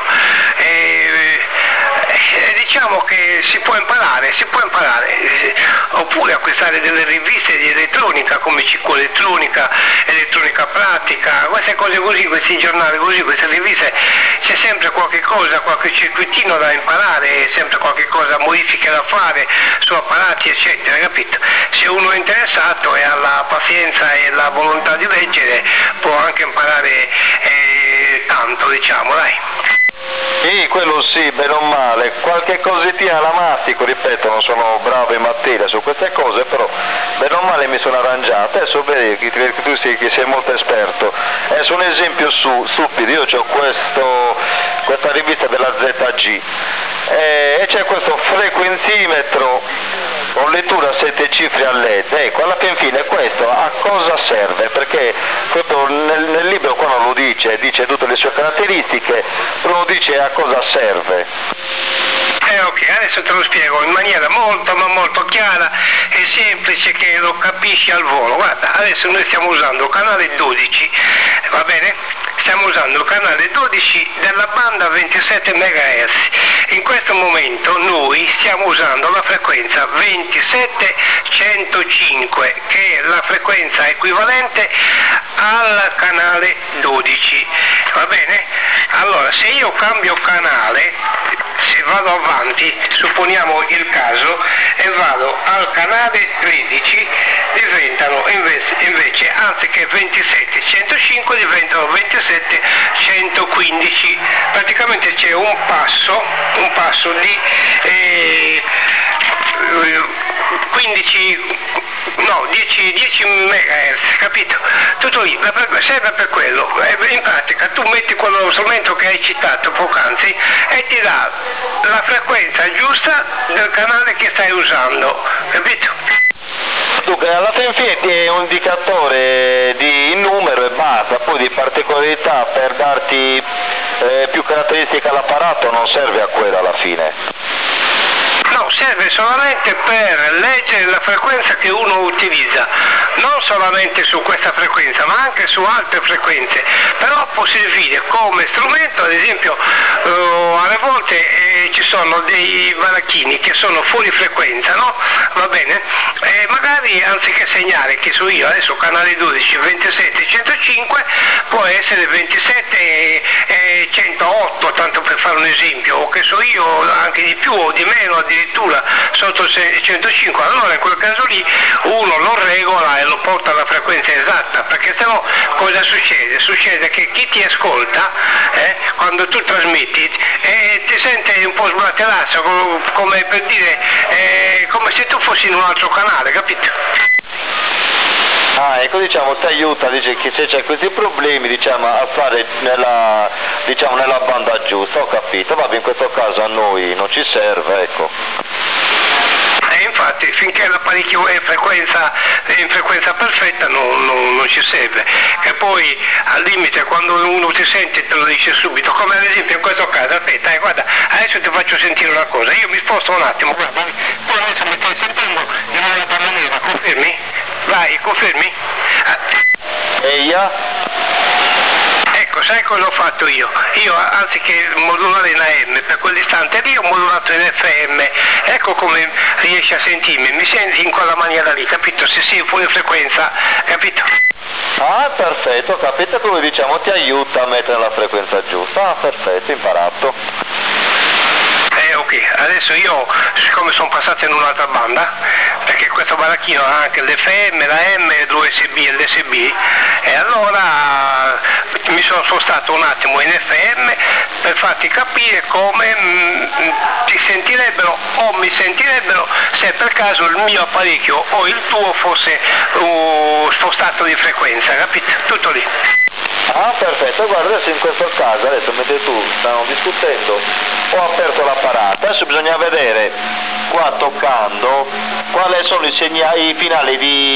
Diciamo che si può imparare, oppure acquistare delle riviste di elettronica come Cicco Elettronica, Elettronica Pratica, queste cose così, questi giornali così, queste riviste, c'è sempre qualche cosa, qualche circuitino da imparare, sempre qualche cosa, modifiche da fare su apparati eccetera, capito? Se uno è interessato e ha la pazienza e la volontà di leggere può anche imparare tanto, diciamo, dai. Sì, quello sì, bene o male, qualche cosettina la mastico, ripeto, non sono bravo in materia su queste cose, però bene o male mi sono arrangiato. Adesso vedi che tu sei molto esperto. Adesso un esempio stupido, io ho questa rivista della ZG e c'è questo frequenzimetro con lettura a 7 cifre a LED, ecco, alla fine questo a cosa serve? Perché proprio nel libro qua non lo dice tutte le sue caratteristiche, però dice a cosa serve. Ok, adesso te lo spiego in maniera molto ma molto chiara e semplice, che lo capisci al volo. Guarda, adesso noi stiamo usando il canale 12, va bene? Stiamo usando il canale 12 della banda 27 MHz. In questo momento noi stiamo usando la frequenza 27-105, che è la frequenza equivalente al canale 12, va bene? Allora, se io cambio canale, se vado avanti, supponiamo il caso, e vado al canale 13, diventano invece anziché 27-105 diventano 27-115, praticamente c'è un passo di 15 No, 10 MHz, capito? Tutto lì, serve per quello. In pratica tu metti quello strumento che hai citato poc'anzi e ti dà la frequenza giusta del canale che stai usando, capito? Dunque, alla fin fine è un indicatore di numero e basta, poi di particolarità per darti più caratteristiche all'apparato non serve a quello alla fine. No, serve solamente per leggere la frequenza che uno utilizza, non solamente su questa frequenza, ma anche su altre frequenze, però può servire come strumento, ad esempio alle volte ci sono dei baracchini che sono fuori frequenza, no? Va bene? Magari anziché segnare, che so io, adesso canale 12, 27, 105, può essere 27 e 108, tanto per fare un esempio, o che so io, anche di più o di meno, addirittura sotto 105, allora in quel caso lì uno lo regola e lo porta alla frequenza esatta, perché sennò cosa succede? Succede che chi ti ascolta, quando tu trasmetti, ti sente un po' sblaterato, come per dire, come se tu fossi in un altro canale, capito? Ah, ecco, diciamo, ti aiuta, dice che se c'è questi problemi, diciamo, a stare nella banda giusta, ho capito, vabbè, in questo caso a noi non ci serve, ecco. Infatti finché l'apparecchio è in frequenza perfetta non ci serve, che poi al limite quando uno ti sente te lo dice subito, come ad esempio in questo caso, aspetta, guarda, adesso ti faccio sentire una cosa, io mi sposto un attimo, guarda, tu adesso mi stai sentendo di nuovo per maniera, confermi? Vai, confermi? Ecco, sai cosa ho fatto io? Io anziché modulare in AM per quell'istante lì ho modulato in FM, ecco come riesci a sentirmi, mi senti in quella maniera lì, capito? Se sei fuori frequenza, capito? Ah, perfetto, capito, come diciamo ti aiuta a mettere la frequenza giusta, ah, perfetto, imparato. Ok, adesso io, siccome sono passato in un'altra banda, perché questo baracchino ha anche l'FM, la M, l'USB e l'SB, e allora mi sono spostato un attimo in FM per farti capire come ti sentirebbero o mi sentirebbero se per caso il mio apparecchio o il tuo fosse spostato di frequenza, capito? Tutto lì. Ah, perfetto, guarda, adesso in questo caso, adesso mentre tu stavamo discutendo, ho aperto l'apparato, adesso bisogna vedere, qua toccando, quali sono i segnali finali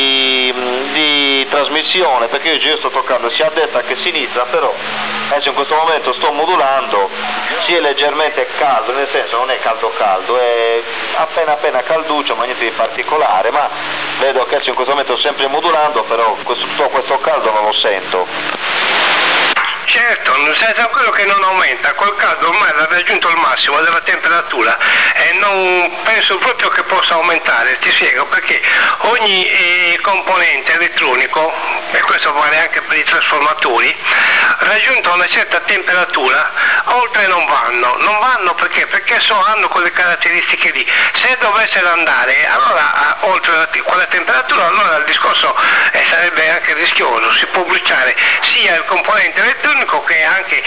di trasmissione, perché io sto toccando sia a destra che a sinistra, però adesso in questo momento sto modulando, si è leggermente caldo, nel senso non è caldo caldo, è appena calduccio, ma niente di particolare, ma vedo che adesso in questo momento sto sempre modulando, però questo caldo non lo sento. Certo, sei tranquillo che non aumenta, col caldo ormai ha raggiunto il massimo della temperatura e non penso proprio che possa aumentare, ti spiego perché ogni componente elettronico, e questo vale anche per i trasformatori, raggiunta una certa temperatura, oltre non vanno perché? Perché hanno quelle caratteristiche lì, se dovessero andare allora oltre quella temperatura allora il discorso sarebbe anche rischioso, si può bruciare sia il componente elettronico che anche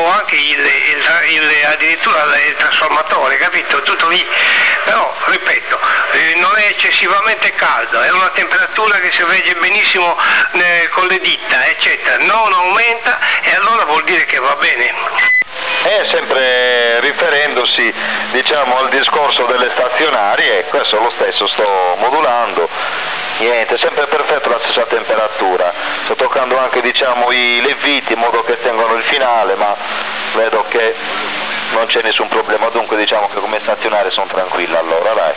addirittura il trasformatore, capito? Tutto lì, però ripeto, non è eccessivamente caldo, è una temperatura che si regge benissimo con le dita, eccetera, non aumenta e allora vuol dire che va bene. Sempre riferendosi, diciamo, al discorso delle stazionarie, questo lo stesso sto modulando, niente, sempre perfetto la stessa temperatura, sto toccando anche, diciamo, le viti in modo che tengono il finale, ma vedo che non c'è nessun problema, dunque diciamo che come stazionarie sono tranquillo allora, dai.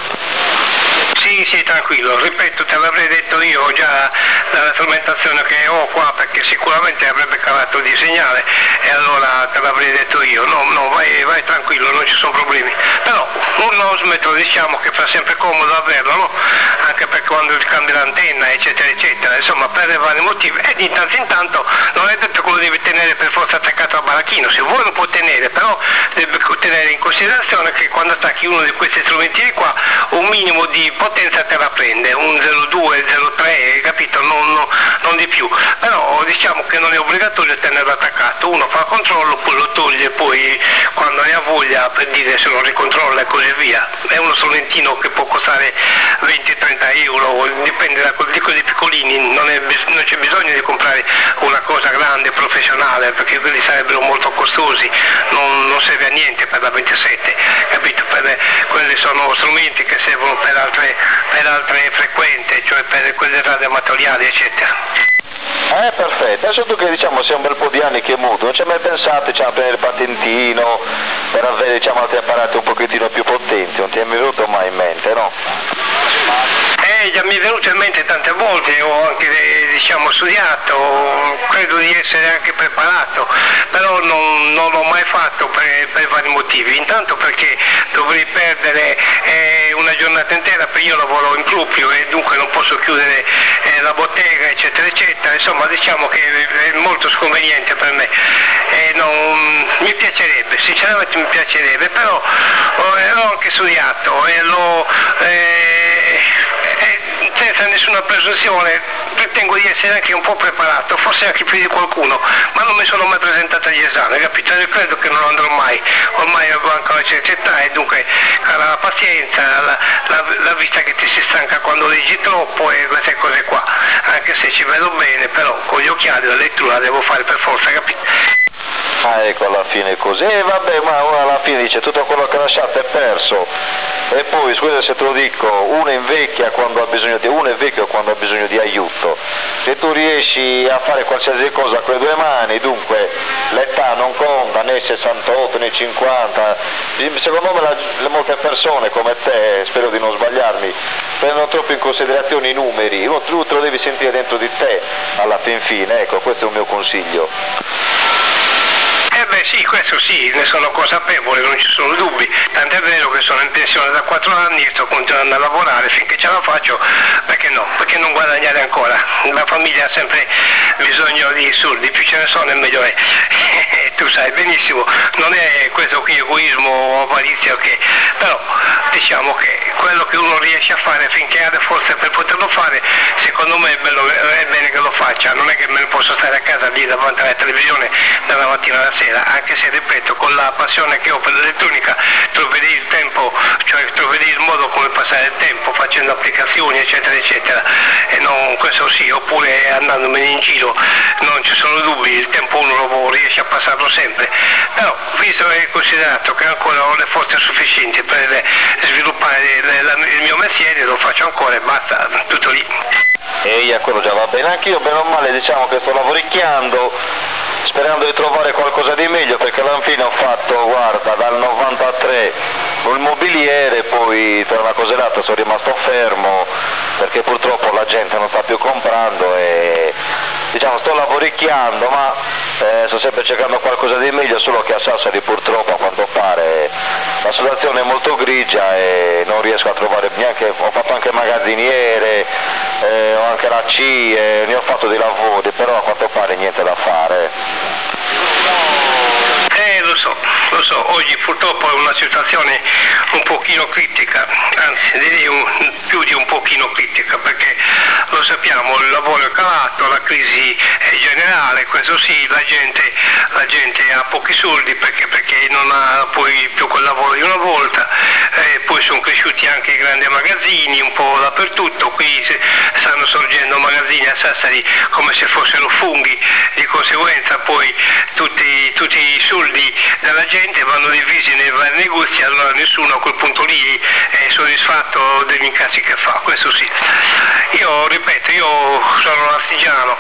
Sì, tranquillo, ripeto, te l'avrei detto io già dalla strumentazione che ho qua, perché sicuramente avrebbe calato di segnale e allora te l'avrei detto io, no, vai tranquillo, non ci sono problemi, però un osmetro diciamo che fa sempre comodo averlo, no? Anche perché quando cambia l'antenna eccetera eccetera, insomma per vari motivi, e di tanto in tanto non è detto che lo devi tenere per forza attaccato al baracchino, se vuoi lo può tenere, però deve tenere in considerazione che quando attacchi uno di questi strumenti qua un minimo di potenza te la prende, un 0,2, 0,3, capito? Non di più, però diciamo che non è obbligatorio tenerlo attaccato, uno fa il controllo, poi lo toglie, poi quando ne ha voglia per dire se lo ricontrolla e così via, è uno strumentino che può costare 20-30 euro, dipende da di quelli piccolini, non c'è bisogno di comprare una cosa grande, professionale, perché quelli sarebbero molto costosi, non serve a niente per la 27, capito? Quelli sono strumenti che servono per altre frequenze, cioè per quelle radioamatoriali, eccetera. Perfetto, adesso tu che diciamo sei un bel po' di anni che muto, non ci hai mai pensato a prendere il patentino per avere altri apparati un pochettino più potenti, non ti è mai venuto mai in mente, no? Già mi è venuto in mente tante volte, ho anche studiato, credo di essere anche preparato, però non l'ho mai fatto per vari motivi. Intanto perché dovrei perdere una giornata intera, perché io lavoro in proprio e dunque non posso chiudere la bottega, eccetera eccetera, insomma diciamo che è molto sconveniente per me. Mi piacerebbe, sinceramente mi piacerebbe, però l'ho anche studiato e senza nessuna presunzione ritengo di essere anche un po' preparato, forse anche più di qualcuno, ma non mi sono mai presentato agli esami, capito? Io credo che non andrò mai, ormai ho anche una certa età e dunque la pazienza, la vista che ti si stanca quando leggi troppo e queste cose qua, anche se ci vedo bene, però con gli occhiali la lettura la devo fare per forza, capito? Ecco, alla fine così, vabbè, ma uno alla fine dice tutto quello che ha lasciato è perso, e poi scusa se te lo dico, uno è vecchio quando ha bisogno di aiuto, se tu riesci a fare qualsiasi cosa con le due mani, dunque l'età non conta, né 68 né 50, secondo me molte persone come te, spero di non sbagliarmi, prendono troppo in considerazione i numeri, tu te lo devi sentire dentro di te alla fin fine, ecco, questo è un mio consiglio. Sì, questo sì, ne sono consapevole, non ci sono dubbi, tant'è vero che sono in pensione da 4 anni e sto continuando a lavorare finché ce la faccio, perché no? Perché non guadagnare ancora? La famiglia ha sempre bisogno di soldi, più ce ne sono e meglio è. Tu sai benissimo, non è questo qui egoismo o avarizia, però diciamo che quello che uno riesce a fare finché ha le forze per poterlo fare, secondo me è bene che lo faccia, non è che me ne posso stare a casa lì davanti alla televisione dalla mattina alla sera, anche se ripeto con la passione che ho per l'elettronica troverei il tempo, cioè troverei il modo come passare il tempo facendo applicazioni eccetera eccetera, e non questo sì, oppure andandomene in giro, non ci sono dubbi, il tempo uno riesce a passarlo sempre, però visto e considerato che ancora ho le forze sufficienti per sviluppare il mio mestiere, lo faccio ancora e basta, tutto lì. E quello già va bene, anche io bene o male diciamo che sto lavoricchiando, sperando di trovare qualcosa di meglio, perché alla fine ho fatto, guarda, dal 93 il mobiliere, poi tra una cosa e l'altra sono rimasto fermo, perché purtroppo la gente non sta più comprando e diciamo sto lavoricchiando, ma sto sempre cercando qualcosa di meglio, solo che a Sassari purtroppo a quanto pare la situazione è molto grigia e non riesco a trovare neanche, ho fatto anche magazziniere, ho anche la CIE, ne ho fatto dei lavori, però a quanto pare niente da fare. Lo so, oggi purtroppo è una situazione un pochino critica, anzi direi più di un pochino critica, perché lo sappiamo, il lavoro è calato, la crisi è generale, questo sì, la gente ha pochi soldi perché non ha poi più quel lavoro di una volta, poi sono cresciuti anche i grandi magazzini un po' dappertutto, qui stanno sorgendo magazzini a Sassari come se fossero funghi, di conseguenza poi tutti i soldi della gente vanno divisi nei vari negozi, allora nessuno a quel punto lì è soddisfatto degli incassi che fa, questo sì. Io ripeto, io sono artigiano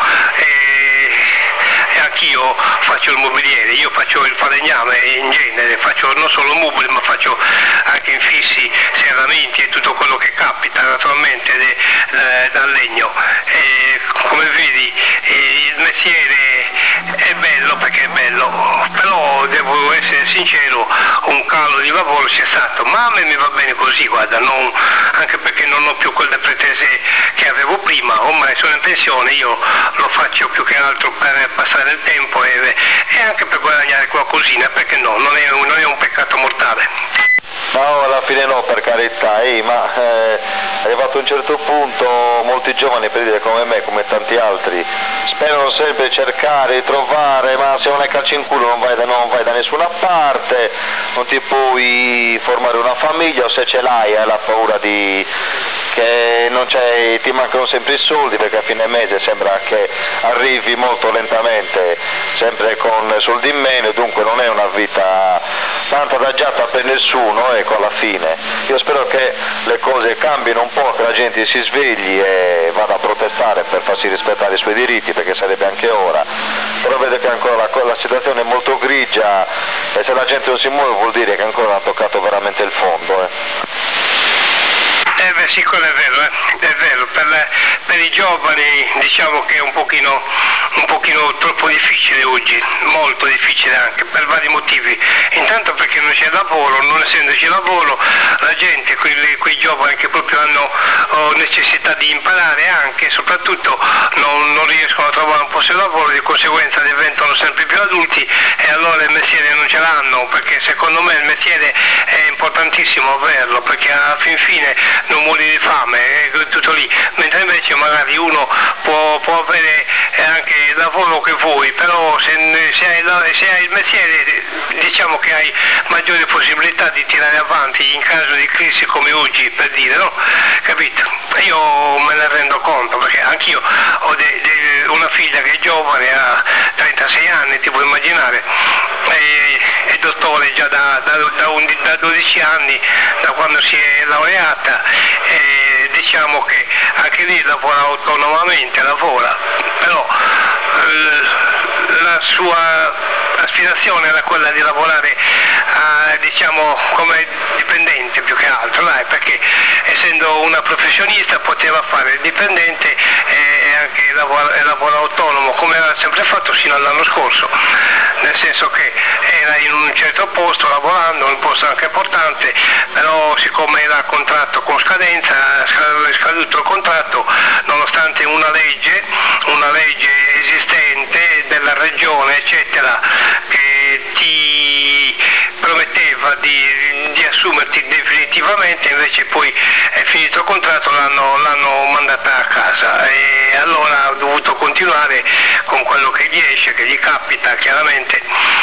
e anch'io faccio il mobiliere, io faccio il falegname in genere, faccio non solo mobili ma faccio anche infissi, serramenti e tutto quello che capita naturalmente dal legno. Come vedi il mestiere è bello perché è bello, però devo essere sincero, un calo di lavoro c'è stato, ma a me mi va bene così, guarda, anche perché non ho più quelle pretese che avevo prima, ormai sono in pensione, io lo faccio più che altro per passare il tempo e anche per guadagnare qualcosina, perché no, non è un peccato mortale. No, alla fine no, per carità, ma arrivato a un certo punto molti giovani, per dire come me, come tanti altri, sperano sempre di cercare, di trovare, ma se non hai calci in culo non vai da nessuna parte, non ti puoi formare una famiglia, o se ce l'hai hai la paura che ti mancano sempre i soldi, perché a fine mese sembra che arrivi molto lentamente, sempre con soldi in meno, e dunque non è una vita tanto adagiata per nessuno, ecco, alla fine. Io spero che le cose cambino un po', che la gente si svegli e vada a protestare per farsi rispettare i suoi diritti, perché sarebbe anche ora. Però vedo che ancora la situazione è molto grigia, e se la gente non si muove vuol dire che ancora non ha toccato veramente il fondo. Beh, sì, quello è vero, per i giovani diciamo che è un pochino troppo difficile oggi, molto difficile anche, per vari motivi. Intanto perché non c'è lavoro, non essendoci lavoro, la gente, quei giovani che proprio hanno necessità di imparare anche, soprattutto non riescono a trovare un posto di lavoro, di conseguenza diventano sempre più adulti e allora il mestiere non ce l'hanno, perché secondo me il mestiere è importantissimo averlo, perché alla fin fine non muori di fame, è tutto lì, mentre invece magari uno può avere anche il lavoro che vuoi, però se hai il mestiere diciamo che hai maggiori possibilità di tirare avanti in caso di crisi come oggi, per dire, no? Capito? Io me ne rendo conto, perché anch'io ho una figlia che è giovane, ha 36 anni, ti puoi immaginare, è dottore già da 12 anni, da quando si è laureata, e diciamo che anche lì lavora autonomamente, però la sua aspirazione era quella di lavorare diciamo come dipendente più che altro, perché essendo una professionista poteva fare il dipendente e anche lavoro autonomo, come aveva sempre fatto fino all'anno scorso, nel senso che era in un certo posto lavorando, un posto anche importante, però siccome era a contratto con scadenza, è scaduto il contratto, nonostante una legge esistente della regione eccetera che ti prometteva di assumerti definitivamente, invece poi è finito il contratto, l'hanno mandata a casa e allora ha dovuto continuare con quello che gli esce, che gli capita chiaramente.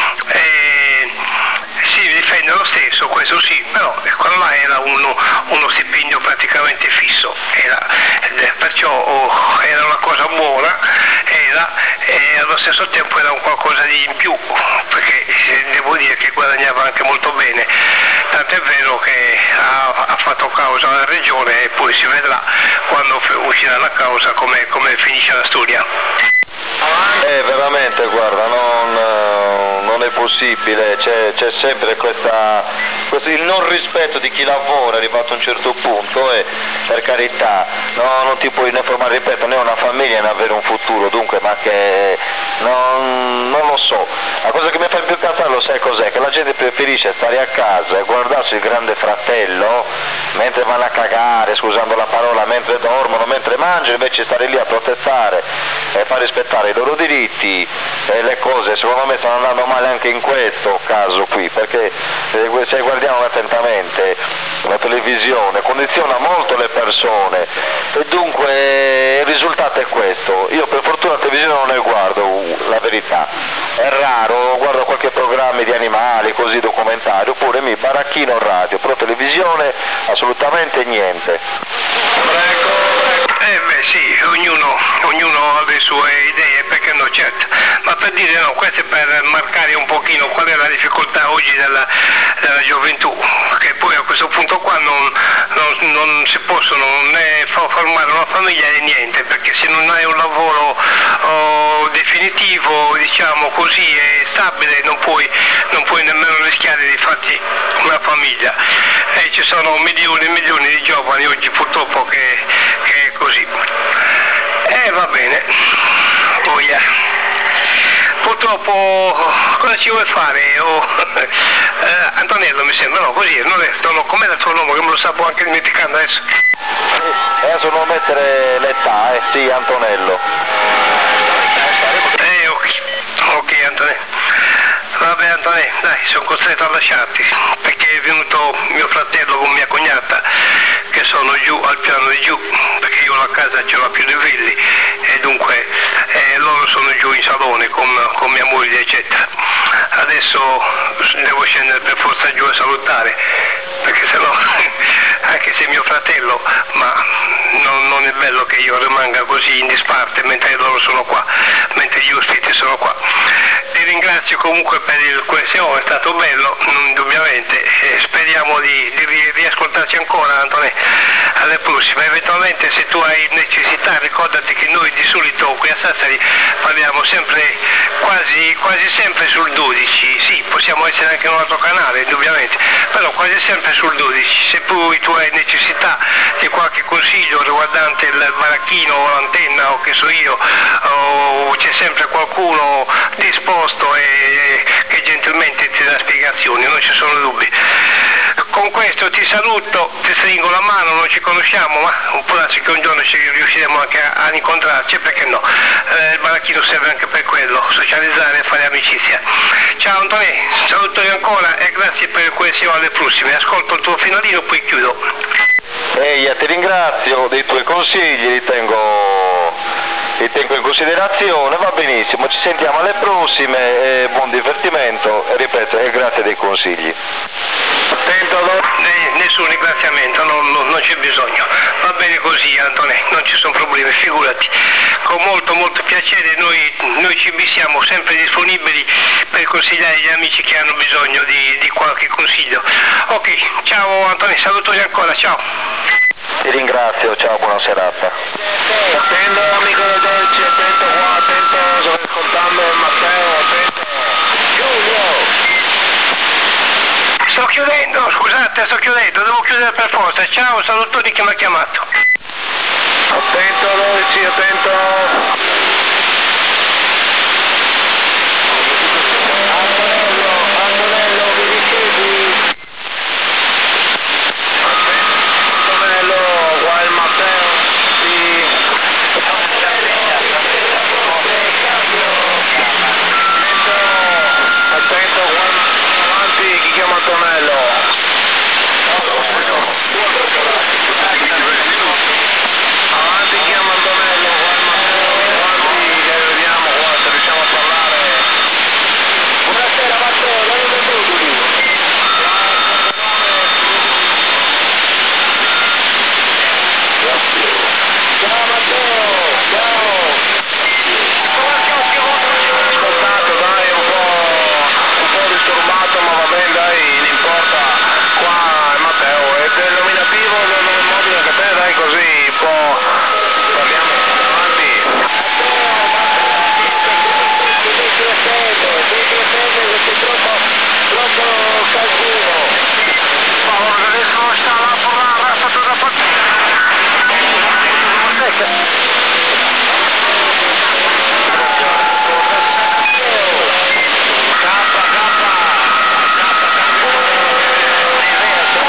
Si difende lo stesso, questo sì, però quello là era uno stipendio praticamente fisso, perciò era una cosa buona, e allo stesso tempo era un qualcosa di in più, perché devo dire che guadagnava anche molto bene, tant'è vero che ha fatto causa alla regione e poi si vedrà quando uscirà la causa come finisce la storia. Veramente, guarda, non è possibile, c'è sempre il non rispetto di chi lavora, è arrivato a un certo punto, e per carità, non ti puoi né formare, ripeto, né una famiglia né avere un futuro, dunque, ma che non lo so. La cosa che mi fa più incazzare, lo sai cos'è? Che la gente preferisce stare a casa e guardarsi il Grande Fratello mentre vanno a cagare, scusando la parola, mentre dormono, mentre mangiano, invece stare lì a protestare e far rispettare i loro diritti, e le cose secondo me stanno andando male anche in questo caso qui, perché se guardiamo attentamente la televisione condiziona molto le persone, e dunque il risultato è questo. Io per fortuna la televisione non ne guardo, la verità, è raro, guardo qualche programma di animali, così, documentario, oppure mi baracchino radio, però televisione assolutamente niente. Sì, ognuno ha le sue idee, perché no, certo, ma per dire no, questo è per marcare un pochino qual è la difficoltà oggi della gioventù, che poi a questo punto qua non si possono né formare una famiglia né niente, perché se non hai un lavoro definitivo, diciamo così, e stabile, non puoi nemmeno rischiare di farti una famiglia, e ci sono milioni e milioni di giovani oggi purtroppo che è così. Va bene, purtroppo cosa ci vuoi fare? Antonello mi sembra, no, così, com'era il tuo nome, che me lo stavo anche dimenticando adesso. Adesso non mettere l'età, sì, Antonello. Ok Antonello. Vabbè Antonello, dai, sono costretto a lasciarti, perché è venuto mio fratello con mia cognata, che sono giù al piano di giù, perché io la casa ce l'ho più livelli, e dunque loro sono giù in salone con mia moglie eccetera. Adesso devo scendere per forza giù a salutare, perché sennò anche se mio fratello, ma non è bello che io rimanga così in disparte mentre loro sono qua, mentre gli ospiti sono qua. Ti ringrazio comunque per il QSO, è stato bello, indubbiamente, e speriamo di riascoltarci ancora, Antonè, alle prossime. Eventualmente se tu hai necessità ricordati che noi di solito qui a Sassari parliamo sempre, quasi sempre sul 12, sì, possiamo essere anche in un altro canale indubbiamente, però quasi sempre sul 12, se poi tu hai necessità di qualche consiglio riguardante il baracchino o l'antenna o che so io, o c'è sempre qualcuno disposto e che gentilmente ti dà spiegazioni, non ci sono dubbi. Con questo ti saluto, ti stringo la mano, non ci conosciamo, ma può darsi che un giorno ci riusciremo anche a incontrarci, perché no? Il baracchino serve anche per quello, socializzare e fare amicizia. Ciao Antonè, salutoni ancora e grazie per il QSO, alle prossime. Ascolto il tuo finalino, poi chiudo. Eia, ti ringrazio dei tuoi consigli, li tengo in considerazione, va benissimo, ci sentiamo alle prossime, buon divertimento e ripeto, e grazie dei consigli. Attento, nessun ringraziamento, non c'è bisogno, va bene così Antonè, non ci sono problemi, figurati, con molto piacere noi ci siamo sempre disponibili per consigliare gli amici che hanno bisogno di qualche consiglio. Ok, ciao Antonè, salutoni ancora, ciao. Ti ringrazio, ciao, buona serata. Attento amico del Dolce, attento qua, attento, sto ascoltando Matteo, attento. Giulio! Sto chiudendo, scusate, devo chiudere per forza. Ciao, salutoni che mi ha chiamato.